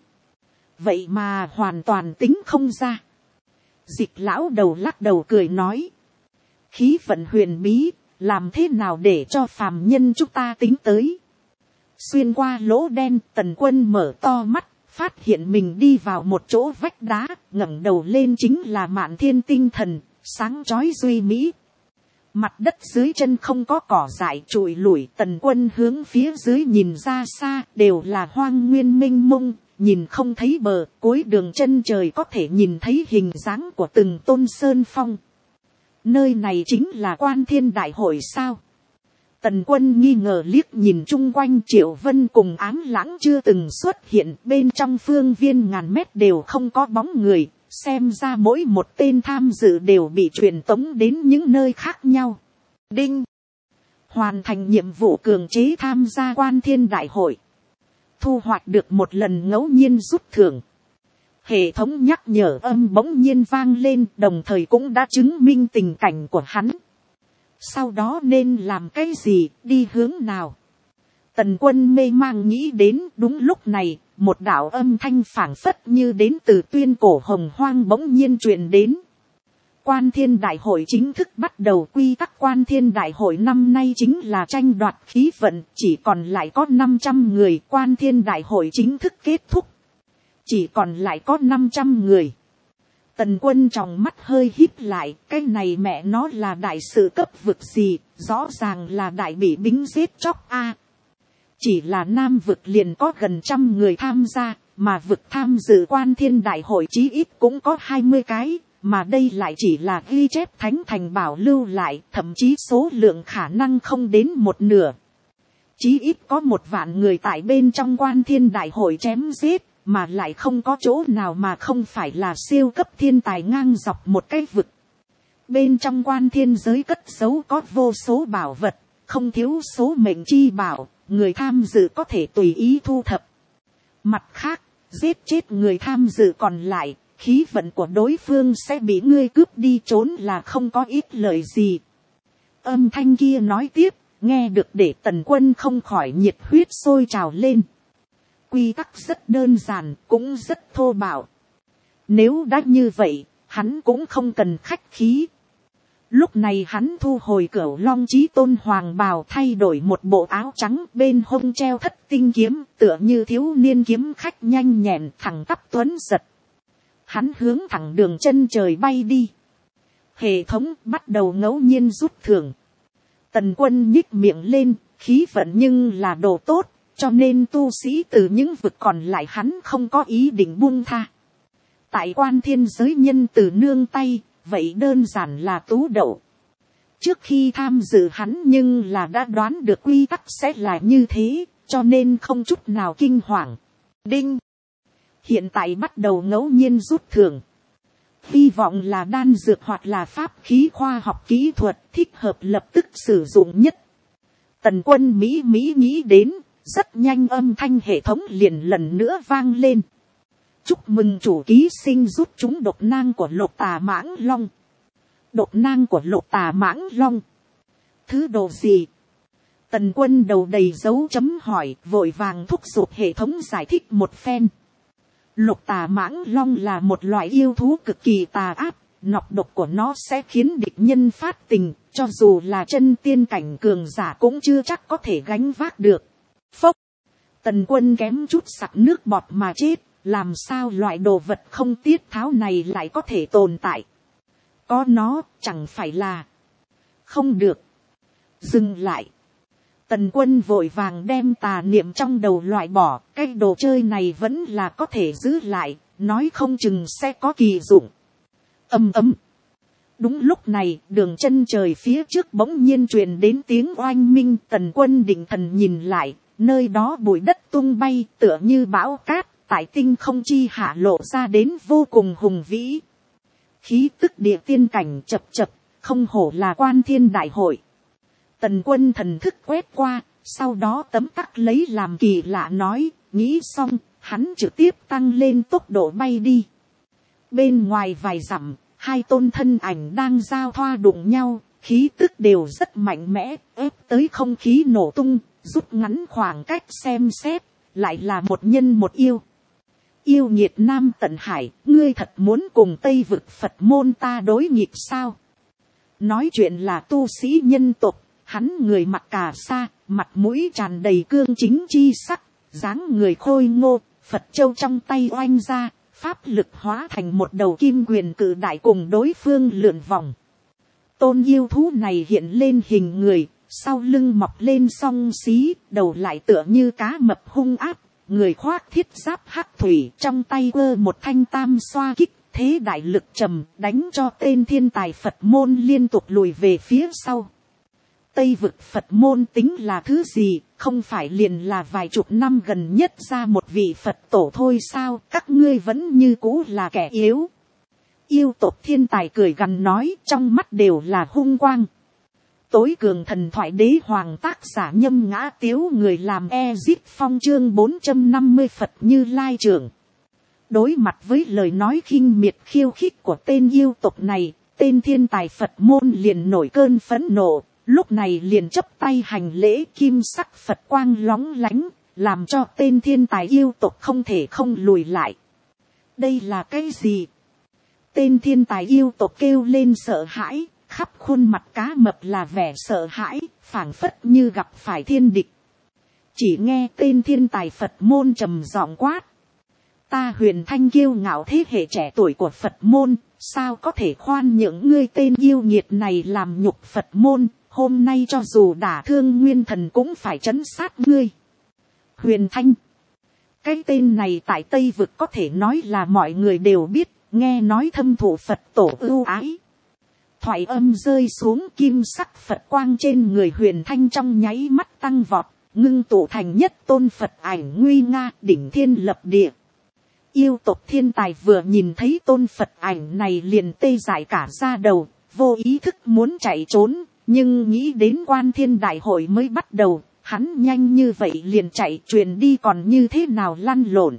Vậy mà hoàn toàn tính không ra. Dịch lão đầu lắc đầu cười nói. Khí vận huyền bí, làm thế nào để cho phàm nhân chúng ta tính tới. Xuyên qua lỗ đen, Tần Quân mở to mắt, phát hiện mình đi vào một chỗ vách đá, ngẩng đầu lên chính là Mạn Thiên tinh thần, sáng chói duy mỹ. Mặt đất dưới chân không có cỏ dại trụi lủi, Tần Quân hướng phía dưới nhìn ra xa, đều là hoang nguyên mênh mông, nhìn không thấy bờ, cuối đường chân trời có thể nhìn thấy hình dáng của từng tôn sơn phong. Nơi này chính là Quan Thiên Đại Hội sao? Tần Quân nghi ngờ liếc nhìn chung quanh, Triệu Vân cùng Ám Lãng chưa từng xuất hiện, bên trong phương viên ngàn mét đều không có bóng người, xem ra mỗi một tên tham dự đều bị truyền tống đến những nơi khác nhau. Đinh! Hoàn thành nhiệm vụ cường chế tham gia Quan Thiên Đại Hội. Thu hoạch được một lần ngẫu nhiên rút thưởng. Hệ thống nhắc nhở âm bỗng nhiên vang lên, đồng thời cũng đã chứng minh tình cảnh của hắn. Sau đó nên làm cái gì, đi hướng nào? Tần Quân mê mang nghĩ đến. Đúng lúc này, một đạo âm thanh phảng phất như đến từ tuyên cổ hồng hoang bỗng nhiên truyền đến. Quan Thiên Đại Hội chính thức bắt đầu. Quy tắc Quan Thiên Đại Hội năm nay chính là tranh đoạt khí vận, chỉ còn lại có 500 người. Quan Thiên Đại Hội chính thức kết thúc, chỉ còn lại có 500 người. Tần Quân trong mắt hơi híp lại, cái này mẹ nó là đại sự cấp vực gì, rõ ràng là đại bị bính giết chóc a. Chỉ là Nam vực liền có gần 100 người tham gia, mà vực tham dự Quan Thiên Đại Hội chí ít cũng có 20 cái, mà đây lại chỉ là ghi chép thánh thành bảo lưu lại, thậm chí số lượng khả năng không đến một nửa. Chí ít có 1 vạn người tại bên trong Quan Thiên Đại Hội chém giết, mà lại không có chỗ nào mà không phải là siêu cấp thiên tài ngang dọc một cái vực. Bên trong Quan Thiên giới cất giấu có vô số bảo vật, không thiếu số mệnh chi bảo, người tham dự có thể tùy ý thu thập. Mặt khác, giết chết người tham dự còn lại, khí vận của đối phương sẽ bị ngươi cướp đi, trốn là không có ít lợi gì. Âm thanh kia nói tiếp, nghe được để Tần Quân không khỏi nhiệt huyết sôi trào lên. Quy tắc rất đơn giản, cũng rất thô bạo. Nếu đã như vậy, hắn cũng không cần khách khí. Lúc này hắn thu hồi Cửu Long Chí Tôn hoàng bào, thay đổi một bộ áo trắng, bên hông treo thất tinh kiếm, tựa như thiếu niên kiếm khách nhanh nhẹn thẳng tắp tuấn giật. Hắn hướng thẳng đường chân trời bay đi. Hệ thống bắt đầu ngẫu nhiên rút thưởng. Tần Quân nhích miệng lên, khí vận nhưng là đồ tốt, cho nên tu sĩ từ những vực còn lại hắn không có ý định buông tha. Tại Quan Thiên giới nhân từ nương tay, vậy đơn giản là tú đậu. Trước khi tham dự hắn nhưng là đã đoán được quy tắc sẽ là như thế, cho nên không chút nào kinh hoàng. Đinh! Hiện tại bắt đầu ngẫu nhiên rút thưởng. Hy vọng là đan dược hoặc là pháp khí khoa học kỹ thuật thích hợp lập tức sử dụng nhất. Tần Quân Mỹ nghĩ đến, rất nhanh âm thanh hệ thống liền lần nữa vang lên. Chúc mừng chủ ký sinh rút trúng độc nang của Lục Tà Mãng Long. Độc nang của Lục Tà Mãng Long. Thứ đồ gì? Tần Quân đầu đầy dấu chấm hỏi, vội vàng thúc giục hệ thống giải thích một phen. Lục Tà Mãng Long là một loại yêu thú cực kỳ tà ác, nọc độc của nó sẽ khiến địch nhân phát tình, cho dù là chân tiên cảnh cường giả cũng chưa chắc có thể gánh vác được. Phốc! Tần Quân kém chút sặc nước bọt mà chết, làm sao loại đồ vật không tiết tháo này lại có thể tồn tại. Có nó, chẳng phải là... Không được. Dừng lại. Tần Quân vội vàng đem tà niệm trong đầu loại bỏ, cái đồ chơi này vẫn là có thể giữ lại, nói không chừng sẽ có kỳ dụng. Ầm ầm. Đúng lúc này, đường chân trời phía trước bỗng nhiên truyền đến tiếng oanh minh. Tần Quân định thần nhìn lại, nơi đó bụi đất tung bay tựa như bão cát, tại tinh không chi hạ lộ ra đến vô cùng hùng vĩ. Khí tức địa tiên cảnh chập chập, không hổ là Quan Thiên Đại Hội. Tần Quân thần thức quét qua, sau đó tấm tắc lấy làm kỳ lạ nói, nghĩ xong, hắn trực tiếp tăng lên tốc độ bay đi. Bên ngoài vài dặm, 2 tôn thân ảnh đang giao thoa đụng nhau, khí tức đều rất mạnh mẽ, ép tới không khí nổ tung, rút ngắn khoảng cách xem xét, lại là một nhân một yêu. Yêu nhiệt Nam Tận Hải, ngươi thật muốn cùng Tây vực Phật môn ta đối nghịch sao? Nói chuyện là tu sĩ nhân tộc, hắn người mặc cà sa, mặt mũi tràn đầy cương chính chi sắc, dáng người khôi ngô, Phật châu trong tay oanh ra, pháp lực hóa thành một đầu kim quyền cự đại cùng đối phương lượn vòng. Tôn yêu thú này hiện lên hình người, sau lưng mọc lên song xí, đầu lại tựa như cá mập hung áp, người khoác thiết giáp hắc thủy, trong tay quơ một thanh tam xoa kích, thế đại lực trầm, đánh cho tên thiên tài Phật môn liên tục lùi về phía sau. Tây vực Phật môn tính là thứ gì, không phải liền là vài chục năm gần nhất ra một vị Phật tổ thôi sao, các ngươi vẫn như cũ là kẻ yếu. Yêu tộc thiên tài cười gằn nói, trong mắt đều là hung quang. Tối cường thần thoại đế hoàng tác giả Nhâm Ngã Tiếu, người làm Ezip Phong chương 450 Phật Như Lai trưởng. Đối mặt với lời nói khinh miệt khiêu khích của tên yêu tộc này, tên thiên tài Phật môn liền nổi cơn phẫn nộ, lúc này liền chấp tay hành lễ, kim sắc Phật quang lóng lánh, làm cho tên thiên tài yêu tộc không thể không lùi lại. Đây là cái gì? Tên thiên tài yêu tộc kêu lên sợ hãi, khắp khuôn mặt cá mập là vẻ sợ hãi, phảng phất như gặp phải thiên địch. Chỉ nghe tên thiên tài Phật môn trầm giọng quát: ta Huyền Thanh kiêu ngạo thế hệ trẻ tuổi của Phật môn, sao có thể khoan nhượng ngươi tên yêu nghiệt này làm nhục Phật môn, hôm nay cho dù đả thương nguyên thần cũng phải trấn sát ngươi. Huyền Thanh, cái tên này tại Tây vực có thể nói là mọi người đều biết, nghe nói thâm thụ Phật tổ ưu ái. Thoại âm rơi xuống, kim sắc Phật quang trên người Huyền Thanh trong nháy mắt tăng vọt, ngưng tụ thành nhất tôn Phật ảnh nguy nga, đỉnh thiên lập địa. Yêu tộc thiên tài vừa nhìn thấy tôn Phật ảnh này liền tê dại cả da đầu, vô ý thức muốn chạy trốn, nhưng nghĩ đến Quan Thiên Đại hội mới bắt đầu, hắn nhanh như vậy liền chạy, truyền đi còn như thế nào lăn lộn.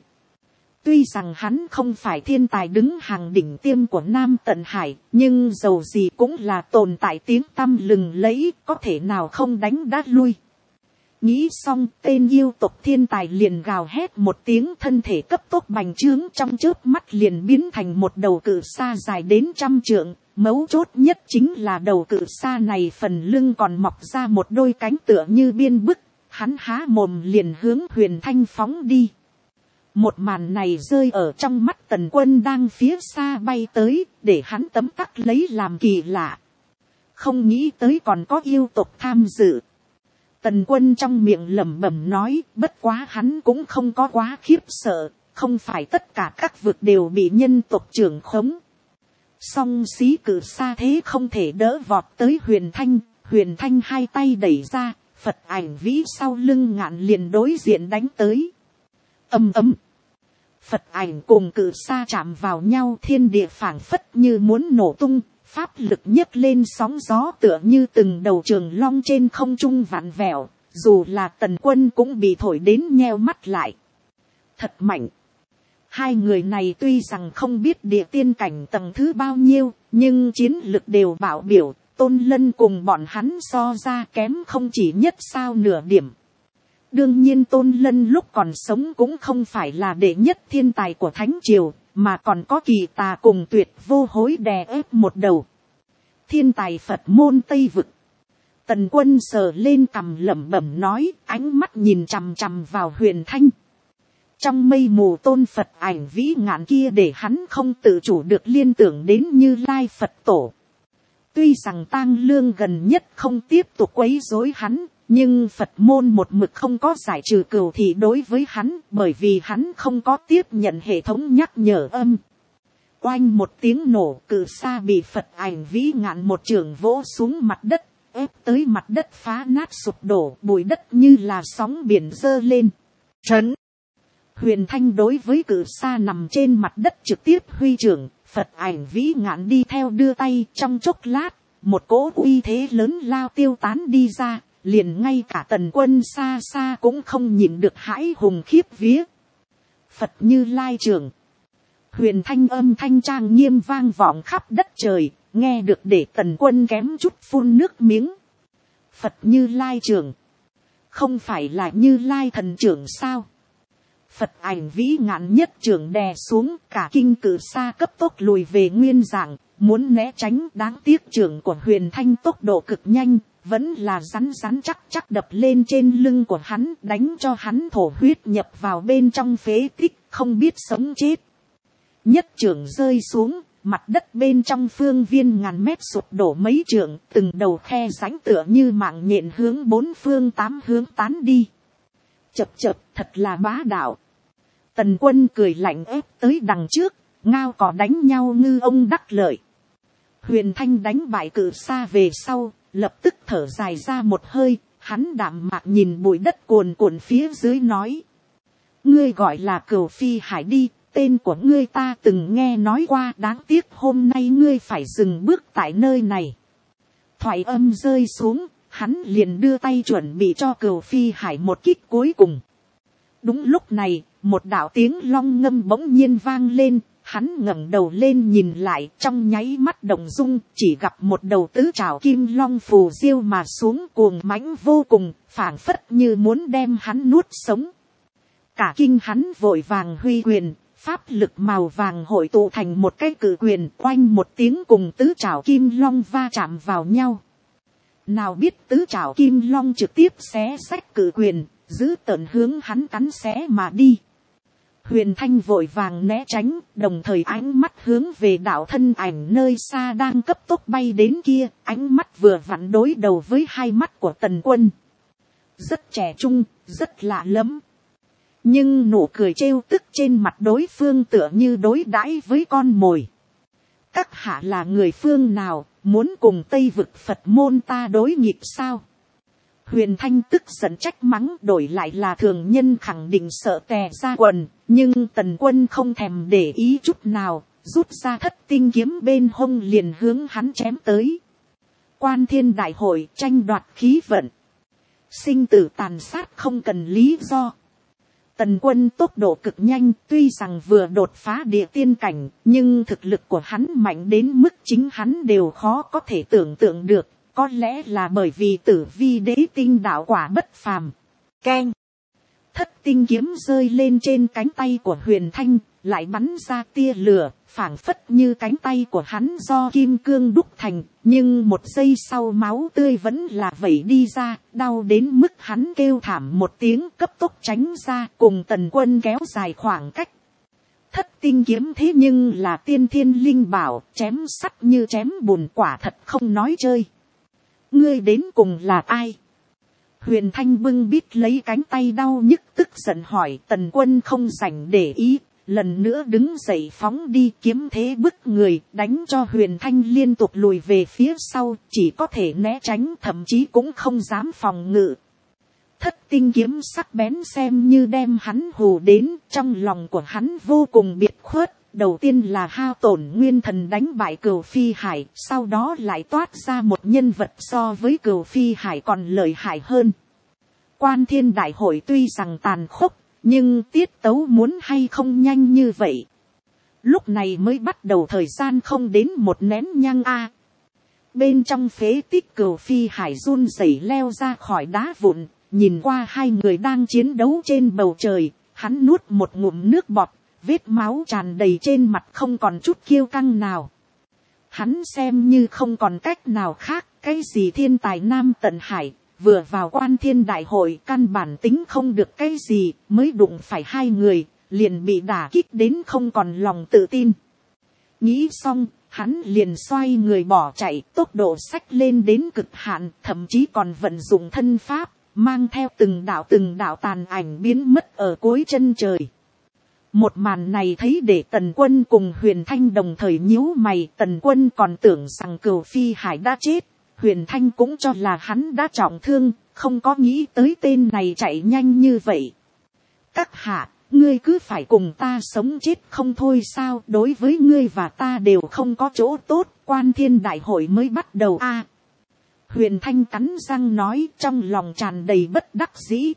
Tuy rằng hắn không phải thiên tài đứng hàng đỉnh tiêm của Nam Tận Hải, nhưng dầu gì cũng là tồn tại tiếng tăm lừng lẫy, có thể nào không đánh đát lui. Nghĩ xong, tên yêu tộc thiên tài liền gào hét một tiếng, thân thể cấp tốc bành trướng, trong chớp mắt liền biến thành một đầu cự sa dài đến 100 trượng. Mấu chốt nhất chính là đầu cự sa này phần lưng còn mọc ra một đôi cánh tựa như biên bức, hắn há mồm liền hướng Huyền Thanh phóng đi. Một màn này rơi ở trong mắt Tần Quân đang phía xa bay tới, để hắn tấm tắc lấy làm kỳ lạ. Không nghĩ tới còn có yêu tộc tham dự. Tần Quân trong miệng lẩm bẩm nói, bất quá hắn cũng không có quá khiếp sợ, không phải tất cả các vực đều bị nhân tộc trưởng khống. Song xí cử xa thế không thể đỡ vọt tới Huyền Thanh hai tay đẩy ra, Phật ảnh vĩ sau lưng ngạn liền đối diện đánh tới. Ầm ầm, Phật ảnh cùng cử sa chạm vào nhau, thiên địa phảng phất như muốn nổ tung, pháp lực nhấc lên sóng gió tựa như từng đầu trường long trên không trung vặn vẹo, dù là Tần Quân cũng bị thổi đến nheo mắt lại. Thật mạnh. Hai người này tuy rằng không biết địa tiên cảnh tầng thứ bao nhiêu, nhưng chiến lực đều bảo biểu, Tôn Lân cùng bọn hắn so ra kém không chỉ nhất sao nửa điểm. Đương nhiên Tôn Lân lúc còn sống cũng không phải là đệ nhất thiên tài của Thánh Triều, mà còn có Kỳ Tà cùng Tuyệt Vô Hối đè ép một đầu. Thiên tài Phật môn Tây vực. Tần Quân sờ lên cằm lẩm bẩm nói, ánh mắt nhìn chằm chằm vào Huyền Thanh. Trong mây mù tôn Phật ảnh vĩ ngạn kia để hắn không tự chủ được liên tưởng đến Như Lai Phật tổ. Tuy rằng Tang Lương gần nhất không tiếp tục quấy rối hắn, nhưng Phật môn một mực không có giải trừ cừu thị đối với hắn, bởi vì hắn không có tiếp nhận hệ thống nhắc nhở âm. Oanh một tiếng nổ, cự sa bị Phật ảnh vĩ ngạn một trường vỗ xuống mặt đất, ép tới mặt đất phá nát sụp đổ, bụi đất như là sóng biển dơ lên. Trấn. Huyền Thanh đối với cự sa nằm trên mặt đất trực tiếp huy trưởng, Phật ảnh vĩ ngạn đi theo đưa tay, trong chốc lát, một cỗ uy thế lớn lao tiêu tán đi ra, liền ngay cả Tần Quân xa xa cũng không nhìn được hãi hùng khiếp vía. Phật Như Lai trưởng. Huyền Thanh âm thanh trang nghiêm vang vọng khắp đất trời, nghe được để Tần Quân kém chút phun nước miếng. Phật Như Lai trưởng. không phải là Như Lai thần trưởng sao? Phật ảnh vĩ ngạn nhất trưởng đè xuống, cả kinh cử xa cấp tốc lùi về nguyên dạng, muốn né tránh. Đáng tiếc trưởng của Huyền Thanh tốc độ cực nhanh, vẫn là rắn rắn chắc chắc đập lên trên lưng của hắn, đánh cho hắn thổ huyết nhập vào bên trong phế tích, không biết sống chết. Nhất trưởng rơi xuống, mặt đất bên trong phương viên ngàn mét sụp đổ mấy trượng, từng đầu khe rãnh tựa như mạng nhện hướng bốn phương tám hướng tán đi. Chập chập, thật là bá đạo. Tần Quân cười lạnh ép tới đằng trước, ngao cỏ đánh nhau ngư ông đắc lợi. Huyền Thanh đánh bại cự xa về sau, lập tức thở dài ra một hơi, hắn đạm mạc nhìn bụi đất cuồn cuộn phía dưới nói. Ngươi gọi là Cửu Phi Hải đi, tên của ngươi ta từng nghe nói qua, đáng tiếc hôm nay ngươi phải dừng bước tại nơi này. Thoại âm rơi xuống, hắn liền đưa tay chuẩn bị cho Cửu Phi Hải một kích cuối cùng. Đúng lúc này, một đạo tiếng long ngâm bỗng nhiên vang lên, hắn ngẩng đầu lên nhìn lại, trong nháy mắt động dung, chỉ gặp một đầu tứ trảo kim long phù diêu mà xuống, cuồng mãnh vô cùng, phảng phất như muốn đem hắn nuốt sống. Cả kinh hắn vội vàng huy quyền, pháp lực màu vàng hội tụ thành một cái cự quyền, oanh một tiếng cùng tứ trảo kim long va chạm vào nhau. Nào biết tứ trảo kim long trực tiếp xé xách cự quyền, giữ tợn hướng hắn cắn xé mà đi. Huyền Thanh vội vàng né tránh, đồng thời ánh mắt hướng về đạo thân ảnh nơi xa đang cấp tốc bay đến kia, ánh mắt vừa vặn đối đầu với hai mắt của Tần Quân. Rất trẻ trung, rất lạ lẫm. Nhưng nụ cười trêu tức trên mặt đối phương tựa như đối đãi với con mồi. Các hạ là người phương nào, muốn cùng Tây vực Phật môn ta đối nghịch sao? Huyền Thanh tức giận trách mắng, đổi lại là thường nhân khẳng định sợ tè ra quần, nhưng Tần Quân không thèm để ý chút nào, rút ra thất tinh kiếm bên hông liền hướng hắn chém tới. Quan Thiên đại hội tranh đoạt khí vận, sinh tử tàn sát không cần lý do. Tần Quân tốc độ cực nhanh, tuy rằng vừa đột phá địa tiên cảnh, nhưng thực lực của hắn mạnh đến mức chính hắn đều khó có thể tưởng tượng được. Có lẽ là bởi vì Tử Vi đế tinh đạo quả bất phàm. Keng. Thất tinh kiếm rơi lên trên cánh tay của Huyền Thanh, lại bắn ra tia lửa, phảng phất như cánh tay của hắn do kim cương đúc thành, nhưng một giây sau máu tươi vẫn là vẩy đi ra, đau đến mức hắn kêu thảm một tiếng, cấp tốc tránh ra, cùng Tần Quân kéo dài khoảng cách. Thất tinh kiếm thế nhưng là tiên thiên linh bảo, chém sắt như chém bùn, quả thật không nói chơi. Ngươi đến cùng là ai? Huyền Thanh bưng bít lấy cánh tay đau nhức tức giận hỏi. Tần Quân không rảnh để ý, lần nữa đứng dậy phóng đi, kiếm thế bức người, đánh cho Huyền Thanh liên tục lùi về phía sau, chỉ có thể né tránh, thậm chí cũng không dám phòng ngự. Thất tinh kiếm sắc bén xem như đem hắn hù đến, trong lòng của hắn vô cùng biệt khuất. Đầu tiên là hao tổn nguyên thần đánh bại Cửu Phi Hải, sau đó lại toát ra một nhân vật so với Cửu Phi Hải còn lợi hại hơn. Quan Thiên đại hội tuy rằng tàn khốc, nhưng tiết tấu muốn hay không nhanh như vậy. Lúc này mới bắt đầu thời gian không đến một nén nhang a. Bên trong phế tích Cửu Phi Hải run rẩy leo ra khỏi đá vụn, nhìn qua hai người đang chiến đấu trên bầu trời, hắn nuốt một ngụm nước bọt. Vết máu tràn đầy trên mặt không còn chút kiêu căng nào. Hắn xem như không còn cách nào khác, cái gì thiên tài Nam Tận Hải, vừa vào Quan Thiên đại hội căn bản tính không được cái gì, mới đụng phải hai người, liền bị đả kích đến không còn lòng tự tin. Nghĩ xong, hắn liền xoay người bỏ chạy, tốc độ xách lên đến cực hạn, thậm chí còn vận dụng thân pháp, mang theo từng đạo tàn ảnh biến mất ở cuối chân trời. Một màn này thấy để Tần Quân cùng Huyền Thanh đồng thời nhíu mày. Tần Quân còn tưởng rằng Cửu Phi Hải đã chết, Huyền Thanh cũng cho là hắn đã trọng thương, không có nghĩ tới tên này chạy nhanh như vậy. Các hạ, ngươi cứ phải cùng ta sống chết không thôi sao? Đối với ngươi và ta đều không có chỗ tốt, Quan Thiên đại hội mới bắt đầu a. Huyền Thanh cắn răng nói, trong lòng tràn đầy bất đắc dĩ.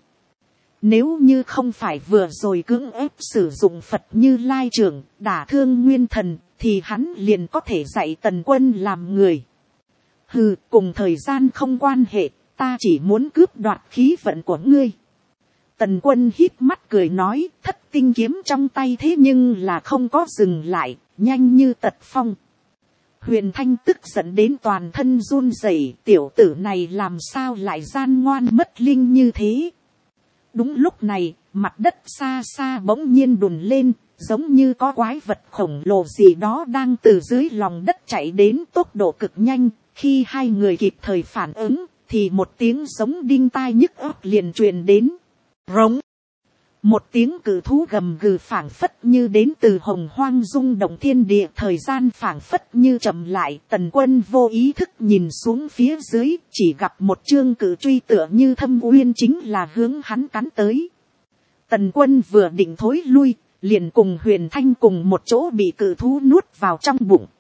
Nếu như không phải vừa rồi cưỡng ép sử dụng Phật Như Lai trưởng đả thương nguyên thần, thì hắn liền có thể dạy Tần Quân làm người. Hừ, cùng thời gian không quan hệ, ta chỉ muốn cướp đoạt khí vận của ngươi. Tần Quân híp mắt cười nói, thất tinh kiếm trong tay thế nhưng là không có dừng lại, nhanh như tật phong. Huyền Thanh tức giận đến toàn thân run rẩy, tiểu tử này làm sao lại gian ngoan mất linh như thế. Đúng lúc này, mặt đất xa xa bỗng nhiên đùn lên, giống như có quái vật khổng lồ gì đó đang từ dưới lòng đất chạy đến tốc độ cực nhanh. Khi hai người kịp thời phản ứng, thì một tiếng giống đinh tai nhức óc liền truyền đến. Rống. Một tiếng cử thú gầm gừ phảng phất như đến từ hồng hoang rung động thiên địa, thời gian phảng phất như chậm lại. Tần Quân vô ý thức nhìn xuống phía dưới, chỉ gặp một chương cử truy tựa như thâm uyên chính là hướng hắn cắn tới. Tần Quân vừa định thối lui, liền cùng Huyền Thanh cùng một chỗ bị cử thú nuốt vào trong bụng.